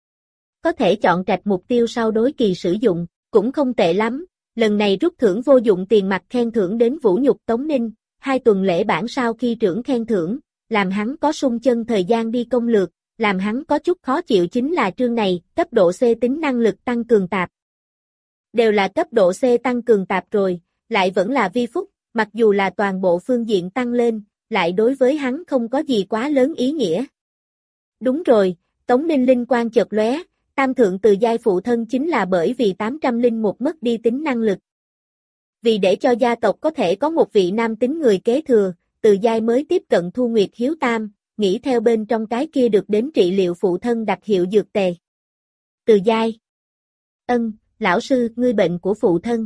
Có thể chọn trạch mục tiêu sau đối kỳ sử dụng, cũng không tệ lắm. Lần này rút thưởng vô dụng tiền mặt khen thưởng đến vũ nhục Tống Ninh, 2 tuần lễ bản sao khi trưởng khen thưởng, làm hắn có sung chân thời gian đi công lược, làm hắn có chút khó chịu chính là chương này, cấp độ C tính năng lực tăng cường tạp. Đều là cấp độ C tăng cường tạp rồi, lại vẫn là vi phúc, mặc dù là toàn bộ phương diện tăng lên, lại đối với hắn không có gì quá lớn ý nghĩa. Đúng rồi, Tống Ninh linh quang chợt lóe, tam thượng Từ Giai phụ thân chính là bởi vì 801 mất đi tính năng lực. Vì để cho gia tộc có thể có một vị nam tính người kế thừa, Từ Giai mới tiếp cận Thu Nguyệt Hiếu Tam, nghĩ theo bên trong cái kia được đến trị liệu phụ thân đặc hiệu dược tề. Từ Giai. Ân, lão sư, ngươi bệnh của phụ thân.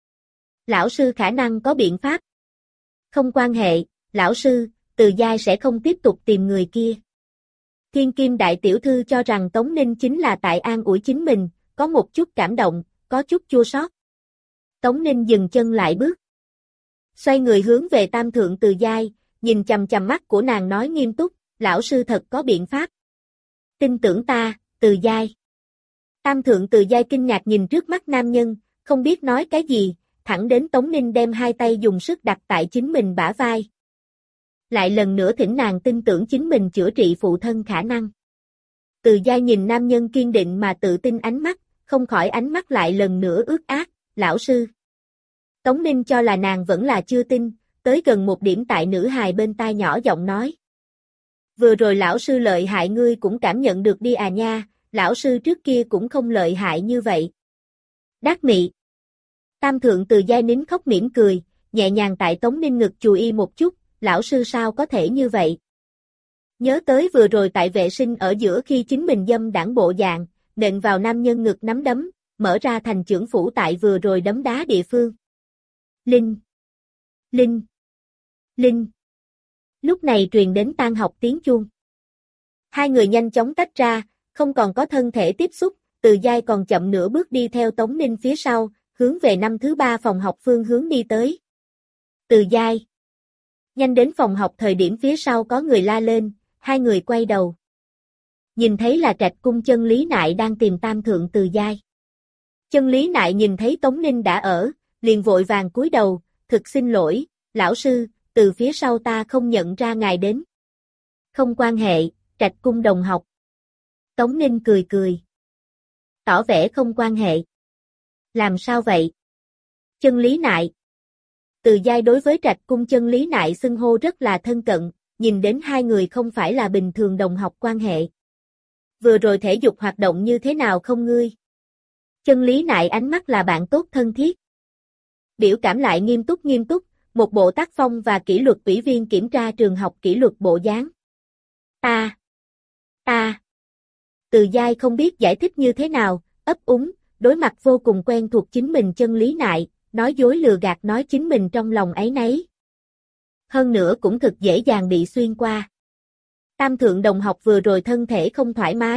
Lão sư khả năng có biện pháp. Không quan hệ, lão sư, Từ Giai sẽ không tiếp tục tìm người kia. Thiên Kim đại tiểu thư cho rằng Tống Ninh chính là tại an ủi chính mình, có một chút cảm động, có chút chua xót. Tống Ninh dừng chân lại bước. Xoay người hướng về tam thượng Từ Giai, nhìn chằm chằm mắt của nàng nói nghiêm túc, lão sư thật có biện pháp. Tin tưởng ta, Từ Giai. Tam thượng Từ Giai kinh ngạc nhìn trước mắt nam nhân, không biết nói cái gì, thẳng đến Tống Ninh đem hai tay dùng sức đặt tại chính mình bả vai. Lại lần nữa thỉnh nàng tin tưởng chính mình chữa trị phụ thân khả năng. Từ Giai nhìn nam nhân kiên định mà tự tin ánh mắt, không khỏi ánh mắt lại lần nữa ướt át, lão sư. Tống Ninh cho là nàng vẫn là chưa tin, tới gần một điểm tại nữ hài bên tai nhỏ giọng nói. Vừa rồi lão sư lợi hại ngươi cũng cảm nhận được đi à nha, lão sư trước kia cũng không lợi hại như vậy. Đát mị. Tam thượng Từ Giai nín khóc mỉm cười, nhẹ nhàng tại Tống Ninh ngực chùi y một chút, lão sư sao có thể như vậy. Nhớ tới vừa rồi tại vệ sinh ở giữa khi chính mình dâm đảng bộ dạng, nện vào nam nhân ngực nắm đấm, mở ra thành chưởng phủ tại vừa rồi đấm đá địa phương. Linh. Linh. Linh. Lúc này truyền đến tan học tiếng chuông. Hai người nhanh chóng tách ra, không còn có thân thể tiếp xúc, Từ Giai còn chậm nửa bước đi theo Tống Ninh phía sau, hướng về năm thứ 3 phòng học phương hướng đi tới. Từ Giai. Nhanh đến phòng học thời điểm phía sau có người la lên, hai người quay đầu. Nhìn thấy là Trạch Cung Chân Lý Nại đang tìm tam thượng Từ Giai. Chân Lý Nại nhìn thấy Tống Ninh đã ở, liền vội vàng cúi đầu, thực xin lỗi, lão sư, từ phía sau ta không nhận ra ngài đến. Không quan hệ, Trạch Cung đồng học. Tống Ninh cười cười. Tỏ vẻ không quan hệ. Làm sao vậy? Chân Lý Nại. Từ Giai đối với Trạch Cung Chân Lý Nại xưng hô rất là thân cận, nhìn đến hai người không phải là bình thường đồng học quan hệ. Vừa rồi thể dục hoạt động như thế nào không ngươi? Chân Lý Nại ánh mắt là bạn tốt thân thiết. Biểu cảm lại nghiêm túc, một bộ tác phong và kỷ luật ủy viên kiểm tra trường học kỷ luật bộ dáng. Ta. Từ Giai không biết giải thích như thế nào, ấp úng, đối mặt vô cùng quen thuộc chính mình Chân Lý Nại, nói dối lừa gạt nói chính mình trong lòng áy náy. Hơn nữa cũng thực dễ dàng bị xuyên qua. Tam thượng đồng học vừa rồi thân thể không thoải mái,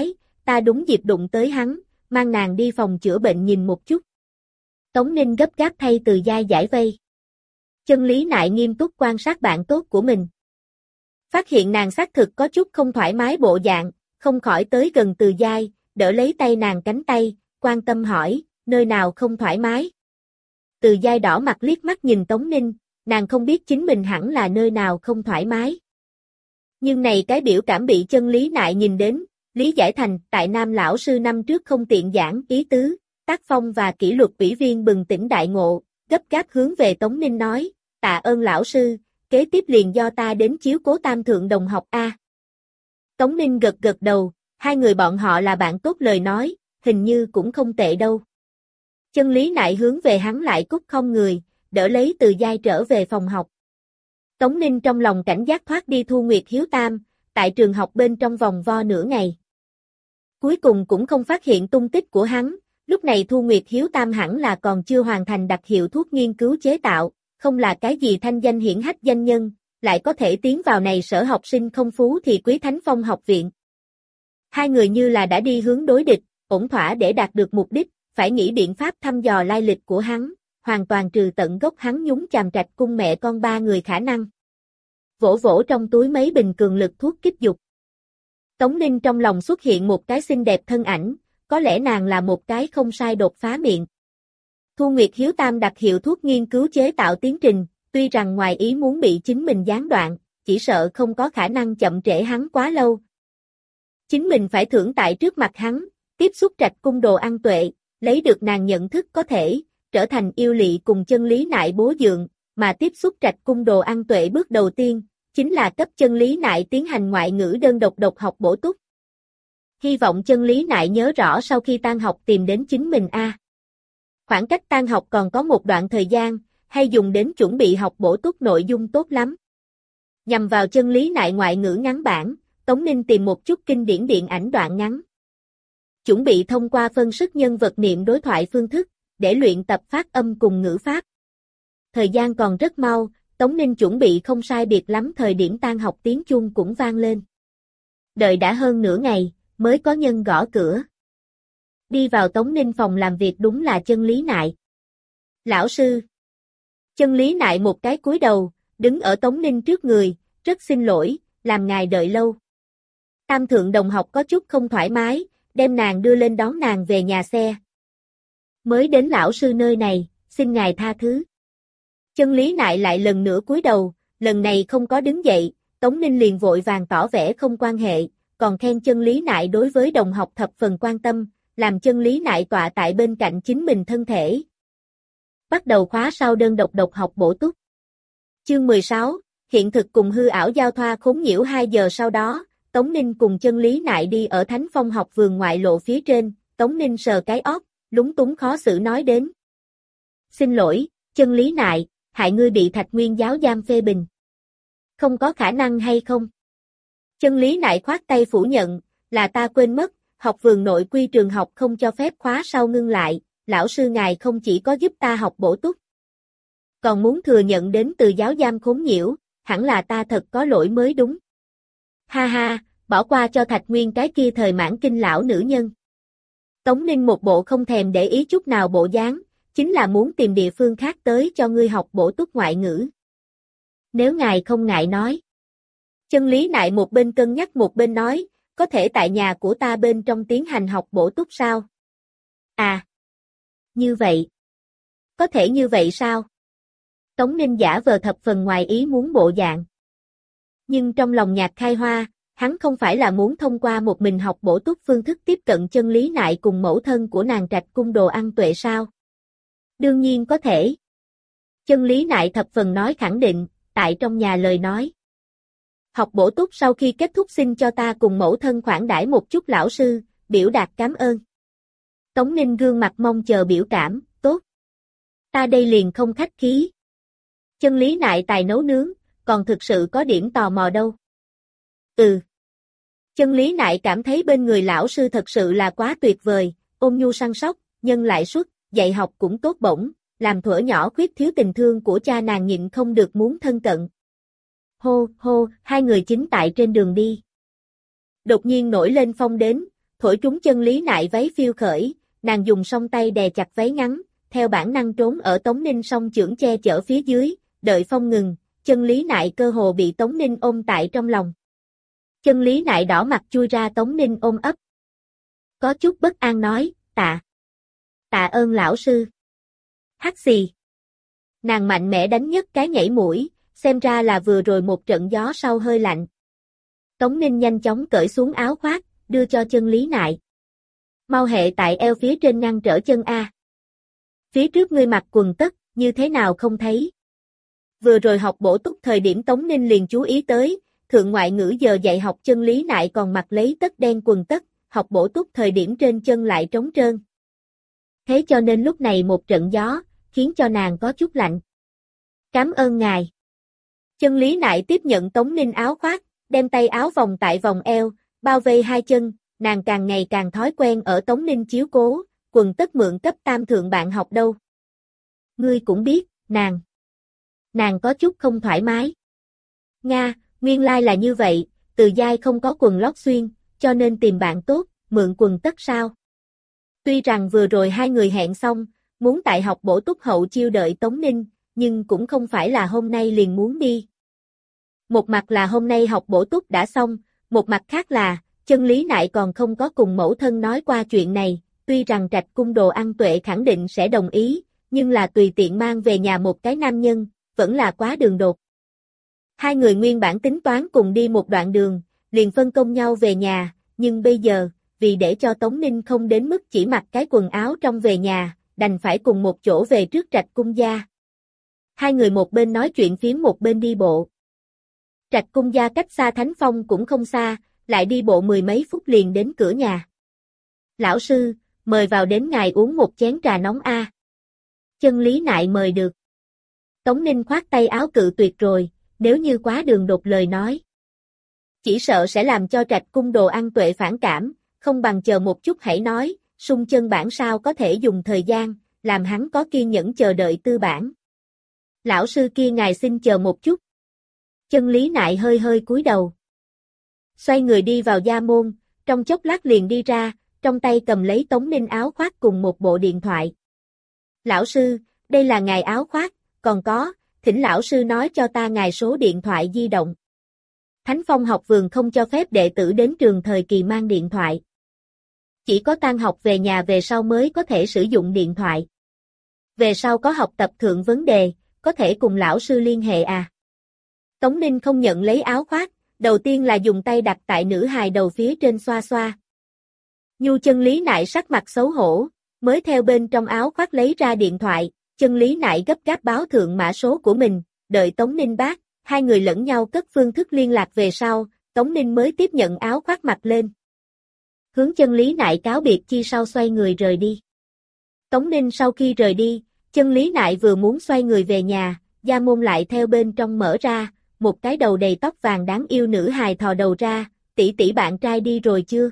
ta đúng dịp đụng tới hắn, mang nàng đi phòng chữa bệnh nhìn một chút. Tống Ninh gấp gáp thay Từ Giai giải vây. Chân Lý Nại nghiêm túc quan sát bạn tốt của mình. Phát hiện nàng xác thực có chút không thoải mái bộ dạng, không khỏi tới gần Từ Giai, đỡ lấy tay nàng cánh tay, quan tâm hỏi, nơi nào không thoải mái. Từ Giai đỏ mặt liếc mắt nhìn Tống Ninh, nàng không biết chính mình hẳn là nơi nào không thoải mái. Nhưng này cái biểu cảm bị Chân Lý Nại nhìn đến, lý giải thành tại Nam lão sư năm trước không tiện giảng ý tứ, tác phong và kỷ luật ủy viên bừng tỉnh đại ngộ, gấp gáp hướng về Tống Ninh nói, tạ ơn lão sư, kế tiếp liền do ta đến chiếu cố tam thượng đồng học A. Tống Ninh gật gật đầu, hai người bọn họ là bạn tốt lời nói, hình như cũng không tệ đâu. Chân Lý Nại hướng về hắn lại cúc không người, đỡ lấy Từ Giai trở về phòng học. Tống Ninh trong lòng cảnh giác thoát đi Thu Nguyệt Hiếu Tam, tại trường học bên trong vòng vo nửa ngày. Cuối cùng cũng không phát hiện tung tích của hắn, lúc này Thu Nguyệt Hiếu Tam hẳn là còn chưa hoàn thành đặc hiệu thuốc nghiên cứu chế tạo, không là cái gì thanh danh hiển hách danh nhân, lại có thể tiến vào này sở học sinh không phú thì quý Thánh Phong học viện. Hai người như là đã đi hướng đối địch, ổn thỏa để đạt được mục đích, phải nghĩ biện pháp thăm dò lai lịch của hắn, hoàn toàn trừ tận gốc hắn nhúng chàm Trạch Cung mẹ con ba người khả năng. Vỗ vỗ trong túi mấy bình cường lực thuốc kích dục. Tống Ninh trong lòng xuất hiện một cái xinh đẹp thân ảnh, có lẽ nàng là một cái không sai đột phá miệng. Thu Nguyệt Hiếu Tam đặc hiệu thuốc nghiên cứu chế tạo tiến trình, tuy rằng ngoài ý muốn bị chính mình gián đoạn, chỉ sợ không có khả năng chậm trễ hắn quá lâu. Chính mình phải thưởng tại trước mặt hắn, tiếp xúc Trạch Cung đồ ăn tuệ, lấy được nàng nhận thức có thể, trở thành yêu lỵ cùng Chân Lý Nại bố dượng, mà tiếp xúc Trạch Cung đồ ăn tuệ bước đầu tiên, chính là cấp Chân Lý Nại tiến hành ngoại ngữ đơn độc học bổ túc. Hy vọng Chân Lý Nại nhớ rõ sau khi tan học tìm đến chính mình a. Khoảng cách tan học còn có một đoạn thời gian, hay dùng đến chuẩn bị học bổ túc nội dung tốt lắm. Nhằm vào Chân Lý Nại ngoại ngữ ngắn bản, Tống Ninh tìm một chút kinh điển điện ảnh đoạn ngắn. Chuẩn bị thông qua phân sức nhân vật niệm đối thoại phương thức, để luyện tập phát âm cùng ngữ pháp. Thời gian còn rất mau, Tống Ninh chuẩn bị không sai biệt lắm thời điểm tan học tiếng chuông cũng vang lên. Đợi đã hơn nửa ngày, mới có nhân gõ cửa. Đi vào Tống Ninh phòng làm việc đúng là Chân Lý Nại. Lão sư. Chân Lý Nại một cái cúi đầu, đứng ở Tống Ninh trước người, rất xin lỗi, làm ngài đợi lâu. Tam thượng đồng học có chút không thoải mái, đem nàng đưa lên đón nàng về nhà xe. Mới đến lão sư nơi này, xin ngài tha thứ. Chân Lý Nại lại lần nữa cúi đầu, lần này không có đứng dậy, Tống Ninh liền vội vàng tỏ vẻ không quan hệ, còn khen Chân Lý Nại đối với đồng học thập phần quan tâm, làm Chân Lý Nại tọa tại bên cạnh chính mình thân thể. Bắt đầu khóa sau đơn độc học bổ túc. Chương 16, hiện thực cùng hư ảo giao thoa khốn nhiễu 2 giờ sau đó, Tống Ninh cùng Chân Lý Nại đi ở Thánh Phong học vườn ngoại lộ phía trên, Tống Ninh sờ cái óc, lúng túng khó xử nói đến. Xin lỗi, Chân Lý Nại, hại ngươi bị Thạch Nguyên giáo giam phê bình. Không có khả năng hay không? Chân Lý Nại khoát tay phủ nhận, là ta quên mất, học vườn nội quy trường học không cho phép khóa sau ngưng lại, lão sư ngài không chỉ có giúp ta học bổ túc, còn muốn thừa nhận đến từ giáo giam khốn nhiễu, hẳn là ta thật có lỗi mới đúng. Ha ha, bỏ qua cho Thạch Nguyên cái kia thời mãn kinh lão nữ nhân. Tống Ninh một bộ không thèm để ý chút nào bộ dáng, chính là muốn tìm địa phương khác tới cho ngươi học bổ túc ngoại ngữ. Nếu ngài không ngại nói. Chân Lý Nại một bên cân nhắc một bên nói, có thể tại nhà của ta bên trong tiến hành học bổ túc sao? À, như vậy. Có thể như vậy sao? Tống Ninh giả vờ thập phần ngoài ý muốn bộ dạng. Nhưng trong lòng nhạc khai hoa, hắn không phải là muốn thông qua một mình học bổ túc phương thức tiếp cận Chân Lý Nại cùng mẫu thân của nàng Trạch Cung đồ ăn tuệ sao? Đương nhiên có thể. Chân Lý Nại thập phần nói khẳng định, tại trong nhà lời nói. Học bổ túc sau khi kết thúc xin cho ta cùng mẫu thân khoản đãi một chút lão sư, biểu đạt cảm ơn. Tống Ninh gương mặt mong chờ biểu cảm, tốt. Ta đây liền không khách khí. Chân Lý Nại tài nấu nướng, còn thực sự có điểm tò mò đâu. Ừ. Chân Lý Nại cảm thấy bên người lão sư thật sự là quá tuyệt vời, ôn nhu săn sóc, nhân lại suất, dạy học cũng tốt bổng, làm thuở nhỏ khuyết thiếu tình thương của cha nàng nhịn không được muốn thân cận. Hô, hô, hai người chính tại trên đường đi. Đột nhiên nổi lên phong đến, thổi trúng chân Lý Nại váy phiêu khởi, nàng dùng song tay đè chặt váy ngắn, theo bản năng trốn ở Tống Ninh song chưởng che chở phía dưới, đợi phong ngừng, chân Lý Nại cơ hồ bị Tống Ninh ôm tại trong lòng. Chân Lý Nại đỏ mặt chui ra Tống Ninh ôm ấp. Có chút bất an nói, tạ ơn lão sư. Hắc xì. Nàng mạnh mẽ đánh nhất cái nhảy mũi, xem ra là vừa rồi một trận gió sau hơi lạnh. Tống Ninh nhanh chóng cởi xuống áo khoác, đưa cho chân Lý Nại. Mau hệ tại eo phía trên ngăn trở chân A. Phía trước ngươi mặc quần tất, như thế nào không thấy. Vừa rồi học bổ túc thời điểm Tống Ninh liền chú ý tới, thượng ngoại ngữ giờ dạy học chân Lý Nại còn mặc lấy tất đen quần tất, học bổ túc thời điểm trên chân lại trống trơn. Thế cho nên lúc này một trận gió, khiến cho nàng có chút lạnh. Cảm ơn ngài. Chân Lý Nại tiếp nhận Tống Ninh áo khoác, đem tay áo vòng tại vòng eo, bao vây hai chân, nàng càng ngày càng thói quen ở Tống Ninh chiếu cố, quần tất mượn cấp tam thượng bạn học đâu. Ngươi cũng biết, nàng có chút không thoải mái. Nga, nguyên lai là như vậy, Từ Giai không có quần lót xuyên, cho nên tìm bạn tốt, mượn quần tất sao. Tuy rằng vừa rồi hai người hẹn xong, muốn tại học bổ túc hậu chiêu đợi Tống Ninh, nhưng cũng không phải là hôm nay liền muốn đi. Một mặt là hôm nay học bổ túc đã xong, một mặt khác là, chân Lý Nại còn không có cùng mẫu thân nói qua chuyện này, tuy rằng Trạch Cung Đồ Ăn Tuệ khẳng định sẽ đồng ý, nhưng là tùy tiện mang về nhà một cái nam nhân, vẫn là quá đường đột. Hai người nguyên bản tính toán cùng đi một đoạn đường, liền phân công nhau về nhà, nhưng bây giờ, vì để cho Tống Ninh không đến mức chỉ mặc cái quần áo trong về nhà, đành phải cùng một chỗ về trước Trạch Cung gia. Hai người một bên nói chuyện phiếm một bên đi bộ. Trạch Cung gia cách xa Thánh Phong cũng không xa, lại đi bộ mười mấy phút liền đến cửa nhà. Lão sư, mời vào đến ngài uống một chén trà nóng a. Chân Lý Nại mời được. Tống Ninh khoát tay áo cự tuyệt rồi, nếu như quá đường đột lời nói. Chỉ sợ sẽ làm cho Trạch Cung Đồ Ăn Tuệ phản cảm, không bằng chờ một chút hãy nói, sung chân bản sao có thể dùng thời gian, làm hắn có kiên nhẫn chờ đợi tư bản. Lão sư kia ngài xin chờ một chút. Chân Lý Nại hơi hơi cúi đầu. Xoay người đi vào gia môn, trong chốc lát liền đi ra, trong tay cầm lấy Tống Ninh áo khoác cùng một bộ điện thoại. Lão sư, đây là ngài áo khoác, còn có, thỉnh lão sư nói cho ta ngài số điện thoại di động. Thánh Phong học vườn không cho phép đệ tử đến trường thời kỳ mang điện thoại. Chỉ có tan học về nhà về sau mới có thể sử dụng điện thoại. Về sau có học tập thượng vấn đề, có thể cùng lão sư liên hệ à. Tống Ninh không nhận lấy áo khoác, đầu tiên là dùng tay đặt tại nữ hài đầu phía trên xoa xoa. Nhu chân Lý Nại sắc mặt xấu hổ, mới theo bên trong áo khoác lấy ra điện thoại, chân Lý Nại gấp gáp báo thượng mã số của mình, đợi Tống Ninh bác, hai người lẫn nhau cất phương thức liên lạc về sau, Tống Ninh mới tiếp nhận áo khoác mặc lên. Hướng chân Lý Nại cáo biệt chi sau xoay người rời đi. Tống Ninh sau khi rời đi, chân Lý Nại vừa muốn xoay người về nhà, gia môn lại theo bên trong mở ra, một cái đầu đầy tóc vàng đáng yêu nữ hài thò đầu ra, tỷ tỷ bạn trai đi rồi chưa?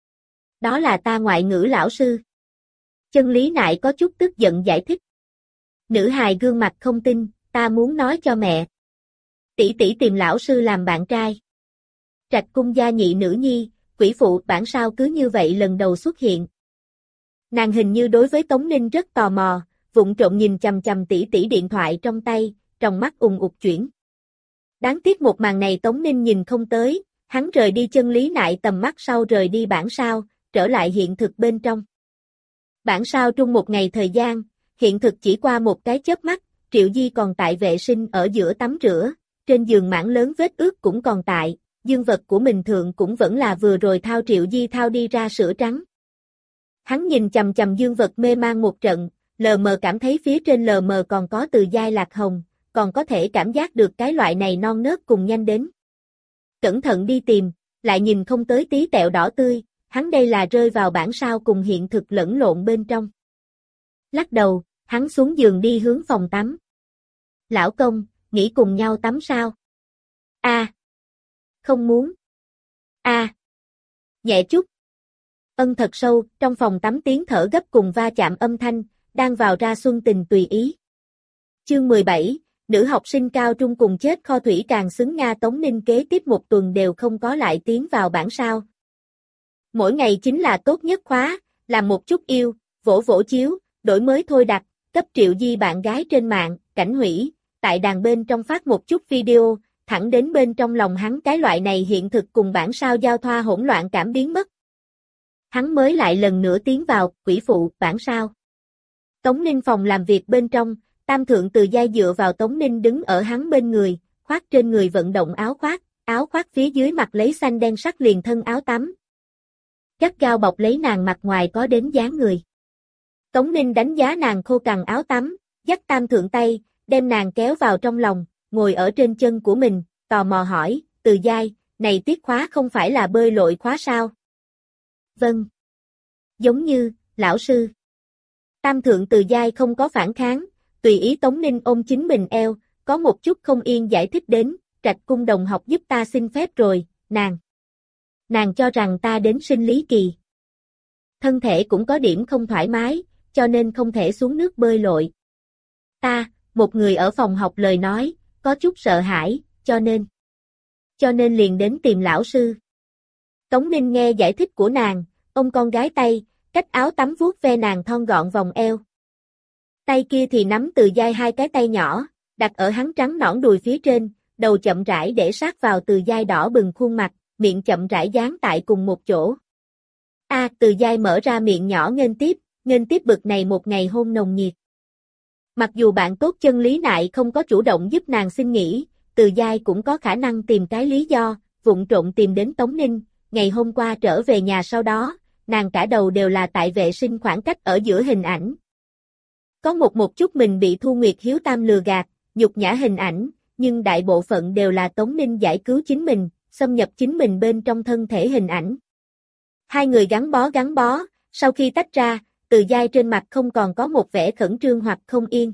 Đó là ta ngoại ngữ lão sư. Chân Lý Nại có chút tức giận giải thích. Nữ hài gương mặt không tin, ta muốn nói cho mẹ. Tỷ tỷ tìm lão sư làm bạn trai. Trạch Cung gia nhị nữ nhi, quỷ phụ bản sao cứ như vậy lần đầu xuất hiện. Nàng hình như đối với Tống Ninh rất tò mò, vụng trộm nhìn chằm chằm tỷ tỷ điện thoại trong tay, trong mắt ùng ục chuyển. Đáng tiếc một màn này Tống Ninh nhìn không tới, hắn rời đi chân Lý Nại tầm mắt sau rời đi bản sao, trở lại hiện thực bên trong. Bản sao trung một ngày thời gian, hiện thực chỉ qua một cái chớp mắt, Triệu Di còn tại vệ sinh ở giữa tắm rửa, trên giường mảng lớn vết ướt cũng còn tại, dương vật của mình thượng cũng vẫn là vừa rồi thao Triệu Di thao đi ra sữa trắng. Hắn nhìn chằm chằm dương vật mê man một trận, lờ mờ cảm thấy phía trên lờ mờ còn có Từ Giai lạc hồng, còn có thể cảm giác được cái loại này non nớt cùng nhanh đến. Cẩn thận đi tìm, lại nhìn không tới tí tẹo đỏ tươi, hắn đây là rơi vào bản sao cùng hiện thực lẫn lộn bên trong. Lắc đầu, hắn xuống giường đi hướng phòng tắm. Lão công, nghĩ cùng nhau tắm sao? A. Không muốn. A. Nhẹ chút. Ân thật sâu, trong phòng tắm tiếng thở gấp cùng va chạm âm thanh, đang vào ra xuân tình tùy ý. Chương 17, nữ học sinh cao trung cùng chết kho thủy càng xứng Nga. Tống Ninh kế tiếp một tuần đều không có lại tiến vào bản sao. Mỗi ngày chính là tốt nhất khóa, làm một chút yêu, vỗ vỗ chiếu, đổi mới thôi đặt, cấp Triệu Di bạn gái trên mạng, cảnh hủy, tại đàn bên trong phát một chút video, thẳng đến bên trong lòng hắn cái loại này hiện thực cùng bản sao giao thoa hỗn loạn cảm biến mất. Hắn mới lại lần nữa tiến vào, quỷ phụ, bản sao. Tống Ninh phòng làm việc bên trong, Tam Thượng Từ Giai dựa vào Tống Ninh đứng ở hắn bên người, khoác trên người vận động áo khoác phía dưới mặc lấy xanh đen sắc liền thân áo tắm. Gắt gao bọc lấy nàng mặt ngoài có đến dáng người. Tống Ninh đánh giá nàng khô cằn áo tắm, dắt Tam Thượng tay, đem nàng kéo vào trong lòng, ngồi ở trên chân của mình, tò mò hỏi, Từ Giai, này tiết khóa không phải là bơi lội khóa sao? Vâng. Giống như, lão sư. Tam Thượng Từ Giai không có phản kháng, tùy ý Tống Ninh ôm chính mình eo, có một chút không yên giải thích đến, Trạch Cung đồng học giúp ta xin phép rồi, nàng cho rằng ta đến sinh lý kỳ. Thân thể cũng có điểm không thoải mái, cho nên không thể xuống nước bơi lội. Ta, một người ở phòng học lời nói, có chút sợ hãi, cho nên liền đến tìm lão sư. Tống Ninh nghe giải thích của nàng, ôm con gái tay, cách áo tắm vuốt ve nàng thon gọn vòng eo. Tay kia thì nắm Từ Giai hai cái tay nhỏ, đặt ở hắn trắng nõn đùi phía trên, đầu chậm rãi để sát vào Từ Giai đỏ bừng khuôn mặt, miệng chậm rãi dán tại cùng một chỗ. Từ Giai mở ra miệng nhỏ nghênh tiếp bực này một ngày hôn nồng nhiệt. Mặc dù bạn tốt chân Lý Nại không có chủ động giúp nàng xin nghỉ, Từ Giai cũng có khả năng tìm cái lý do, vụng trộn tìm đến Tống Ninh, ngày hôm qua trở về nhà sau đó, nàng cả đầu đều là tại vệ sinh khoảng cách ở giữa hình ảnh. Có một chút mình bị Thu Nguyệt Hiếu Tam lừa gạt, nhục nhã hình ảnh, nhưng đại bộ phận đều là Tống Ninh giải cứu chính mình, xâm nhập chính mình bên trong thân thể hình ảnh. Hai người gắn bó, sau khi tách ra, Từ Giai trên mặt không còn có một vẻ khẩn trương hoặc không yên.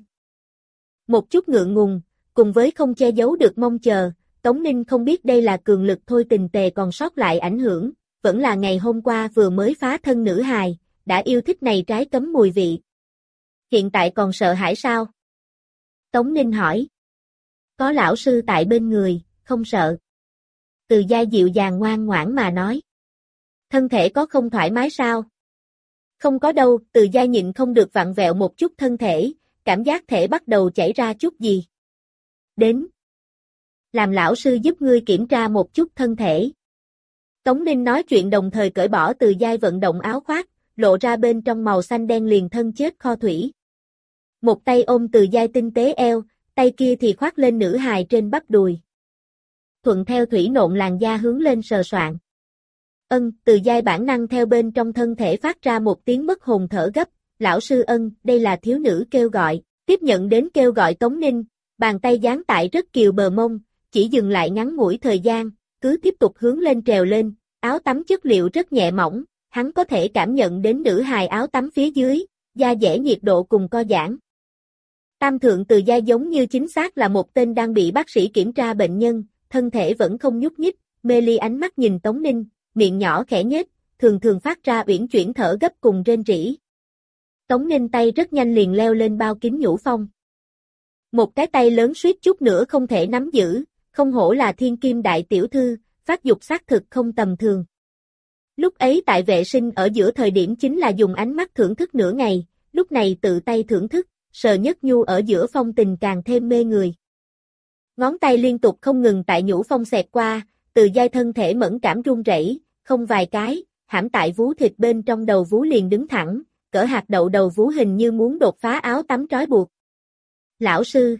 Một chút ngượng ngùng, cùng với không che giấu được mong chờ, Tống Ninh không biết đây là cường lực thôi tình tề còn sót lại ảnh hưởng, vẫn là ngày hôm qua vừa mới phá thân nữ hài, đã yêu thích này trái cấm mùi vị. Hiện tại còn sợ hãi sao? Tống Ninh hỏi. Có lão sư tại bên người, không sợ. Từ Giai dịu dàng ngoan ngoãn mà nói. Thân thể có không thoải mái sao? Không có đâu, Từ Giai nhịn không được vặn vẹo một chút thân thể, cảm giác thể bắt đầu chảy ra chút gì. Đến. Làm lão sư giúp ngươi kiểm tra một chút thân thể. Tống Ninh nói chuyện đồng thời cởi bỏ Từ Giai vận động áo khoác, lộ ra bên trong màu xanh đen liền thân chết kho thủy. Một tay ôm Từ Giai tinh tế eo, tay kia thì khoác lên nữ hài trên bắp đùi. Thuận theo thủy nộn làn da hướng lên sờ soạng. Từ Giai bản năng theo bên trong thân thể phát ra một tiếng mất hồn thở gấp, lão sư đây là thiếu nữ kêu gọi, tiếp nhận đến kêu gọi Tống Ninh, bàn tay dán tại rất kiều bờ mông, chỉ dừng lại ngắn ngủi thời gian, cứ tiếp tục hướng lên trèo lên, áo tắm chất liệu rất nhẹ mỏng, hắn có thể cảm nhận đến nữ hài áo tắm phía dưới, da dẻ nhiệt độ cùng co giãn. Tam Thượng Từ Giai giống như chính xác là một tên đang bị bác sĩ kiểm tra bệnh nhân, thân thể vẫn không nhúc nhích, mê ly ánh mắt nhìn Tống Ninh, miệng nhỏ khẽ nhếch, thường thường phát ra uyển chuyển thở gấp cùng rên rỉ. Tống Ninh tay rất nhanh liền leo lên bao kín nhũ phong. Một cái tay lớn suýt chút nữa không thể nắm giữ, không hổ là thiên kim đại tiểu thư, phát dục xác thực không tầm thường. Lúc ấy tại vệ sinh ở giữa thời điểm chính là dùng ánh mắt thưởng thức nửa ngày, lúc này tự tay thưởng thức, sờ nhất nhu ở giữa phong tình càng thêm mê người. Ngón tay liên tục không ngừng tại nhũ phong xẹt qua, Từ Giai thân thể mẫn cảm run rẩy, không vài cái, hãm tại vú thịt bên trong đầu vú liền đứng thẳng, cỡ hạt đậu đầu vú hình như muốn đột phá áo tắm trói buộc. Lão sư.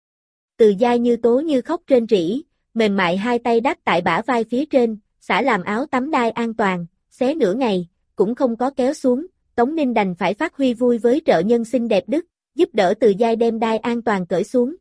Từ Giai như tố như khóc rên rỉ, mềm mại hai tay đắp tại bả vai phía trên, xả làm áo tắm đai an toàn, xé nửa ngày, cũng không có kéo xuống, Tống Ninh đành phải phát huy vui với trợ nhân xinh đẹp đức, giúp đỡ Từ Giai đem đai an toàn cởi xuống.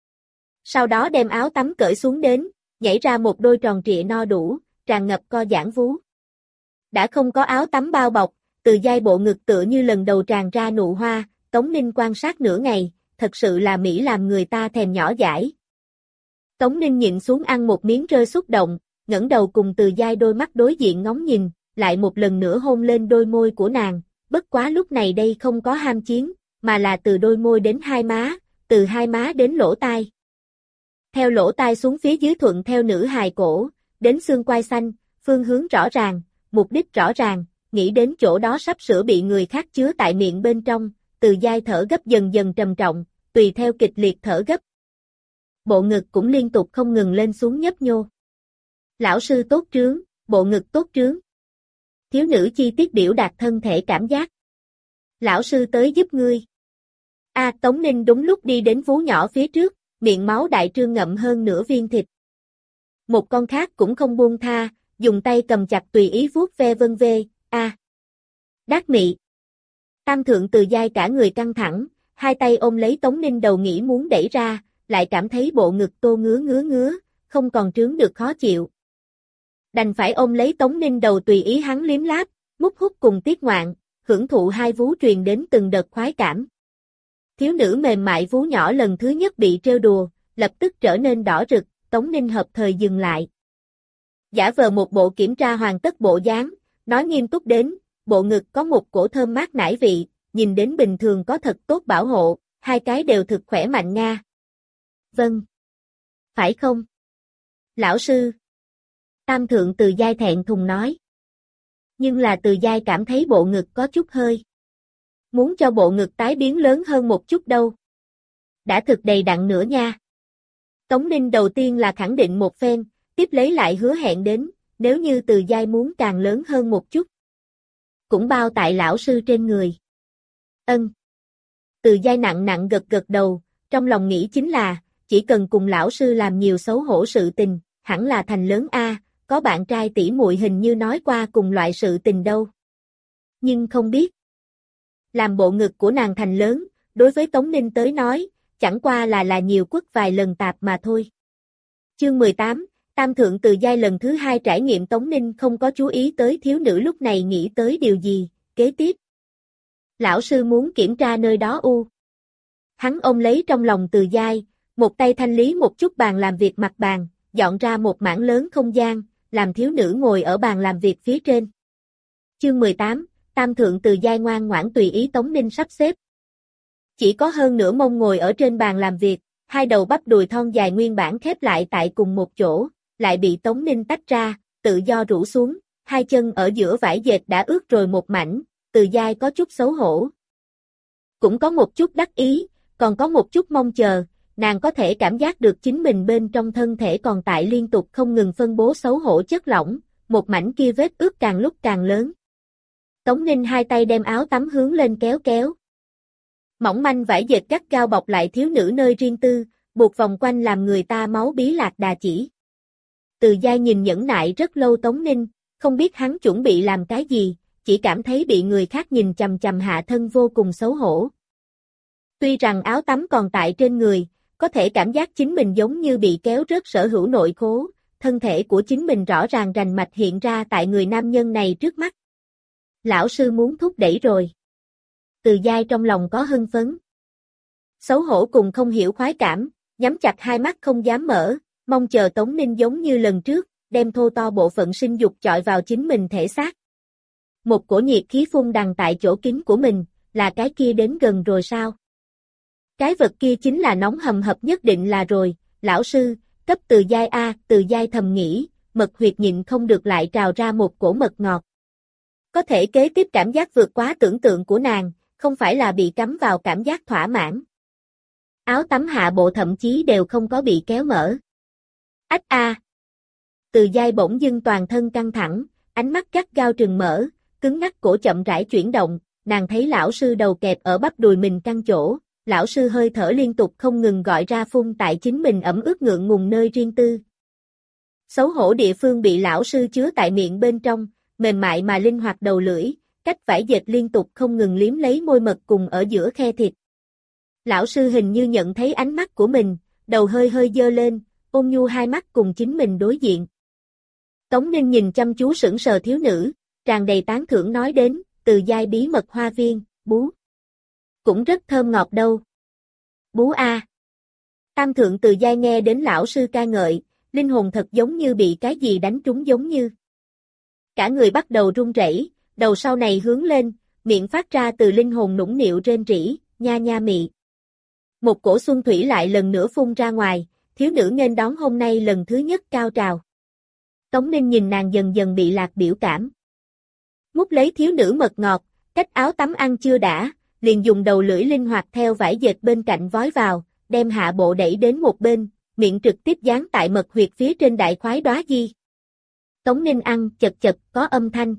Sau đó đem áo tắm cởi xuống đến, nhảy ra một đôi tròn trịa no đủ, tràn ngập co giãn vú. Đã không có áo tắm bao bọc, Từ Giai bộ ngực tựa như lần đầu tràn ra nụ hoa, Tống Ninh quan sát nửa ngày, thật sự là mỹ làm người ta thèm nhỏ dãi. Tống Ninh nhịn xuống ăn một miếng rơi xúc động, ngẩng đầu cùng Từ Giai đôi mắt đối diện ngóng nhìn, lại một lần nữa hôn lên đôi môi của nàng, bất quá lúc này đây không có ham chiến, mà là từ đôi môi đến hai má, từ hai má đến lỗ tai. Theo lỗ tai xuống phía dưới thuận theo nữ hài cổ, đến xương quai xanh, phương hướng rõ ràng, mục đích rõ ràng, nghĩ đến chỗ đó sắp sửa bị người khác chứa tại miệng bên trong, Từ Giai thở gấp dần dần trầm trọng, tùy theo kịch liệt thở gấp. Bộ ngực cũng liên tục không ngừng lên xuống nhấp nhô. Lão sư tốt trướng, bộ ngực tốt trướng. Thiếu nữ chi tiết biểu đạt thân thể cảm giác. Lão sư tới giúp ngươi. Tống Ninh đúng lúc đi đến vú nhỏ phía trước, miệng máu đại trương ngậm hơn nửa viên thịt. Một con khác cũng không buông tha, dùng tay cầm chặt tùy ý vuốt ve vân vê, đát mị. Tam thượng Từ Giai cả người căng thẳng, hai tay ôm lấy Tống Ninh đầu nghĩ muốn đẩy ra, lại cảm thấy bộ ngực tô ngứa, không còn trướng được khó chịu. Đành phải ôm lấy Tống Ninh đầu tùy ý hắn liếm láp, mút hút cùng tiết ngoạn, hưởng thụ hai vú truyền đến từng đợt khoái cảm. Thiếu nữ mềm mại vú nhỏ lần thứ nhất bị trêu đùa, lập tức trở nên đỏ rực, Tống Ninh hợp thời dừng lại. Giả vờ một bộ kiểm tra hoàn tất bộ dáng, nói nghiêm túc đến, bộ ngực có một cổ thơm mát nải vị, nhìn đến bình thường có thật tốt bảo hộ, hai cái đều thực khỏe mạnh nha. Vâng. Phải không? Lão sư. Tam thượng Từ Giai thẹn thùng nói. Nhưng là Từ Giai cảm thấy bộ ngực có chút hơi. Muốn cho bộ ngực tái biến lớn hơn một chút đâu. Đã thực đầy đặn nữa nha. Tống Ninh đầu tiên là khẳng định một phen, tiếp lấy lại hứa hẹn đến, nếu như Từ Giai muốn càng lớn hơn một chút. Cũng bao tại lão sư trên người. Ân. Từ Giai nặng gật gật đầu, trong lòng nghĩ chính là, chỉ cần cùng lão sư làm nhiều xấu hổ sự tình, hẳn là thành lớn có bạn trai tỷ muội hình như nói qua cùng loại sự tình đâu. Nhưng không biết. Làm bộ ngực của nàng thành lớn, đối với Tống Ninh tới nói, chẳng qua là nhiều quất vài lần tạp mà thôi. Chương 18, Tam thượng Từ Giai lần thứ hai trải nghiệm Tống Ninh không có chú ý tới thiếu nữ lúc này nghĩ tới điều gì, kế tiếp. Lão sư muốn kiểm tra nơi đó Hắn ôm lấy trong lòng Từ Giai, một tay thanh lý một chút bàn làm việc mặt bàn, dọn ra một mảng lớn không gian, làm thiếu nữ ngồi ở bàn làm việc phía trên. Chương 18, Tam thượng Từ Giai ngoan ngoãn tùy ý Tống Ninh sắp xếp. Chỉ có hơn nửa mông ngồi ở trên bàn làm việc, hai đầu bắp đùi thon dài nguyên bản khép lại tại cùng một chỗ, lại bị Tống Ninh tách ra, tự do rũ xuống, hai chân ở giữa vải dệt đã ướt rồi một mảnh, Từ Giai có chút xấu hổ. Cũng có một chút đắc ý, còn có một chút mong chờ, nàng có thể cảm giác được chính mình bên trong thân thể còn tại liên tục không ngừng phân bố xấu hổ chất lỏng, một mảnh kia vết ướt càng lúc càng lớn. Tống Ninh hai tay đem áo tắm hướng lên kéo. Mỏng manh vải dệt gắt gao bọc lại thiếu nữ nơi riêng tư, buộc vòng quanh làm người ta máu bí lạc đà chỉ. Từ Giai nhìn nhẫn nại rất lâu Tống Ninh, không biết hắn chuẩn bị làm cái gì, chỉ cảm thấy bị người khác nhìn chằm chằm hạ thân vô cùng xấu hổ. Tuy rằng áo tắm còn tại trên người, có thể cảm giác chính mình giống như bị kéo rớt sở hữu nội khố, thân thể của chính mình rõ ràng rành mạch hiện ra tại người nam nhân này trước mắt. Lão sư muốn thúc đẩy rồi. Từ Giai trong lòng có hưng phấn. Xấu hổ cùng không hiểu khoái cảm, nhắm chặt hai mắt không dám mở, mong chờ Tống Ninh giống như lần trước, đem thô to bộ phận sinh dục chọi vào chính mình thể xác. Một cổ nhiệt khí phun đằng tại chỗ kín của mình, là cái kia đến gần rồi sao? Cái vật kia chính là nóng hầm hập nhất định là rồi, lão sư, cấp Từ Giai Từ Giai thầm nghĩ, mật huyệt nhịn không được lại trào ra một cổ mật ngọt. Có thể kế tiếp cảm giác vượt quá tưởng tượng của nàng, không phải là bị cắm vào cảm giác thỏa mãn. Áo tắm hạ bộ thậm chí đều không có bị kéo mở. Từ Giai bỗng dưng toàn thân căng thẳng, ánh mắt gắt gao trừng mở, cứng ngắc cổ chậm rãi chuyển động, nàng thấy lão sư đầu kẹp ở bắp đùi mình căng chỗ, lão sư hơi thở liên tục không ngừng gọi ra phun tại chính mình ẩm ướt ngượng ngùng nơi riêng tư. Xấu hổ địa phương bị lão sư chứa tại miệng bên trong, mềm mại mà linh hoạt đầu lưỡi, cách vải dệt liên tục không ngừng liếm lấy môi mật cùng ở giữa khe thịt. Lão sư hình như nhận thấy ánh mắt của mình, đầu hơi hơi dơ lên, ôn nhu hai mắt cùng chính mình đối diện. Tống Ninh nhìn chăm chú sững sờ thiếu nữ, tràn đầy tán thưởng nói đến, Từ Giai bí mật hoa viên, bú. Cũng rất thơm ngọt đâu. Bú Tam thượng Từ Giai nghe đến lão sư ca ngợi, linh hồn thật giống như bị cái gì đánh trúng giống như. Cả người bắt đầu run rẩy, đầu sau này hướng lên, miệng phát ra từ linh hồn nũng nịu rên rỉ, nha nha mị. Một cổ xuân thủy lại lần nữa phun ra ngoài, thiếu nữ nghênh đón hôm nay lần thứ nhất cao trào. Tống Ninh nhìn nàng dần dần bị lạc biểu cảm. Múc lấy thiếu nữ mật ngọt, cách áo tắm ăn chưa đã, liền dùng đầu lưỡi linh hoạt theo vải dệt bên cạnh vói vào, đem hạ bộ đẩy đến một bên, miệng trực tiếp dán tại mật huyệt phía trên đại khoái đóa di. Tống Ninh ăn chật chật có âm thanh.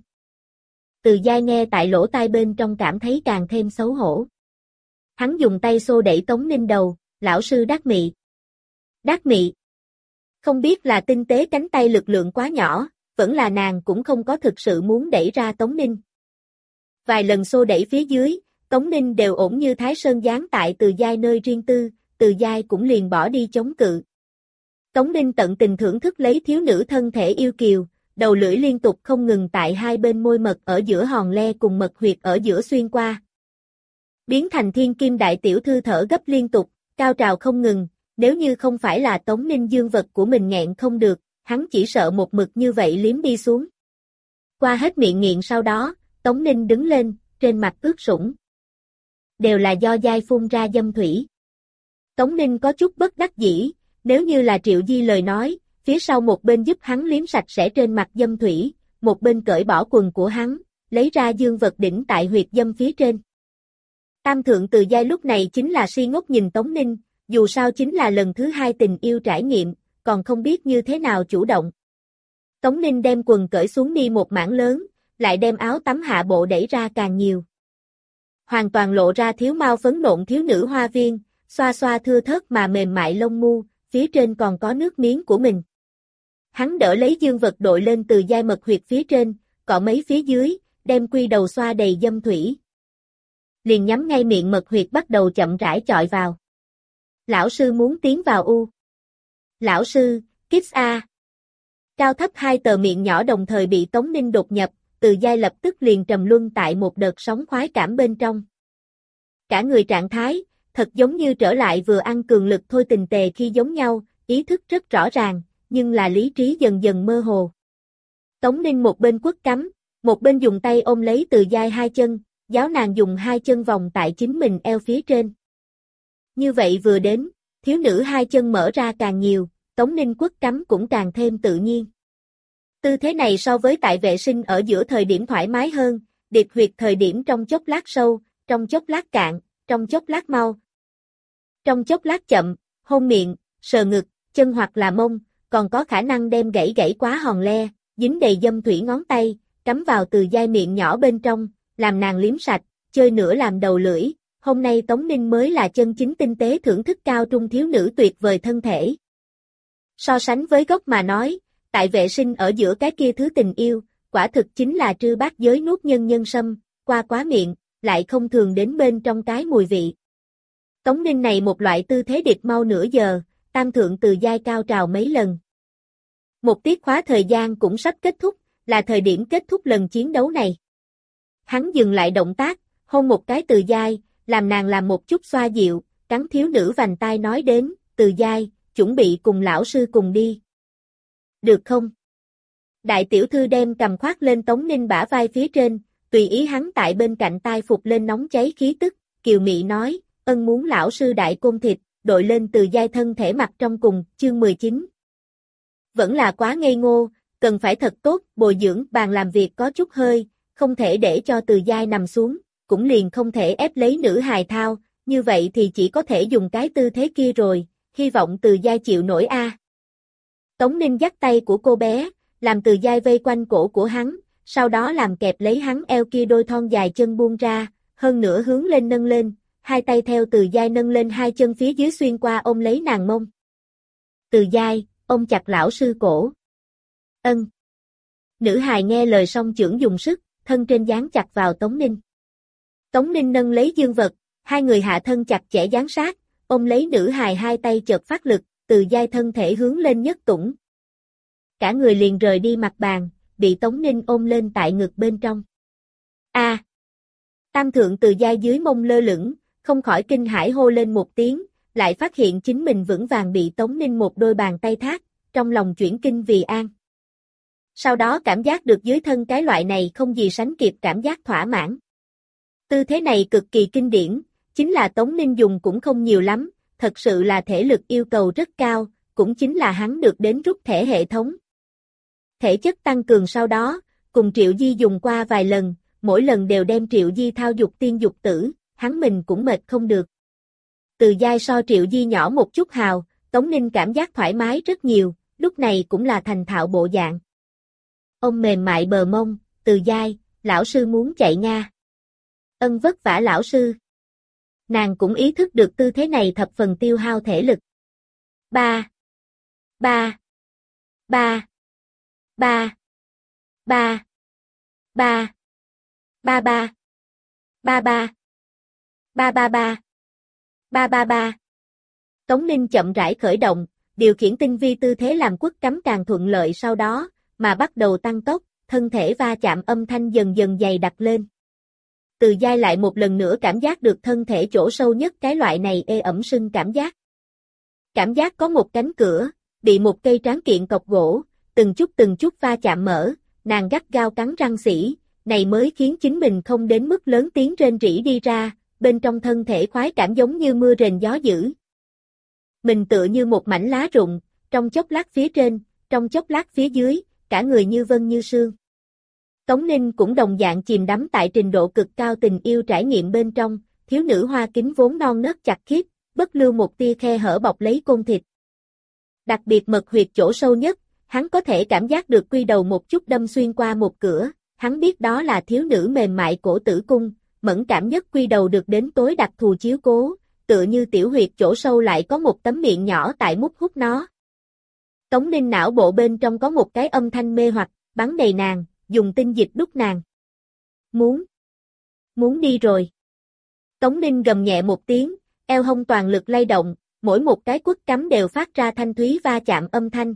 Từ Giai nghe tại lỗ tai bên trong cảm thấy càng thêm xấu hổ. Hắn dùng tay xô đẩy Tống Ninh đầu, lão sư đắc mị. Đắc mị. Không biết là tinh tế cánh tay lực lượng quá nhỏ, vẫn là nàng cũng không có thực sự muốn đẩy ra Tống Ninh. Vài lần xô đẩy phía dưới, Tống Ninh đều ổn như Thái Sơn giáng tại Từ Giai nơi riêng tư, Từ Giai cũng liền bỏ đi chống cự. Tống Ninh tận tình thưởng thức lấy thiếu nữ thân thể yêu kiều, đầu lưỡi liên tục không ngừng tại hai bên môi mật ở giữa hòn le cùng mật huyệt ở giữa xuyên qua. Biến thành thiên kim đại tiểu thư thở gấp liên tục, cao trào không ngừng, nếu như không phải là Tống Ninh dương vật của mình nghẹn không được, hắn chỉ sợ một mực như vậy liếm đi xuống. Qua hết miệng nghiện sau đó, Tống Ninh đứng lên, trên mặt ướt sũng. Đều là do Giai phun ra dâm thủy. Tống Ninh có chút bất đắc dĩ, nếu như là Triệu Di lời nói, phía sau một bên giúp hắn liếm sạch sẽ trên mặt dâm thủy, một bên cởi bỏ quần của hắn, lấy ra dương vật đỉnh tại huyệt dâm phía trên. Tam thượng Từ Giai lúc này chính là si ngốc nhìn Tống Ninh, dù sao chính là lần thứ hai tình yêu trải nghiệm, còn không biết như thế nào chủ động. Tống Ninh đem quần cởi xuống đi một mảng lớn, lại đem áo tắm hạ bộ đẩy ra càng nhiều. Hoàn toàn lộ ra thiếu mau phấn nộn thiếu nữ hoa viên, xoa xoa thưa thớt mà mềm mại lông mu, phía trên còn có nước miếng của mình. Hắn đỡ lấy dương vật đội lên Từ Giai mật huyệt phía trên, cọ mấy phía dưới, đem quy đầu xoa đầy dâm thủy. Liền nhắm ngay miệng mật huyệt bắt đầu chậm rãi chọi vào. Lão sư muốn tiến vào u. Lão sư, kiss a. Cao thấp hai tờ miệng nhỏ đồng thời bị Tống Ninh đột nhập, Từ Giai lập tức liền trầm luân tại một đợt sóng khoái cảm bên trong. Cả người trạng thái, thật giống như trở lại vừa ăn cường lực thôi tình tề khi giống nhau, ý thức rất rõ ràng, nhưng là lý trí dần dần mơ hồ. Tống Ninh một bên quất cắm, một bên dùng tay ôm lấy Từ Giai hai chân, giáo nàng dùng hai chân vòng tại chính mình eo phía trên. Như vậy vừa đến, thiếu nữ hai chân mở ra càng nhiều, Tống Ninh quất cắm cũng càng thêm tự nhiên. Tư thế này so với tại vệ sinh ở giữa thời điểm thoải mái hơn, điệp huyệt thời điểm trong chốc lát sâu, trong chốc lát cạn, trong chốc lát mau. Trong chốc lát chậm, hôn miệng, sờ ngực, chân hoặc là mông, còn có khả năng đem gãy quá hòn le, dính đầy dâm thủy ngón tay, cắm vào Từ Giai miệng nhỏ bên trong, làm nàng liếm sạch, chơi nữa làm đầu lưỡi. Hôm nay Tống Ninh mới là chân chính tinh tế thưởng thức cao trung thiếu nữ tuyệt vời thân thể. So sánh với gốc mà nói, tại vệ sinh ở giữa cái kia thứ tình yêu, quả thực chính là trư bát giới nuốt nhân nhân sâm, qua quá miệng, lại không thường đến bên trong cái mùi vị. Tống Ninh này một loại tư thế điệp mau nửa giờ, tam thượng Từ Giai cao trào mấy lần. Một tiết khóa thời gian cũng sắp kết thúc, là thời điểm kết thúc lần chiến đấu này. Hắn dừng lại động tác, hôn một cái Từ Giai, làm nàng làm một chút xoa dịu, cắn thiếu nữ vành tai nói đến, Từ Giai, chuẩn bị cùng lão sư cùng đi. Được không? Đại tiểu thư đem cầm khoác lên Tống Ninh bả vai phía trên, tùy ý hắn tại bên cạnh tai phục lên nóng cháy khí tức, kiều mị nói, ân muốn lão sư đại côn thịt, đội lên Từ Giai thân thể mặt trong cùng, chương 19. Vẫn là quá ngây ngô, cần phải thật tốt, bồi dưỡng, bàn làm việc có chút hơi, không thể để cho Từ Giai nằm xuống, cũng liền không thể ép lấy nữ hài thao, như vậy thì chỉ có thể dùng cái tư thế kia rồi, hy vọng Từ Giai chịu nổi a. Tống Ninh dắt tay của cô bé, làm Từ Giai vây quanh cổ của hắn, sau đó làm kẹp lấy hắn eo kia đôi thon dài chân buông ra, hơn nữa hướng lên nâng lên, hai tay theo Từ Giai nâng lên hai chân phía dưới xuyên qua ôm lấy nàng mông. Từ Giai, ôm chặt lão sư cổ. Ân. Nữ hài nghe lời song chưởng dùng sức, thân trên dán chặt vào Tống Ninh. Tống Ninh nâng lấy dương vật, hai người hạ thân chặt chẽ dán sát, ôm lấy nữ hài hai tay chợt phát lực, Từ Giai thân thể hướng lên nhất tủng. Cả người liền rời đi mặt bàn, bị Tống Ninh ôm lên tại ngực bên trong. A! Tam thượng Từ Giai dưới mông lơ lửng, không khỏi kinh hãi hô lên một tiếng, lại phát hiện chính mình vững vàng bị Tống Ninh một đôi bàn tay thác, trong lòng chuyển kinh vì an. Sau đó cảm giác được dưới thân cái loại này không gì sánh kịp cảm giác thỏa mãn. Tư thế này cực kỳ kinh điển, chính là Tống Ninh dùng cũng không nhiều lắm, thật sự là thể lực yêu cầu rất cao, cũng chính là hắn được đến rút thẻ hệ thống. Thể chất tăng cường sau đó, Cùng Triệu Di dùng qua vài lần, mỗi lần đều đem Triệu Di thao dục tiên dục tử, hắn mình cũng mệt không được. Từ Giai so Triệu Di nhỏ một chút hào, Tống Ninh cảm giác thoải mái rất nhiều, lúc này cũng là thành thạo bộ dạng. Ông mềm mại bờ mông, Từ Giai, lão sư muốn chạy Nga. Ân vất vả lão sư. Nàng cũng ý thức được tư thế này thập phần tiêu hao thể lực. Ba. Ba. Ba. Ba. Ba. Ba. Ba ba. Ba ba. Ba ba ba. Ba ba ba. Tống Ninh chậm rãi khởi động, điều khiển tinh vi tư thế làm quất cắm càng thuận lợi sau đó, mà bắt đầu tăng tốc, thân thể va chạm âm thanh dần dần dày đặc lên. Từ Giai lại một lần nữa cảm giác được thân thể chỗ sâu nhất cái loại này ê ẩm sưng cảm giác. Cảm giác có một cánh cửa, bị một cây tráng kiện cọc gỗ, từng chút va chạm mở, nàng gắt gao cắn răng xỉ, này mới khiến chính mình không đến mức lớn tiếng rên rỉ đi ra, bên trong thân thể khoái cảm giống như mưa rền gió dữ. Mình tựa như một mảnh lá rụng, trong chốc lát phía trên, trong chốc lát phía dưới, cả người như vân như sương. Tống Ninh cũng đồng dạng chìm đắm tại trình độ cực cao tình yêu trải nghiệm bên trong, thiếu nữ hoa kính vốn non nớt chặt khít, bất lưu một tia khe hở bọc lấy côn thịt. Đặc biệt mật huyệt chỗ sâu nhất, hắn có thể cảm giác được quy đầu một chút đâm xuyên qua một cửa, hắn biết đó là thiếu nữ mềm mại cổ tử cung, mẫn cảm nhất quy đầu được đến tối đặc thù chiếu cố, tựa như tiểu huyệt chỗ sâu lại có một tấm miệng nhỏ tại mút hút nó. Tống Ninh não bộ bên trong có một cái âm thanh mê hoặc, bắn đầy nàng, dùng tinh dịch đút nàng. Muốn đi rồi. Tống Ninh gầm nhẹ một tiếng, eo hông toàn lực lay động, mỗi một cái quất cắm đều phát ra thanh thúy va chạm âm thanh.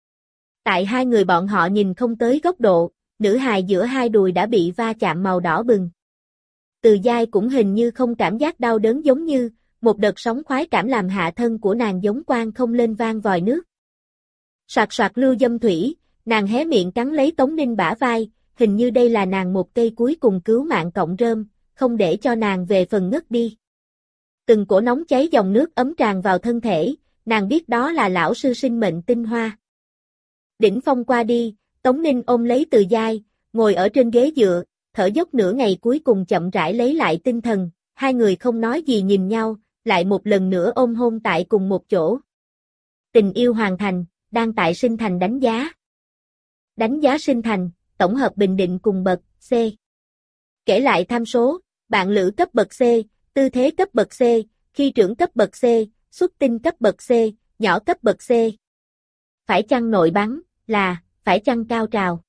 Tại hai người bọn họ nhìn không tới góc độ, nữ hài giữa hai đùi đã bị va chạm màu đỏ bừng. Từ Giai cũng hình như không cảm giác đau đớn giống như, một đợt sóng khoái cảm làm hạ thân của nàng giống quang không lên vang vòi nước. Soạt soạt lưu dâm thủy, nàng hé miệng cắn lấy Tống Ninh bả vai, hình như đây là nàng một cây cuối cùng cứu mạng cọng rơm, không để cho nàng về phần ngất đi. Từng cổ nóng cháy dòng nước ấm tràn vào thân thể, nàng biết đó là lão sư sinh mệnh tinh hoa. Đỉnh phong qua đi, Tống Ninh ôm lấy Từ Giai, ngồi ở trên ghế dựa, thở dốc nửa ngày cuối cùng chậm rãi lấy lại tinh thần, hai người không nói gì nhìn nhau, lại một lần nữa ôm hôn tại cùng một chỗ. Tình yêu hoàn thành, đang tại sinh thành đánh giá. Đánh giá sinh thành, tổng hợp bình định cùng bậc C. Kể lại tham số, bạn lữ cấp bậc C, tư thế cấp bậc C, khi trưởng cấp bậc C, xuất tinh cấp bậc C, nhỏ cấp bậc C. Phải chăng nội bắn, là, phải chăng cao trào,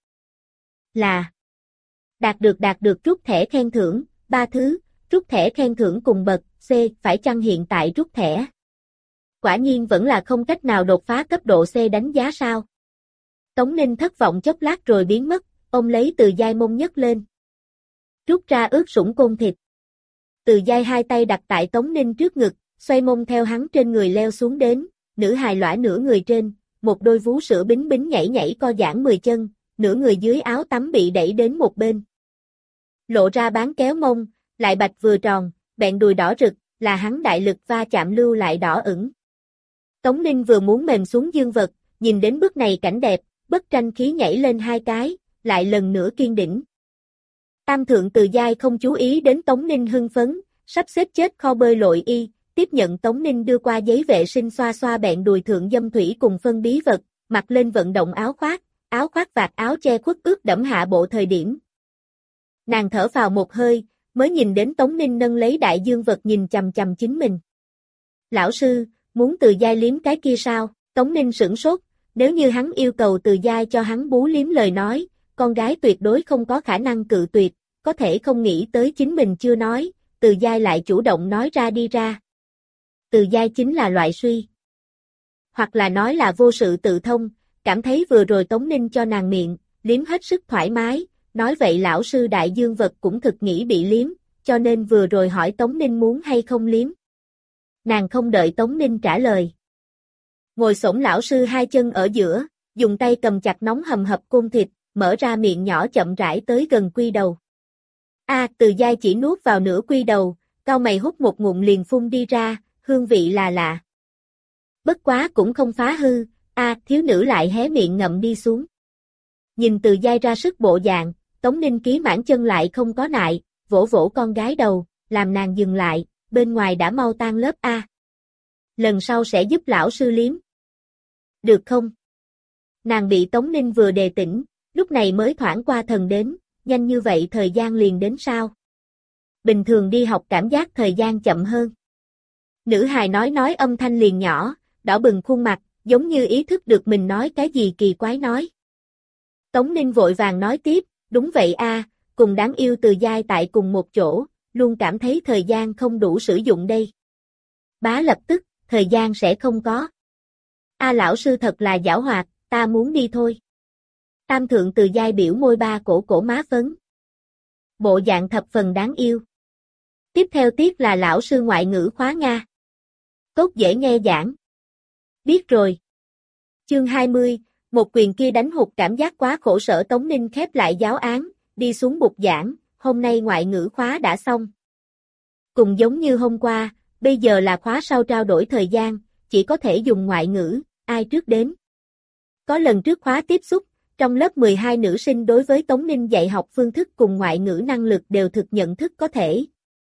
là. Đạt được rút thẻ khen thưởng, 3 thứ, rút thẻ khen thưởng cùng bậc C, phải chăng hiện tại rút thẻ. Quả nhiên vẫn là không cách nào đột phá cấp độ C đánh giá sao. Tống Ninh thất vọng chốc lát rồi biến mất, ôm lấy Từ Giai mông nhấc lên. Rút ra ướt sũng côn thịt. Từ Giai hai tay đặt tại Tống Ninh trước ngực, xoay mông theo hắn trên người leo xuống đến, nữ hài lõa nửa người trên, một đôi vú sữa bính bính nhảy nhảy co giãn 10 chân, nửa người dưới áo tắm bị đẩy đến một bên. Lộ ra bán kéo mông, lại bạch vừa tròn, bẹn đùi đỏ rực, là hắn đại lực va chạm lưu lại đỏ ửng. Tống Ninh vừa muốn mềm xuống dương vật, nhìn đến bước này cảnh đẹp, bất tranh khí nhảy lên hai cái, lại lần nữa kiên đỉnh. Tam thượng Từ Giai không chú ý đến Tống Ninh hưng phấn, sắp xếp chết kho bơi lội y, tiếp nhận Tống Ninh đưa qua giấy vệ sinh xoa xoa bẹn đùi thượng dâm thủy cùng phân bí vật, mặc lên vận động áo khoác vạt áo che khuất ướt đẫm hạ bộ thời điểm. Nàng thở phào một hơi, mới nhìn đến Tống Ninh nâng lấy đại dương vật nhìn chằm chằm chính mình. Lão sư, muốn Từ Giai liếm cái kia sao? Tống Ninh sửng sốt, nếu như hắn yêu cầu Từ Giai cho hắn bú liếm lời nói, con gái tuyệt đối không có khả năng cự tuyệt, có thể không nghĩ tới chính mình chưa nói, Từ Giai lại chủ động nói ra đi ra. Từ Giai chính là loại suy. Hoặc là nói là vô sự tự thông, cảm thấy vừa rồi Tống Ninh cho nàng miệng, liếm hết sức thoải mái, nói vậy lão sư đại dương vật cũng thực nghĩ bị liếm, cho nên vừa rồi hỏi Tống Ninh muốn hay không liếm. Nàng không đợi Tống Ninh trả lời. Ngồi xổm lão sư hai chân ở giữa, dùng tay cầm chặt nóng hầm hập côn thịt, mở ra miệng nhỏ chậm rãi tới gần quy đầu. Từ Giai chỉ nuốt vào nửa quy đầu, cau mày hút một ngụm liền phun đi ra, hương vị là lạ. Bất quá cũng không phá hư, thiếu nữ lại hé miệng ngậm đi xuống. Nhìn Từ Giai ra sức bộ dạng, Tống Ninh Ký mãn chân lại không có nại, vỗ vỗ con gái đầu, làm nàng dừng lại, bên ngoài đã mau tan lớp A. Lần sau sẽ giúp lão sư liếm. Được không? Nàng bị Tống Ninh vừa đề tỉnh, lúc này mới thoảng qua thần đến, nhanh như vậy thời gian liền đến sao? Bình thường đi học cảm giác thời gian chậm hơn. Nữ hài nói âm thanh liền nhỏ, đỏ bừng khuôn mặt, giống như ý thức được mình nói cái gì kỳ quái nói. Tống Ninh vội vàng nói tiếp, đúng vậy a, cùng đáng yêu Từ Giai tại cùng một chỗ, luôn cảm thấy thời gian không đủ sử dụng đây. Bá lập tức, thời gian sẽ không có. A lão sư thật là giảo hoạt, ta muốn đi thôi. Tam thượng Từ Giai biểu môi ba cổ má phấn. Bộ dạng thập phần đáng yêu. Tiếp theo tiết là lão sư ngoại ngữ khóa Nga. Tốt dễ nghe giảng. Biết rồi. Chương 20, một quyền kia đánh hụt cảm giác quá khổ sở. Tống Ninh khép lại giáo án, đi xuống bục giảng, hôm nay ngoại ngữ khóa đã xong. Cùng giống như hôm qua, bây giờ là khóa sau trao đổi thời gian, chỉ có thể dùng ngoại ngữ, ai trước đến. Có lần trước khóa tiếp xúc, trong lớp 12 nữ sinh đối với Tống Ninh dạy học phương thức cùng ngoại ngữ năng lực đều thực nhận thức có thể.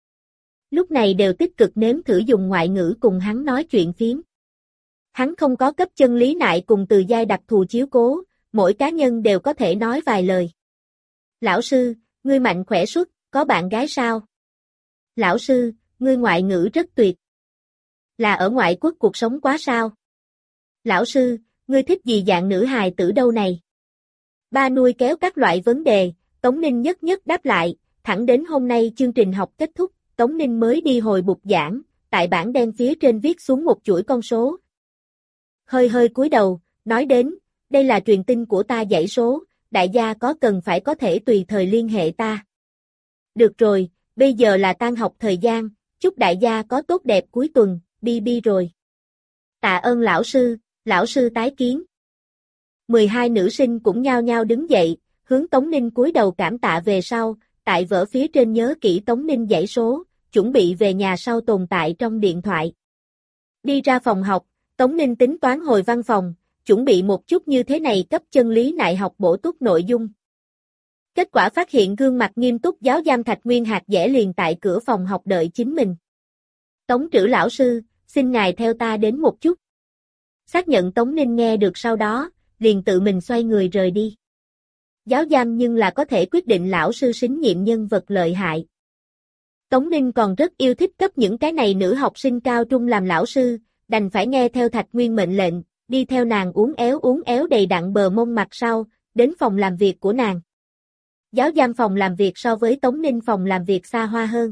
Lúc này đều tích cực nếm thử dùng ngoại ngữ cùng hắn nói chuyện phiếm. Hắn không có cấp chân lý nại cùng Từ Giai đặc thù chiếu cố, mỗi cá nhân đều có thể nói vài lời. Lão sư, ngươi mạnh khỏe suốt, có bạn gái sao? Lão sư, ngươi ngoại ngữ rất tuyệt. Là ở ngoại quốc cuộc sống quá sao? Lão sư, ngươi thích gì dạng nữ hài tử đâu này? Ba nuôi kéo các loại vấn đề, Tống Ninh nhất nhất đáp lại, thẳng đến hôm nay chương trình học kết thúc, Tống Ninh mới đi hồi bục giảng, tại bảng đen phía trên viết xuống một chuỗi con số. Hơi cúi đầu, nói đến, đây là truyền tin của ta dãy số, đại gia có cần phải có thể tùy thời liên hệ ta. Được rồi, bây giờ là tan học thời gian, chúc đại gia có tốt đẹp cuối tuần, đi rồi. Tạ ơn lão sư tái kiến. 12 nữ sinh cũng nhao nhao đứng dậy, hướng Tống Ninh cúi đầu cảm tạ về sau, tại vở phía trên nhớ kỹ Tống Ninh dãy số, chuẩn bị về nhà sau tồn tại trong điện thoại. Đi ra phòng học, Tống Ninh tính toán hồi văn phòng, chuẩn bị một chút như thế này cấp chân lý nại học bổ túc nội dung. Kết quả phát hiện gương mặt nghiêm túc giáo giam Thạch Nguyên Hạc dễ liền tại cửa phòng học đợi chính mình. Tống Trữ lão sư, xin ngài theo ta đến một chút. Xác nhận Tống Ninh nghe được sau đó, liền tự mình xoay người rời đi. Giáo giam nhưng là có thể quyết định lão sư sính nhiệm nhân vật lợi hại. Tống Ninh còn rất yêu thích cấp những cái này nữ học sinh cao trung làm lão sư, đành phải nghe theo Thạch Nguyên mệnh lệnh, đi theo nàng uốn éo đầy đặn bờ mông mặt sau, đến phòng làm việc của nàng. Giáo giam phòng làm việc so với Tống Ninh phòng làm việc xa hoa hơn.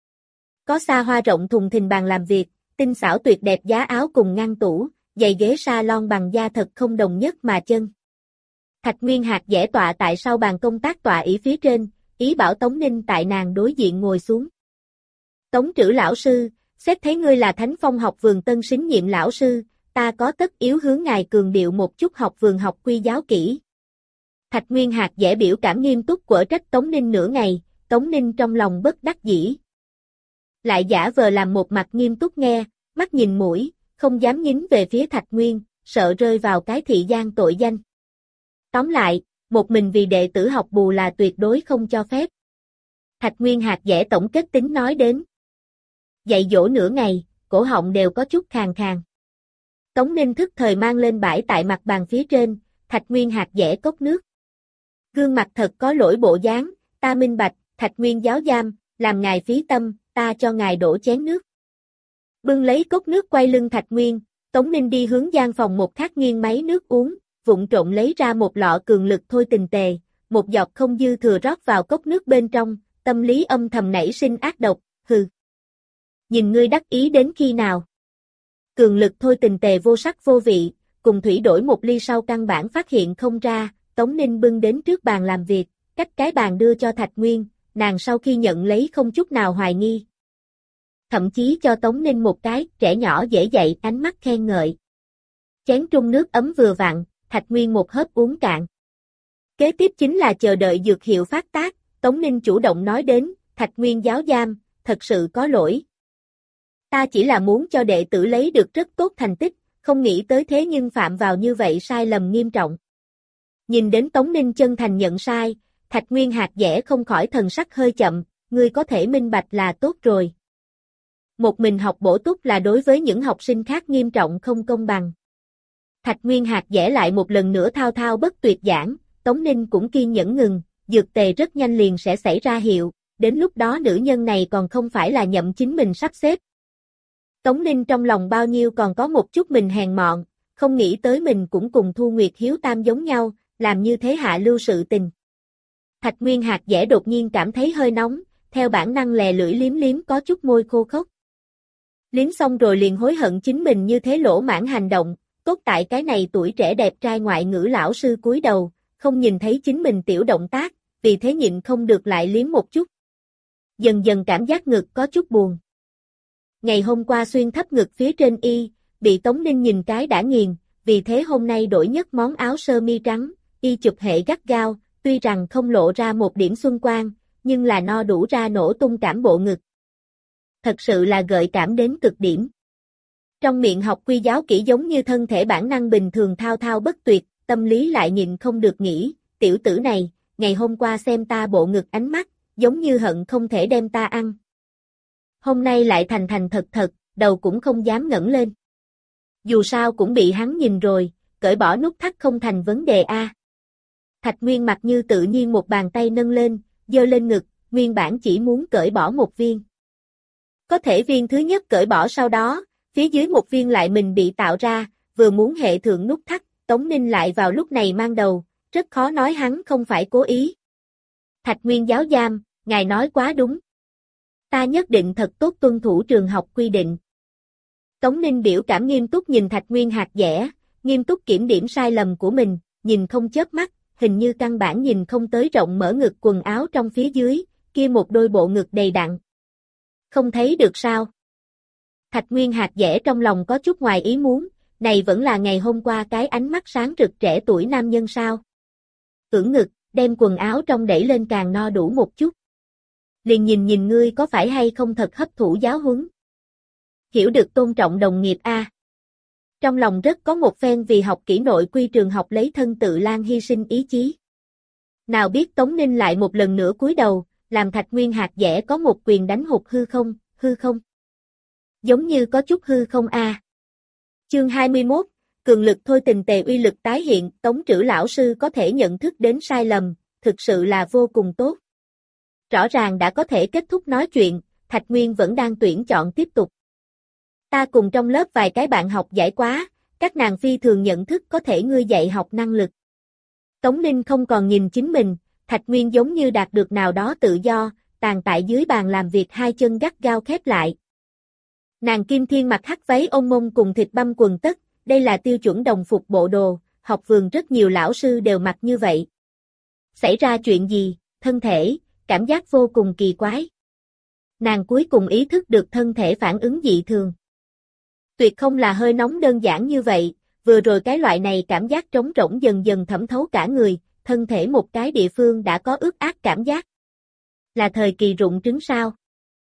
Có xa hoa rộng thùng thình bàn làm việc, tinh xảo tuyệt đẹp giá áo cùng ngăn tủ, giày ghế salon bằng da thật không đồng nhất mà chân. Thạch Nguyên Hạc dễ tọa tại sau bàn công tác tọa ỷ phía trên, ý bảo Tống Ninh tại nàng đối diện ngồi xuống. Tống Trữ lão sư, xét thấy ngươi là Thánh Phong học vườn tân sính nhiệm lão sư, ta có tất yếu hướng ngài cường điệu một chút học vườn học quy giáo kỹ. Thạch Nguyên Hạc dễ biểu cảm nghiêm túc quở trách Tống Ninh nửa ngày, Tống Ninh trong lòng bất đắc dĩ. Lại giả vờ làm một mặt nghiêm túc nghe, mắt nhìn mũi, không dám nhính về phía Thạch Nguyên, sợ rơi vào cái thị gian tội danh. Tóm lại, một mình vì đệ tử học bù là tuyệt đối không cho phép. Thạch Nguyên Hạc dễ tổng kết tính nói đến. Dạy dỗ nửa ngày, cổ họng đều có chút khàn khàn. Tống Ninh thức thời mang lên bãi tại mặt bàn phía trên, Thạch Nguyên Hạc dễ cốc nước. Gương mặt thật có lỗi bộ dáng, ta minh bạch, Thạch Nguyên giáo giam, làm ngài phí tâm, ta cho ngài đổ chén nước. Bưng lấy cốc nước quay lưng Thạch Nguyên, Tống Ninh đi hướng gian phòng một khắc nghiêng máy nước uống, vụng trộn lấy ra một lọ cường lực thôi tình tề, một giọt không dư thừa rót vào cốc nước bên trong, tâm lý âm thầm nảy sinh ác độc, hừ. Nhìn ngươi đắc ý đến khi nào? Cường lực thôi tình tề vô sắc vô vị, cùng thủy đổi một ly sau căn bản phát hiện không ra, Tống Ninh bưng đến trước bàn làm việc, cách cái bàn đưa cho Thạch Nguyên, nàng sau khi nhận lấy không chút nào hoài nghi. Thậm chí cho Tống Ninh một cái trẻ nhỏ dễ dạy ánh mắt khen ngợi. Chén trung nước ấm vừa vặn, Thạch Nguyên một hớp uống cạn. Kế tiếp chính là chờ đợi dược hiệu phát tác, Tống Ninh chủ động nói đến, Thạch Nguyên giáo giam, thật sự có lỗi. Ta chỉ là muốn cho đệ tử lấy được rất tốt thành tích, không nghĩ tới thế nhưng phạm vào như vậy sai lầm nghiêm trọng. Nhìn đến Tống Ninh chân thành nhận sai, Thạch Nguyên hạt dẻ không khỏi thần sắc hơi chậm, ngươi có thể minh bạch là tốt rồi. Một mình học bổ túc là đối với những học sinh khác nghiêm trọng không công bằng. Thạch Nguyên hạt dẻ lại một lần nữa thao thao bất tuyệt giảng, Tống Ninh cũng kiên nhẫn ngừng, dược tề rất nhanh liền sẽ xảy ra hiệu, đến lúc đó nữ nhân này còn không phải là nhậm chính mình sắp xếp. Tống Ninh trong lòng bao nhiêu còn có một chút mình hèn mọn, không nghĩ tới mình cũng cùng Thu Nguyệt Hiếu Tam giống nhau, làm như thế hạ lưu sự tình. Thạch Nguyên hạt dẻ đột nhiên cảm thấy hơi nóng, theo bản năng lè lưỡi liếm liếm có chút môi khô khốc. Liếm xong rồi liền hối hận chính mình như thế lỗ mãng hành động, tốt tại cái này tuổi trẻ đẹp trai ngoại ngữ lão sư cúi đầu, không nhìn thấy chính mình tiểu động tác, vì thế nhịn không được lại liếm một chút. Dần dần cảm giác ngực có chút buồn. Ngày hôm qua xuyên thấp ngực phía trên y, bị Tống Ninh nhìn cái đã nghiền, vì thế hôm nay đổi nhất món áo sơ mi trắng, y chụp hệ gắt gao, tuy rằng không lộ ra một điểm xuân quang, nhưng là no đủ ra nổ tung cảm bộ ngực. Thật sự là gợi cảm đến cực điểm. Trong miệng học quy giáo kỹ giống như thân thể bản năng bình thường thao thao bất tuyệt, tâm lý lại nhịn không được nghĩ, tiểu tử này, ngày hôm qua xem ta bộ ngực ánh mắt, giống như hận không thể đem ta ăn. Hôm nay lại thành thành thật thật, đầu cũng không dám ngẩng lên. Dù sao cũng bị hắn nhìn rồi, cởi bỏ nút thắt không thành vấn đề a. Thạch Nguyên mặc như tự nhiên một bàn tay nâng lên, giơ lên ngực, nguyên bản chỉ muốn cởi bỏ một viên. Có thể viên thứ nhất cởi bỏ sau đó, phía dưới một viên lại mình bị tạo ra, vừa muốn hệ thượng nút thắt, Tống Ninh lại vào lúc này mang đầu, rất khó nói hắn không phải cố ý. Thạch Nguyên giáo giam, ngài nói quá đúng. Ta nhất định thật tốt tuân thủ trường học quy định. Tống Ninh biểu cảm nghiêm túc nhìn Thạch Nguyên hạt dẻ, nghiêm túc kiểm điểm sai lầm của mình, nhìn không chớp mắt, hình như căn bản nhìn không tới rộng mở ngực quần áo trong phía dưới, kia một đôi bộ ngực đầy đặn. Không thấy được sao? Thạch Nguyên hạt dẻ trong lòng có chút ngoài ý muốn, này vẫn là ngày hôm qua cái ánh mắt sáng rực trẻ tuổi nam nhân sao? Ưỡn ngực, đem quần áo trong đẩy lên càng no đủ một chút. Liền nhìn ngươi có phải hay không thật hấp thụ giáo huấn. Hiểu được tôn trọng đồng nghiệp a. Trong lòng rất có một phen vì học kỹ nội quy trường học lấy thân tự lan hy sinh ý chí. Nào biết Tống Ninh lại một lần nữa cúi đầu, làm Thạch Nguyên hạt dẻ có một quyền đánh hụt hư không. Giống như có chút hư không a. Chương 21, cường lực thôi tình tề uy lực tái hiện, Tống Trữ lão sư có thể nhận thức đến sai lầm, thực sự là vô cùng tốt. Rõ ràng đã có thể kết thúc nói chuyện, Thạch Nguyên vẫn đang tuyển chọn tiếp tục. Ta cùng trong lớp vài cái bạn học giỏi quá, các nàng phi thường nhận thức có thể ngươi dạy học năng lực. Tống Ninh không còn nhìn chính mình, Thạch Nguyên giống như đạt được nào đó tự do, tàn tại dưới bàn làm việc hai chân gắt gao khép lại. Nàng Kim Thiên mặc hắc váy ôm mông cùng thịt băm quần tất, đây là tiêu chuẩn đồng phục bộ đồ, học vườn rất nhiều lão sư đều mặc như vậy. Xảy ra chuyện gì, thân thể, cảm giác vô cùng kỳ quái. Nàng cuối cùng ý thức được thân thể phản ứng dị thường. Tuyệt không là hơi nóng đơn giản như vậy, vừa rồi cái loại này cảm giác trống rỗng dần dần thẩm thấu cả người, thân thể một cái địa phương đã có ướt át cảm giác. Là thời kỳ rụng trứng sao?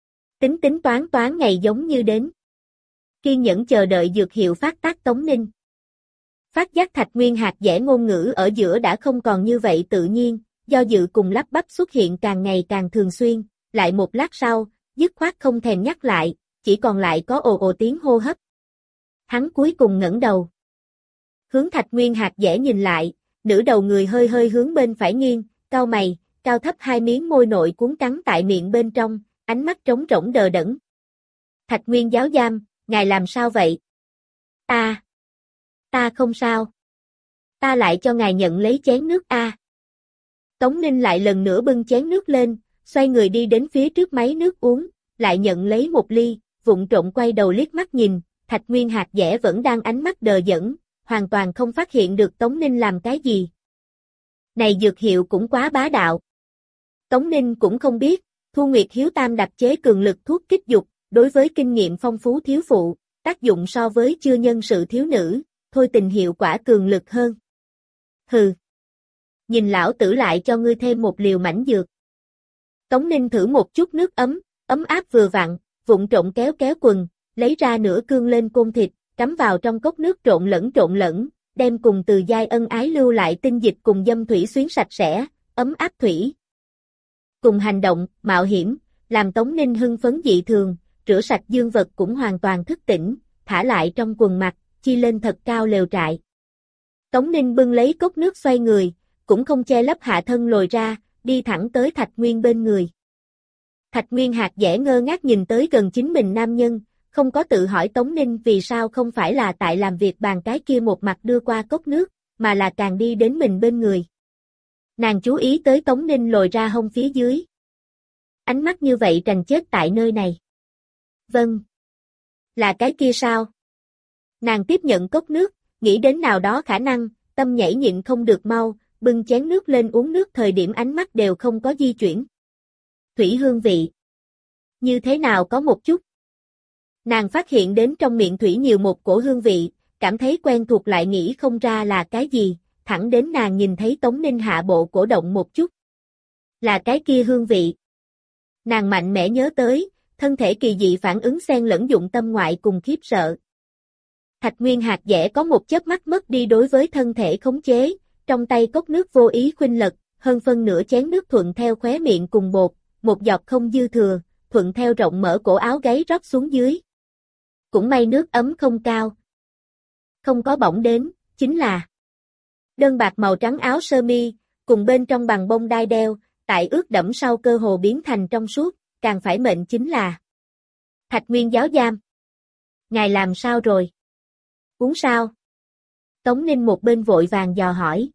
Tính toán ngày giống như đến. Kiên nhẫn chờ đợi dược hiệu phát tác Tống Ninh. Phát giác Thạch Nguyên hạt dẻ ngôn ngữ ở giữa đã không còn như vậy tự nhiên, do dự cùng lắp bắp xuất hiện càng ngày càng thường xuyên, lại một lát sau, dứt khoát không thèm nhắc lại, chỉ còn lại có ồ ồ tiếng hô hấp. Hắn cuối cùng ngẩng đầu. Hướng Thạch Nguyên hạt dẻ nhìn lại, nửa đầu người hơi hơi hướng bên phải nghiêng, cau mày, cao thấp hai miếng môi nội cuốn cắn tại miệng bên trong, ánh mắt trống rỗng đờ đẫn. Thạch Nguyên giáo giam, ngài làm sao vậy? Ta không sao. Ta lại cho ngài nhận lấy chén nước a. Tống Ninh lại lần nữa bưng chén nước lên, xoay người đi đến phía trước máy nước uống, lại nhận lấy một ly, vụng trộm quay đầu liếc mắt nhìn, Thạch Nguyên hạt dẻ vẫn đang ánh mắt đờ đẫn, hoàn toàn không phát hiện được Tống Ninh làm cái gì. Này dược hiệu cũng quá bá đạo. Tống Ninh cũng không biết, Thu Nguyệt Hiếu Tam đặc chế cường lực thuốc kích dục, đối với kinh nghiệm phong phú thiếu phụ, tác dụng so với chưa nhân sự thiếu nữ, thôi tình hiệu quả cường lực hơn. Hừ. Nhìn lão tử lại cho ngươi thêm một liều mảnh dược. Tống Ninh thử một chút nước ấm, ấm áp vừa vặn, vụng trộn kéo quần, lấy ra nửa cương lên côn thịt, cắm vào trong cốc nước trộn lẫn, đem cùng Từ Giai ân ái lưu lại tinh dịch cùng dâm thủy xuyến sạch sẽ, ấm áp thủy. Cùng hành động, mạo hiểm, làm Tống Ninh hưng phấn dị thường, rửa sạch dương vật cũng hoàn toàn thức tỉnh, thả lại trong quần mặt, chi lên thật cao lều trại. Tống Ninh bưng lấy cốc nước xoay người, cũng không che lấp hạ thân lồi ra, đi thẳng tới Thạch Nguyên bên người. Thạch Nguyên hạt dẻ ngơ ngác nhìn tới gần chính mình nam nhân, không có tự hỏi Tống Ninh vì sao không phải là tại làm việc bàn cái kia một mặt đưa qua cốc nước, mà là càng đi đến mình bên người. Nàng chú ý tới Tống Ninh lồi ra hông phía dưới. Ánh mắt như vậy trành chết tại nơi này. Vâng. Là cái kia sao? Nàng tiếp nhận cốc nước, nghĩ đến nào đó khả năng, tâm nhảy nhịn không được mau, bưng chén nước lên uống nước thời điểm ánh mắt đều không có di chuyển. Thủy hương vị. Như thế nào có một chút. Nàng phát hiện đến trong miệng thủy nhiều một cổ hương vị, cảm thấy quen thuộc lại nghĩ không ra là cái gì, thẳng đến nàng nhìn thấy Tống Ninh hạ bộ cổ động một chút. Là cái kia hương vị. Nàng mạnh mẽ nhớ tới, thân thể kỳ dị phản ứng xen lẫn dụng tâm ngoại cùng khiếp sợ. Thạch Nguyên hạt dẻ có một chớp mắt mất đi đối với thân thể khống chế, trong tay cốc nước vô ý khuynh lật, hơn phân nửa chén nước thuận theo khóe miệng cùng bột, một giọt không dư thừa, thuận theo rộng mở cổ áo gáy rót xuống dưới. Cũng may nước ấm không cao. Không có bỏng đến, chính là đơn bạc màu trắng áo sơ mi, cùng bên trong bằng bông đai đeo, tại ướt đẫm sau cơ hồ biến thành trong suốt, càng phải mệnh chính là Thạch Nguyên giáo giam. Ngài làm sao rồi? Uống sao? Tống Ninh một bên vội vàng dò hỏi.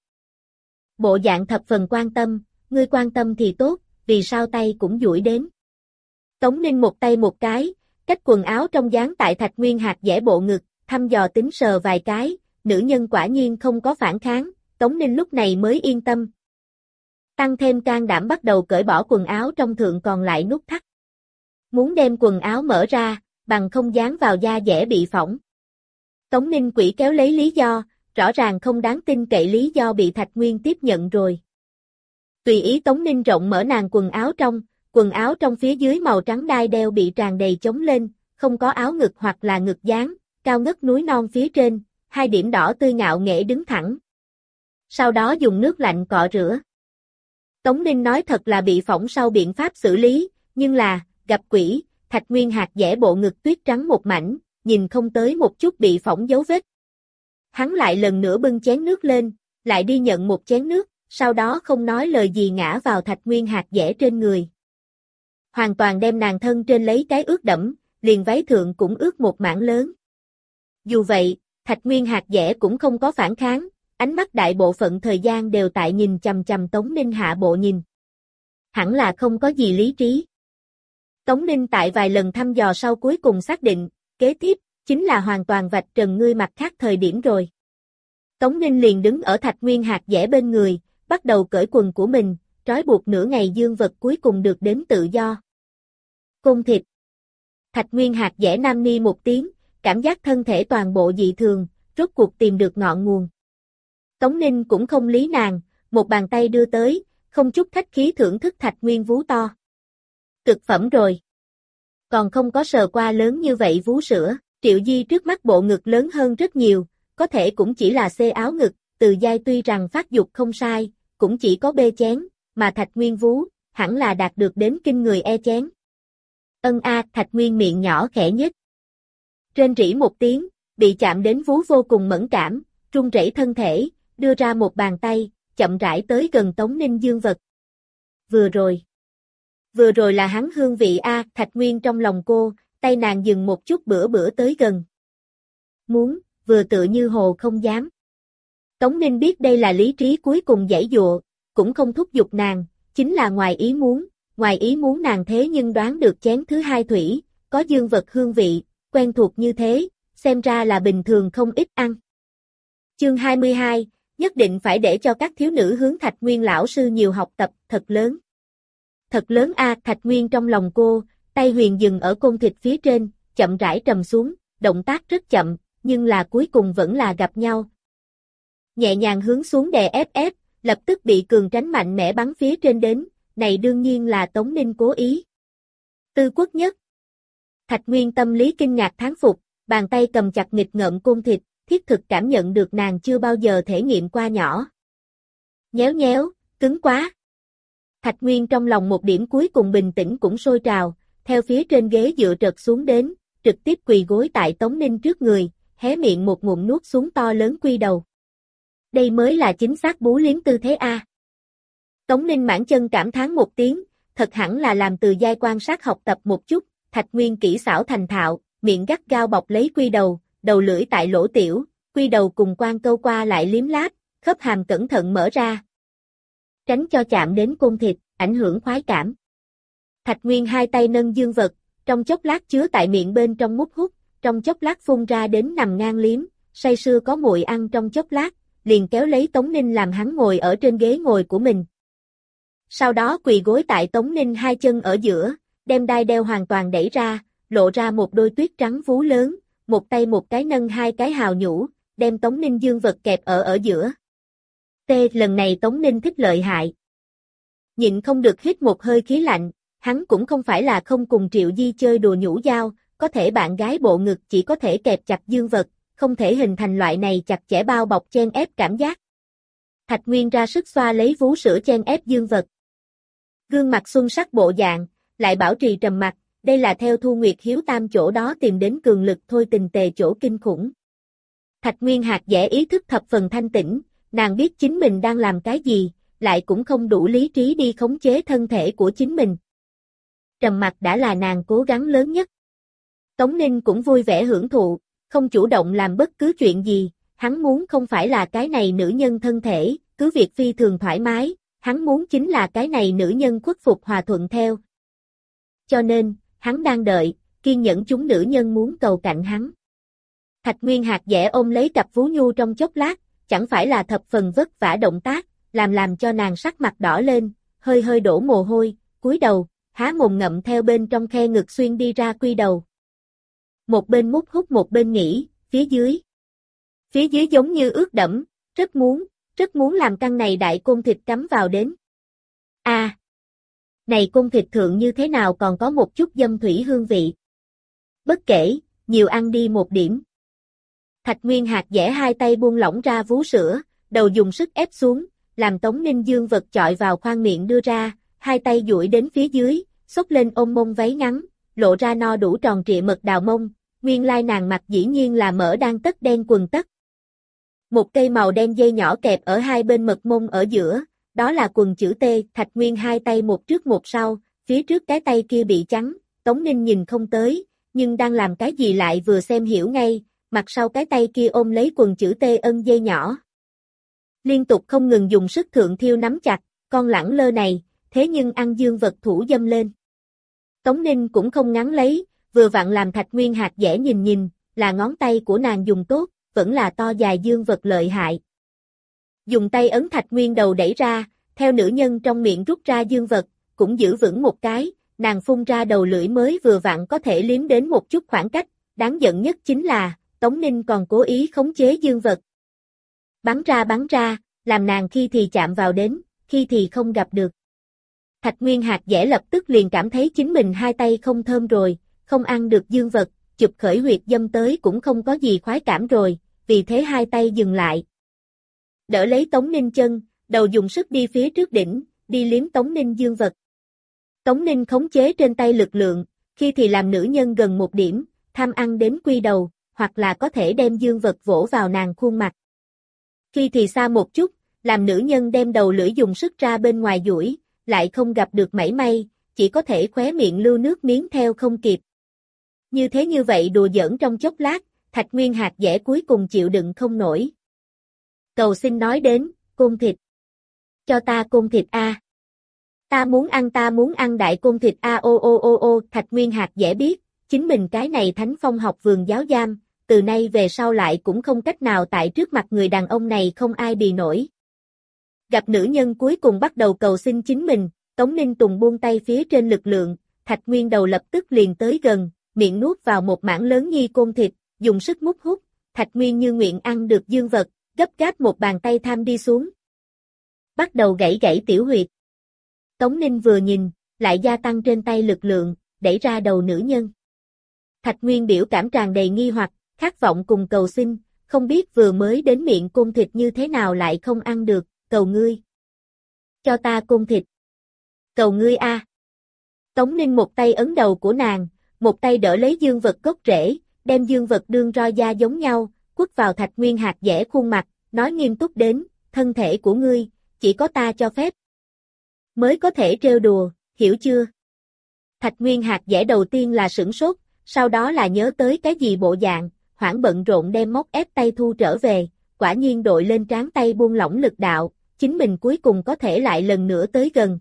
Bộ dạng thập phần quan tâm, ngươi quan tâm thì tốt, vì sao tay cũng duỗi đến. Tống Ninh một tay một cái, cách quần áo trong dáng tại Thạch Nguyên hạt dẻ bộ ngực, thăm dò tính sờ vài cái, nữ nhân quả nhiên không có phản kháng, Tống Ninh lúc này mới yên tâm. Tăng thêm can đảm bắt đầu cởi bỏ quần áo trong thượng còn lại nút thắt. Muốn đem quần áo mở ra, bằng không dán vào da dẻ bị phỏng. Tống Ninh quỷ kéo lấy lý do, rõ ràng không đáng tin cậy lý do bị Thạch Nguyên tiếp nhận rồi. Tùy ý Tống Ninh rộng mở nàng quần áo trong phía dưới màu trắng đai đeo bị tràn đầy chống lên, không có áo ngực hoặc là ngực dán, cao ngất núi non phía trên, hai điểm đỏ tươi ngạo nghễ đứng thẳng. Sau đó dùng nước lạnh cọ rửa. Tống Ninh nói thật là bị phỏng sau biện pháp xử lý, nhưng là, gặp quỷ, Thạch Nguyên hạt dẻ bộ ngực tuyết trắng một mảnh, nhìn không tới một chút bị phỏng dấu vết. Hắn lại lần nữa bưng chén nước lên, lại đi nhận một chén nước, sau đó không nói lời gì ngã vào Thạch Nguyên hạt dẻ trên người. Hoàn toàn đem nàng thân trên lấy cái ướt đẫm, liền váy thượng cũng ướt một mảng lớn. Dù vậy, Thạch Nguyên hạt dẻ cũng không có phản kháng, ánh mắt đại bộ phận thời gian đều tại nhìn chằm chằm Tống Ninh hạ bộ nhìn. Hẳn là không có gì lý trí. Tống Ninh tại vài lần thăm dò sau cuối cùng xác định, kế tiếp, chính là hoàn toàn vạch trần ngươi mặt khác thời điểm rồi. Tống Ninh liền đứng ở Thạch Nguyên hạt dẻ bên người, bắt đầu cởi quần của mình, trói buộc nửa ngày dương vật cuối cùng được đến tự do. Côn thịt. Thạch Nguyên hạt dẻ nam ni một tiếng, cảm giác thân thể toàn bộ dị thường, rốt cuộc tìm được ngọn nguồn. Tống Ninh cũng không lý nàng, một bàn tay đưa tới, không chút khách khí thưởng thức Thạch Nguyên vú to. Cực phẩm rồi. Còn không có sờ qua lớn như vậy vú sữa, Triệu Di trước mắt bộ ngực lớn hơn rất nhiều, có thể cũng chỉ là xê áo ngực, Từ Giai tuy rằng phát dục không sai, cũng chỉ có bê chén, mà Thạch Nguyên vú, hẳn là đạt được đến kinh người e chén. Thạch Nguyên miệng nhỏ khẽ nhếch. Rên rỉ một tiếng, bị chạm đến vú vô cùng mẫn cảm, run rẩy thân thể, đưa ra một bàn tay, chậm rãi tới gần Tống Ninh dương vật. Vừa rồi là hắn hương vị Thạch Nguyên trong lòng cô, tay nàng dừng một chút bữa tới gần. Muốn, vừa tựa như hồ không dám. Tống Ninh biết đây là lý trí cuối cùng giãy dụa, cũng không thúc giục nàng, chính là ngoài ý muốn nàng thế nhưng đoán được chén thứ hai thủy, có dương vật hương vị, quen thuộc như thế, xem ra là bình thường không ít ăn. Chương 22, nhất định phải để cho các thiếu nữ hướng Thạch Nguyên lão sư nhiều học tập, thật lớn. Thật lớn Thạch Nguyên trong lòng cô, tay huyền dừng ở côn thịt phía trên, chậm rãi trầm xuống, động tác rất chậm, nhưng là cuối cùng vẫn là gặp nhau. Nhẹ nhàng hướng xuống đè ép, lập tức bị cường tránh mạnh mẽ bắn phía trên đến, này đương nhiên là Tống Ninh cố ý. Tư Quốc nhất. Thạch Nguyên tâm lý kinh ngạc thán phục, bàn tay cầm chặt nghịch ngợm côn thịt, thiết thực cảm nhận được nàng chưa bao giờ thể nghiệm qua nhỏ. Nhéo, cứng quá. Thạch Nguyên trong lòng một điểm cuối cùng bình tĩnh cũng sôi trào, theo phía trên ghế dựa trật xuống đến, trực tiếp quỳ gối tại Tống Ninh trước người, hé miệng một ngụm nuốt xuống to lớn quy đầu. Đây mới là chính xác bú liếm tư thế A. Tống Ninh mãn chân cảm thán một tiếng, thật hẳn là làm từ giai quan sát học tập một chút, Thạch Nguyên kỹ xảo thành thạo, miệng gắt gao bọc lấy quy đầu, đầu lưỡi tại lỗ tiểu, quy đầu cùng quan câu qua lại liếm láp, khớp hàm cẩn thận mở ra. Tránh cho chạm đến côn thịt, ảnh hưởng khoái cảm. Thạch Nguyên hai tay nâng dương vật, trong chốc lát chứa tại miệng bên trong mút hút, trong chốc lát phun ra đến nằm ngang liếm, say sưa có mùi ăn trong chốc lát, liền kéo lấy Tống Ninh làm hắn ngồi ở trên ghế ngồi của mình. Sau đó quỳ gối tại Tống Ninh hai chân ở giữa, đem đai đeo hoàn toàn đẩy ra, lộ ra một đôi tuyết trắng vú lớn, một tay một cái nâng hai cái hào nhũ, đem Tống Ninh dương vật kẹp ở giữa. Lần này Tống Ninh thích lợi hại. Nhịn không được hít một hơi khí lạnh, hắn cũng không phải là không cùng Triệu Di chơi đùa nhũ dao, có thể bạn gái bộ ngực chỉ có thể kẹp chặt dương vật, không thể hình thành loại này chặt chẽ bao bọc chen ép cảm giác. Thạch Nguyên ra sức xoa lấy vú sữa chen ép dương vật. Gương mặt xuân sắc bộ dạng, lại bảo trì trầm mặc, đây là theo Thu Nguyệt Hiếu Tam chỗ đó tìm đến cường lực thôi tình tề chỗ kinh khủng. Thạch Nguyên hạt dẻ ý thức thập phần thanh tĩnh, nàng biết chính mình đang làm cái gì, lại cũng không đủ lý trí đi khống chế thân thể của chính mình. Trầm mặc đã là nàng cố gắng lớn nhất. Tống Ninh cũng vui vẻ hưởng thụ, không chủ động làm bất cứ chuyện gì, hắn muốn không phải là cái này nữ nhân thân thể, cứ việc phi thường thoải mái, hắn muốn chính là cái này nữ nhân khuất phục hòa thuận theo. Cho nên, hắn đang đợi, kiên nhẫn chúng nữ nhân muốn cầu cạnh hắn. Thạch Nguyên hạt dẻ ôm lấy cặp vú nhu trong chốc lát, chẳng phải là thập phần vất vả động tác, làm cho nàng sắc mặt đỏ lên, hơi hơi đổ mồ hôi, cúi đầu, há mồm ngậm theo bên trong khe ngực xuyên đi ra quy đầu. Một bên mút hút một bên nghĩ, phía dưới. Phía dưới giống như ướt đẫm, rất muốn làm căn này đại côn thịt cắm vào đến. Này côn thịt thượng như thế nào còn có một chút dâm thủy hương vị. Bất kể, nhiều ăn đi một điểm. Thạch Nguyên hạt dẻ hai tay buông lỏng ra vú sữa, đầu dùng sức ép xuống, làm Tống Ninh dương vật chọi vào khoang miệng đưa ra, hai tay duỗi đến phía dưới, xốc lên ôm mông váy ngắn, lộ ra no đủ tròn trịa mật đào mông, nguyên lai nàng mặc dĩ nhiên là mở đang tất đen quần tất. Một cây màu đen dây nhỏ kẹp ở hai bên mật mông ở giữa, đó là quần chữ T, Thạch Nguyên hai tay một trước một sau, phía trước cái tay kia bị trắng, Tống Ninh nhìn không tới, nhưng đang làm cái gì lại vừa xem hiểu ngay, mặt sau cái tay kia ôm lấy quần chữ T ân dây nhỏ. Liên tục không ngừng dùng sức thượng thiêu nắm chặt, con lẳng lơ này, thế nhưng ăn dương vật thủ dâm lên. Tống Ninh cũng không ngắn lấy, vừa vặn làm Thạch Nguyên hạt dẻ nhìn, là ngón tay của nàng dùng tốt, vẫn là to dài dương vật lợi hại. Dùng tay ấn Thạch Nguyên đầu đẩy ra, theo nữ nhân trong miệng rút ra dương vật, cũng giữ vững một cái, nàng phun ra đầu lưỡi mới vừa vặn có thể liếm đến một chút khoảng cách, đáng giận nhất chính là, Tống Ninh còn cố ý khống chế dương vật. Bắn ra, làm nàng khi thì chạm vào đến, khi thì không gặp được. Thạch Nguyên hạt dẻ lập tức liền cảm thấy chính mình hai tay không thơm rồi, không ăn được dương vật, chụp khởi huyệt dâm tới cũng không có gì khoái cảm rồi, vì thế hai tay dừng lại. Đỡ lấy Tống Ninh chân, đầu dùng sức đi phía trước đỉnh, đi liếm Tống Ninh dương vật. Tống Ninh khống chế trên tay lực lượng, khi thì làm nữ nhân gần một điểm, tham ăn đến quy đầu, hoặc là có thể đem dương vật vỗ vào nàng khuôn mặt. Khi thì xa một chút, làm nữ nhân đem đầu lưỡi dùng sức ra bên ngoài duỗi, lại không gặp được mảy may, chỉ có thể khóe miệng lưu nước miếng theo không kịp. Như vậy đùa giỡn trong chốc lát, Thạch Nguyên hạt dẻ cuối cùng chịu đựng không nổi. Cầu xin nói đến, côn thịt. Cho ta côn thịt a. Ta muốn ăn đại côn thịt a ô. Thạch Nguyên hạt dẻ biết, chính mình cái này Thánh Phong học vườn giáo giam, từ nay về sau lại cũng không cách nào tại trước mặt người đàn ông này không ai bì nổi. Gặp nữ nhân cuối cùng bắt đầu cầu xin chính mình, Tống Ninh Tùng buông tay phía trên lực lượng, Thạch Nguyên đầu lập tức liền tới gần, miệng nuốt vào một mảng lớn nhi côn thịt, dùng sức mút hút, Thạch Nguyên như nguyện ăn được dương vật, gấp gáp một bàn tay tham đi xuống. Bắt đầu gãy tiểu huyệt. Tống Ninh vừa nhìn, lại gia tăng trên tay lực lượng, đẩy ra đầu nữ nhân. Thạch Nguyên biểu cảm tràn đầy nghi hoặc, khát vọng cùng cầu xin, không biết vừa mới đến miệng côn thịt như thế nào lại không ăn được, cầu ngươi. Cho ta côn thịt. Cầu ngươi a. Tống Ninh một tay ấn đầu của nàng, một tay đỡ lấy dương vật gốc rễ, đem dương vật đương roi da giống nhau, quất vào Thạch Nguyên hạt dẻ khuôn mặt, nói nghiêm túc đến, thân thể của ngươi, chỉ có ta cho phép mới có thể trêu đùa, hiểu chưa? Thạch Nguyên hạt dẻ đầu tiên là sửng sốt, sau đó là nhớ tới cái gì bộ dạng, hoảng bận rộn đem móc ép tay thu trở về, quả nhiên đội lên trán tay buông lỏng lực đạo, chính mình cuối cùng có thể lại lần nữa tới gần.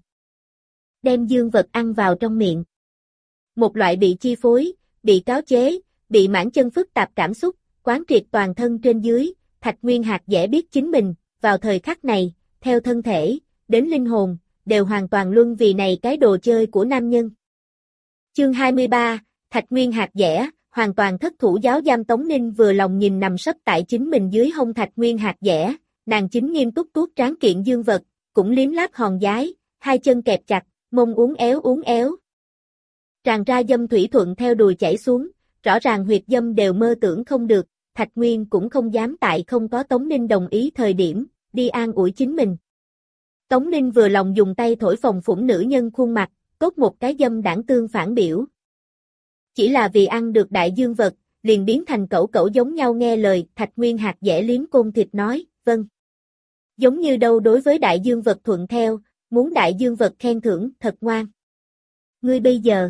Đem dương vật ăn vào trong miệng. Một loại bị chi phối, bị cáo chế, bị mãn chân phức tạp cảm xúc, quán triệt toàn thân trên dưới, Thạch Nguyên hạt dẻ biết chính mình, vào thời khắc này, theo thân thể, đến linh hồn, đều hoàn toàn luân vì này cái đồ chơi của nam nhân. Chương 23, Thạch Nguyên hạt dẻ, hoàn toàn thất thủ giáo giam Tống Ninh vừa lòng nhìn nằm sấp tại chính mình dưới hông Thạch Nguyên hạt dẻ, nàng chính nghiêm túc tuốt tráng kiện dương vật, cũng liếm láp hòn giái, hai chân kẹp chặt, mông uốn éo. Tràn ra dâm thủy thuận theo đùi chảy xuống, rõ ràng huyệt dâm đều mơ tưởng không được, Thạch Nguyên cũng không dám tại không có Tống Ninh đồng ý thời điểm, đi an ủi chính mình. Tống Ninh vừa lòng dùng tay thổi phồng phủng nữ nhân khuôn mặt, cốt một cái dâm đảng tương phản biểu. Chỉ là vì ăn được đại dương vật, liền biến thành cẩu giống nhau nghe lời, Thạch Nguyên hạt dẻ liếm côn thịt nói, vâng. Giống như đâu đối với đại dương vật thuận theo, muốn đại dương vật khen thưởng, thật ngoan. Ngươi bây giờ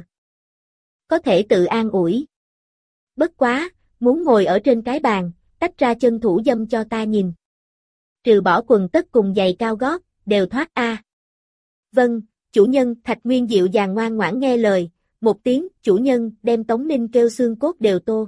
có thể tự an ủi. Bất quá, muốn ngồi ở trên cái bàn, tách ra chân thủ dâm cho ta nhìn. Trừ bỏ quần tất cùng giày cao gót, đều thoát a. Vâng, chủ nhân, Thạch Nguyên dịu dàng ngoan ngoãn nghe lời, một tiếng, chủ nhân, đem Tống Ninh kêu xương cốt đều tô.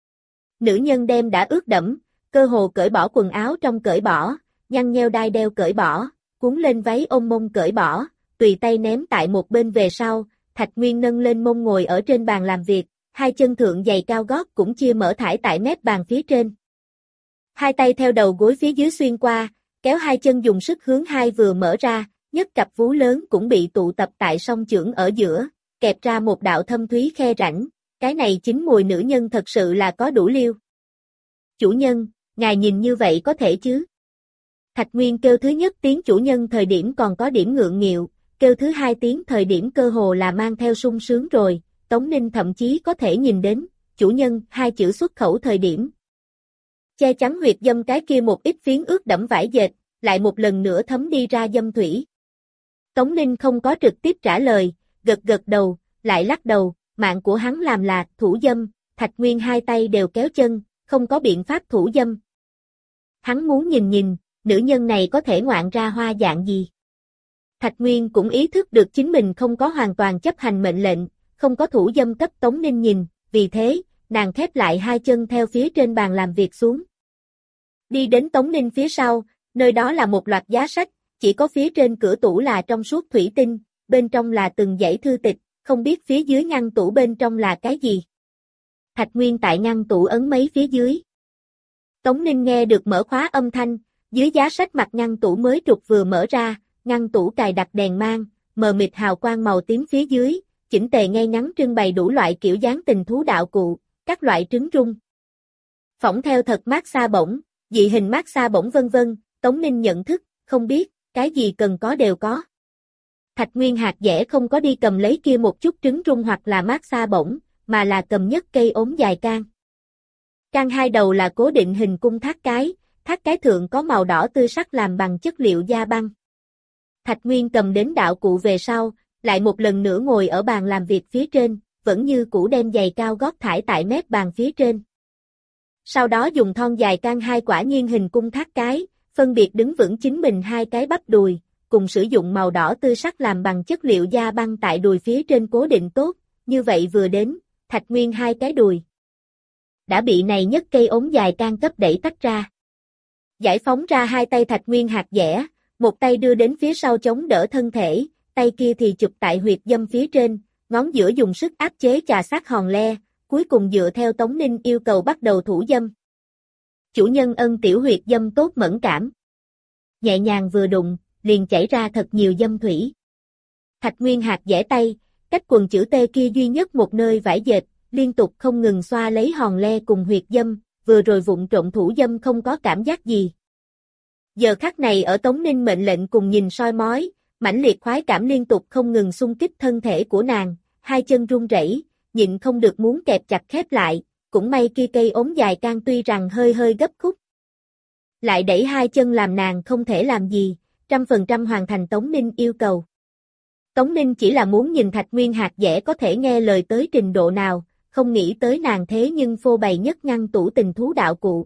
Nữ nhân đem đã ướt đẫm, cơ hồ cởi bỏ quần áo trong cởi bỏ, nhăn nheo đai đeo cởi bỏ, cuốn lên váy ôm mông cởi bỏ, tùy tay ném tại một bên về sau, Thạch Nguyên nâng lên mông ngồi ở trên bàn làm việc, hai chân thượng giày cao gót cũng chia mở thải tại mép bàn phía trên. Hai tay theo đầu gối phía dưới xuyên qua, kéo hai chân dùng sức hướng hai vừa mở ra, nhất cặp vú lớn cũng bị tụ tập tại song chưởng ở giữa, kẹp ra một đạo thâm thúy khe rãnh, cái này chính mùi nữ nhân thật sự là có đủ liêu. Chủ nhân, ngài nhìn như vậy có thể chứ? Thạch Nguyên kêu thứ nhất tiếng chủ nhân thời điểm còn có điểm ngượng nghịu, kêu thứ hai tiếng thời điểm cơ hồ là mang theo sung sướng rồi, Tống Ninh thậm chí có thể nhìn đến, chủ nhân hai chữ xuất khẩu thời điểm. Che chắn huyệt dâm cái kia một ít phiến ướt đẫm vải dệt, lại một lần nữa thấm đi ra dâm thủy. Tống Ninh không có trực tiếp trả lời, gật đầu, lại lắc đầu, mạng của hắn làm là thủ dâm, Thạch Nguyên hai tay đều kéo chân, không có biện pháp thủ dâm. Hắn muốn nhìn, nữ nhân này có thể ngoạn ra hoa dạng gì. Thạch Nguyên cũng ý thức được chính mình không có hoàn toàn chấp hành mệnh lệnh, không có thủ dâm cấp Tống Ninh nhìn, vì thế, nàng khép lại hai chân theo phía trên bàn làm việc xuống. Đi đến Tống Ninh phía sau, nơi đó là một loạt giá sách, chỉ có phía trên cửa tủ là trong suốt thủy tinh, bên trong là từng dãy thư tịch, không biết phía dưới ngăn tủ bên trong là cái gì. Thạch Nguyên tại ngăn tủ ấn mấy phía dưới. Tống Ninh nghe được mở khóa âm thanh, dưới giá sách mặt ngăn tủ mới trục vừa mở ra, ngăn tủ cài đặt đèn mang, mờ mịt hào quang màu tím phía dưới, chỉnh tề ngay ngắn trưng bày đủ loại kiểu dáng tình thú đạo cụ, các loại trứng rung. Phỏng theo thật mát xa bổng, dị hình mát xa bổng vân vân, Tống Ninh nhận thức, không biết, cái gì cần có đều có. Thạch Nguyên hạt dẻ không có đi cầm lấy kia một chút trứng rung hoặc là mát xa bổng, mà là cầm nhất cây ốm dài can. Can hai đầu là cố định hình cung thác cái thượng có màu đỏ tươi sắc làm bằng chất liệu da băng. Thạch Nguyên cầm đến đạo cụ về sau, lại một lần nữa ngồi ở bàn làm việc phía trên, vẫn như cũ đem giày cao gót thải tại mép bàn phía trên. Sau đó dùng thon dài can hai quả nhiên hình cung thác cái, phân biệt đứng vững chính mình hai cái bắp đùi, cùng sử dụng màu đỏ tươi sắc làm bằng chất liệu da băng tại đùi phía trên cố định tốt, như vậy vừa đến, Thạch Nguyên hai cái đùi đã bị này nhất cây ốm dài can cấp đẩy tách ra. Giải phóng ra hai tay Thạch Nguyên hạt dẻ, một tay đưa đến phía sau chống đỡ thân thể, tay kia thì chụp tại huyệt dâm phía trên, ngón giữa dùng sức áp chế chà sát hòn le, cuối cùng dựa theo Tống Ninh yêu cầu bắt đầu thủ dâm. Chủ nhân ân tiểu huyệt dâm tốt mẫn cảm. Nhẹ nhàng vừa đụng, liền chảy ra thật nhiều dâm thủy. Thạch Nguyên hạt dẻ tay, cách quần chữ T kia duy nhất một nơi vải dệt, liên tục không ngừng xoa lấy hòn le cùng huyệt dâm, vừa rồi vụng trộn thủ dâm không có cảm giác gì. Giờ khắc này ở Tống Ninh mệnh lệnh cùng nhìn soi mói, Mãnh liệt khoái cảm liên tục không ngừng xung kích thân thể của nàng, hai chân run rẩy, nhịn không được muốn kẹp chặt khép lại, cũng may kia cây ống dài can tuy rằng hơi hơi gấp khúc. Lại đẩy hai chân làm nàng không thể làm gì, 100% hoàn thành Tống Ninh yêu cầu. Tống Ninh chỉ là muốn nhìn Thạch Nguyên hạt dẻ có thể nghe lời tới trình độ nào, không nghĩ tới nàng thế nhưng phô bày nhất ngăn tủ tình thú đạo cụ.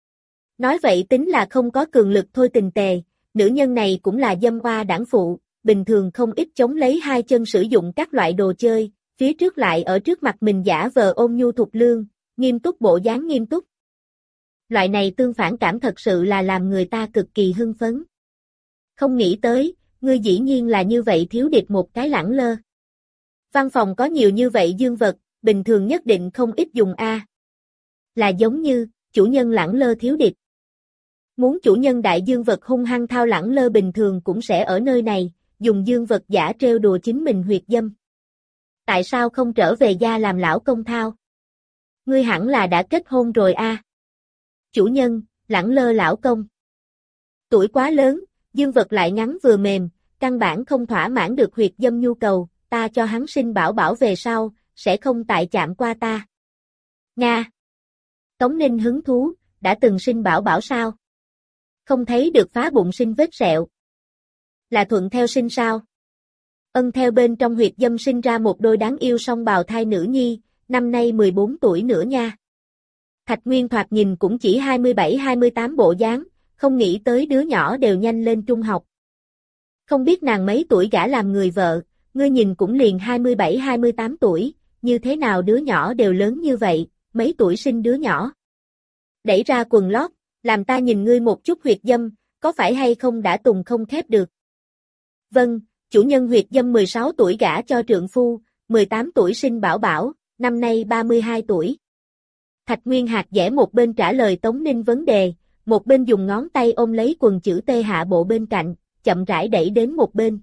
Nói vậy tính là không có cường lực thôi tình tề, nữ nhân này cũng là dâm oa đảng phụ, bình thường không ít chống lấy hai chân sử dụng các loại đồ chơi, phía trước lại ở trước mặt mình giả vờ ôn nhu thục lương, nghiêm túc bộ dáng nghiêm túc. Loại này tương phản cảm thật sự là làm người ta cực kỳ hưng phấn. Không nghĩ tới, ngươi dĩ nhiên là như vậy thiếu địch một cái lẳng lơ. Văn phòng có nhiều như vậy dương vật, bình thường nhất định không ít dùng a. Là giống như, chủ nhân lẳng lơ thiếu địch. Muốn chủ nhân đại dương vật hung hăng thao lẳng lơ bình thường cũng sẽ ở nơi này, dùng dương vật giả trêu đùa chính mình huyệt dâm. Tại sao không trở về gia làm lão công thao? Ngươi hẳn là đã kết hôn rồi a. Chủ nhân, lẳng lơ lão công. Tuổi quá lớn, dương vật lại ngắn vừa mềm, căn bản không thỏa mãn được huyệt dâm nhu cầu, ta cho hắn sinh bảo bảo về sau, sẽ không tại chạm qua ta. Nga. Tống Ninh hứng thú, đã từng sinh bảo bảo sao? Không thấy được phá bụng sinh vết sẹo. Là thuận theo sinh sao? Ân theo bên trong huyệt dâm sinh ra một đôi đáng yêu song bào thai nữ nhi, năm nay 14 tuổi nữa nha. Thạch Nguyên thoạt nhìn cũng chỉ 27-28 bộ dáng, không nghĩ tới đứa nhỏ đều nhanh lên trung học. Không biết nàng mấy tuổi gả làm người vợ, ngươi nhìn cũng liền 27-28 tuổi, như thế nào đứa nhỏ đều lớn như vậy, mấy tuổi sinh đứa nhỏ. Đẩy ra quần lót, làm ta nhìn ngươi một chút huyệt dâm, có phải hay không đã tùng không khép được. Vâng, chủ nhân huyệt dâm 16 tuổi gả cho trượng phu, 18 tuổi sinh bảo bảo, năm nay 32 tuổi. Thạch Nguyên hạt dẻ một bên trả lời Tống Ninh vấn đề, một bên dùng ngón tay ôm lấy quần chữ T hạ bộ bên cạnh, chậm rãi đẩy đến một bên.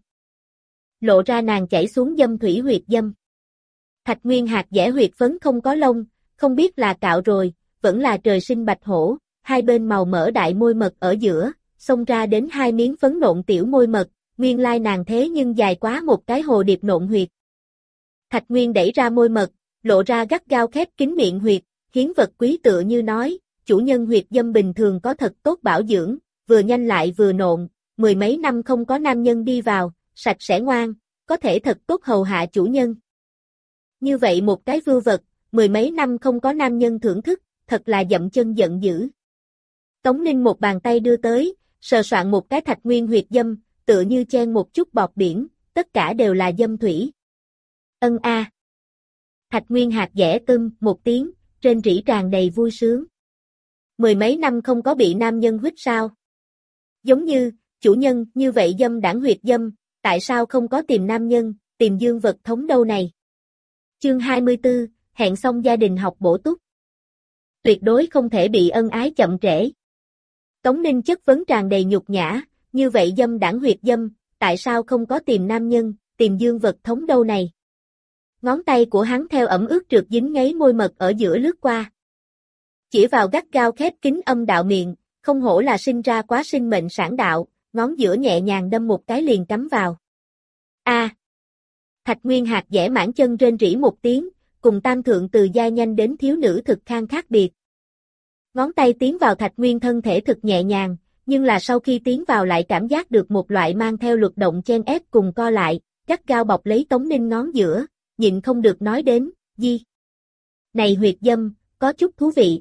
Lộ ra nàng chảy xuống dâm thủy huyệt dâm. Thạch Nguyên hạt dẻ huyệt phấn không có lông, không biết là cạo rồi, vẫn là trời sinh bạch hổ, hai bên màu mỡ đại môi mật ở giữa, xông ra đến hai miếng phấn nộn tiểu môi mật, nguyên lai nàng thế nhưng dài quá một cái hồ điệp nộn huyệt. Thạch Nguyên đẩy ra môi mật, lộ ra gắt gao khép kín miệng huyệt, hiến vật quý tựa như nói, chủ nhân huyệt dâm bình thường có thật tốt bảo dưỡng, vừa nhanh lại vừa nộn, mười mấy năm không có nam nhân đi vào, sạch sẽ ngoan, có thể thật tốt hầu hạ chủ nhân. Như vậy một cái vưu vật, mười mấy năm không có nam nhân thưởng thức, thật là dậm chân giận dữ. Tống Ninh một bàn tay đưa tới, sờ soạn một cái Thạch Nguyên huyệt dâm, tựa như chen một chút bọt biển, tất cả đều là dâm thủy. Ân a. Thạch Nguyên hạt dẻ một tiếng, trên rỉ tràn đầy vui sướng. Mười mấy năm không có bị nam nhân huýt sao? Giống như, chủ nhân, như vậy dâm đảng huyệt dâm, tại sao không có tìm nam nhân, tìm dương vật thống đâu này? Chương 24, hẹn xong gia đình học bổ túc. Tuyệt đối không thể bị ân ái chậm trễ. Tống Ninh chất vấn tràn đầy nhục nhã, như vậy dâm đảng huyệt dâm, tại sao không có tìm nam nhân, tìm dương vật thống đâu này? Ngón tay của hắn theo ẩm ướt trượt dính ngấy môi mật ở giữa lướt qua. Chỉ vào gắt gao khép kín âm đạo miệng, không hổ là sinh ra quá sinh mệnh sản đạo, ngón giữa nhẹ nhàng đâm một cái liền cắm vào. A. Thạch Nguyên hạt dẻ mãn chân rên rỉ một tiếng, cùng tam thượng từ giai nhanh đến thiếu nữ thực khang khác biệt. Ngón tay tiến vào Thạch Nguyên thân thể thực nhẹ nhàng, nhưng là sau khi tiến vào lại cảm giác được một loại mang theo luật động chen ép cùng co lại, gắt gao bọc lấy Tống Ninh ngón giữa, nhịn không được nói đến, di. Này huyệt dâm, có chút thú vị.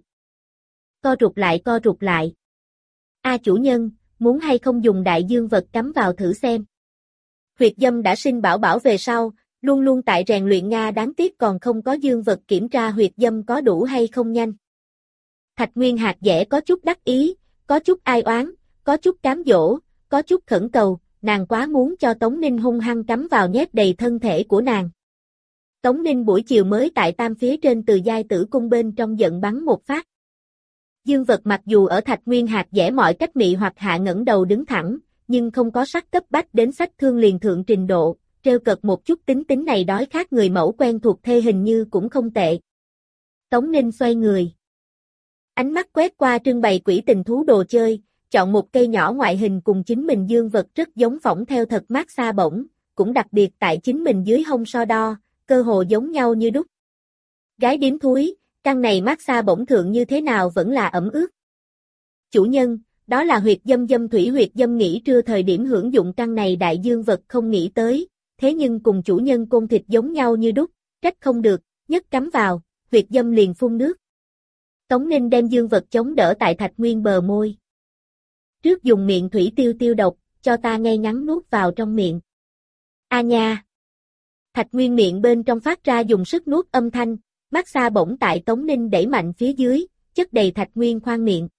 Co rụt lại. A chủ nhân, muốn hay không dùng đại dương vật cắm vào thử xem. Huyệt dâm đã sinh bảo bảo về sau, luôn luôn tại rèn luyện Nga đáng tiếc còn không có dương vật kiểm tra huyệt dâm có đủ hay không nhanh. Thạch Nguyên hạt dẻ có chút đắc ý, có chút ai oán, có chút cám dỗ, có chút khẩn cầu, nàng quá muốn cho Tống Ninh hung hăng cắm vào nhét đầy thân thể của nàng. Tống Ninh buổi chiều mới tại tam phía trên từ giai tử cung bên trong giận bắn một phát. Dương vật mặc dù ở Thạch Nguyên hạt dẻ mọi cách mị hoặc hạ ngẩng đầu đứng thẳng, nhưng không có sắc cấp bách đến sách thương liền thượng trình độ, trêu cợt một chút tính này đói khát người mẫu quen thuộc thê hình như cũng không tệ. Tống Ninh xoay người. Ánh mắt quét qua trưng bày quỷ tình thú đồ chơi, chọn một cây nhỏ ngoại hình cùng chính mình dương vật rất giống phỏng theo thật massage bổng, cũng đặc biệt tại chính mình dưới hông so đo, cơ hồ giống nhau như đúc. Gái điếm thúi, căn này massage bổng thượng như thế nào vẫn là ẩm ướt. Chủ nhân, đó là huyệt dâm dâm thủy huyệt dâm nghỉ trưa thời điểm hưởng dụng căn này đại dương vật không nghĩ tới, thế nhưng cùng chủ nhân côn thịt giống nhau như đúc, trách không được, nhất cắm vào, huyệt dâm liền phun nước. Tống Ninh đem dương vật chống đỡ tại Thạch Nguyên bờ môi. Trước dùng miệng thủy tiêu tiêu độc, cho ta ngay ngắn nuốt vào trong miệng. A nha! Thạch Nguyên miệng bên trong phát ra dùng sức nuốt âm thanh, massage bổng tại Tống Ninh đẩy mạnh phía dưới, chất đầy Thạch Nguyên khoang miệng.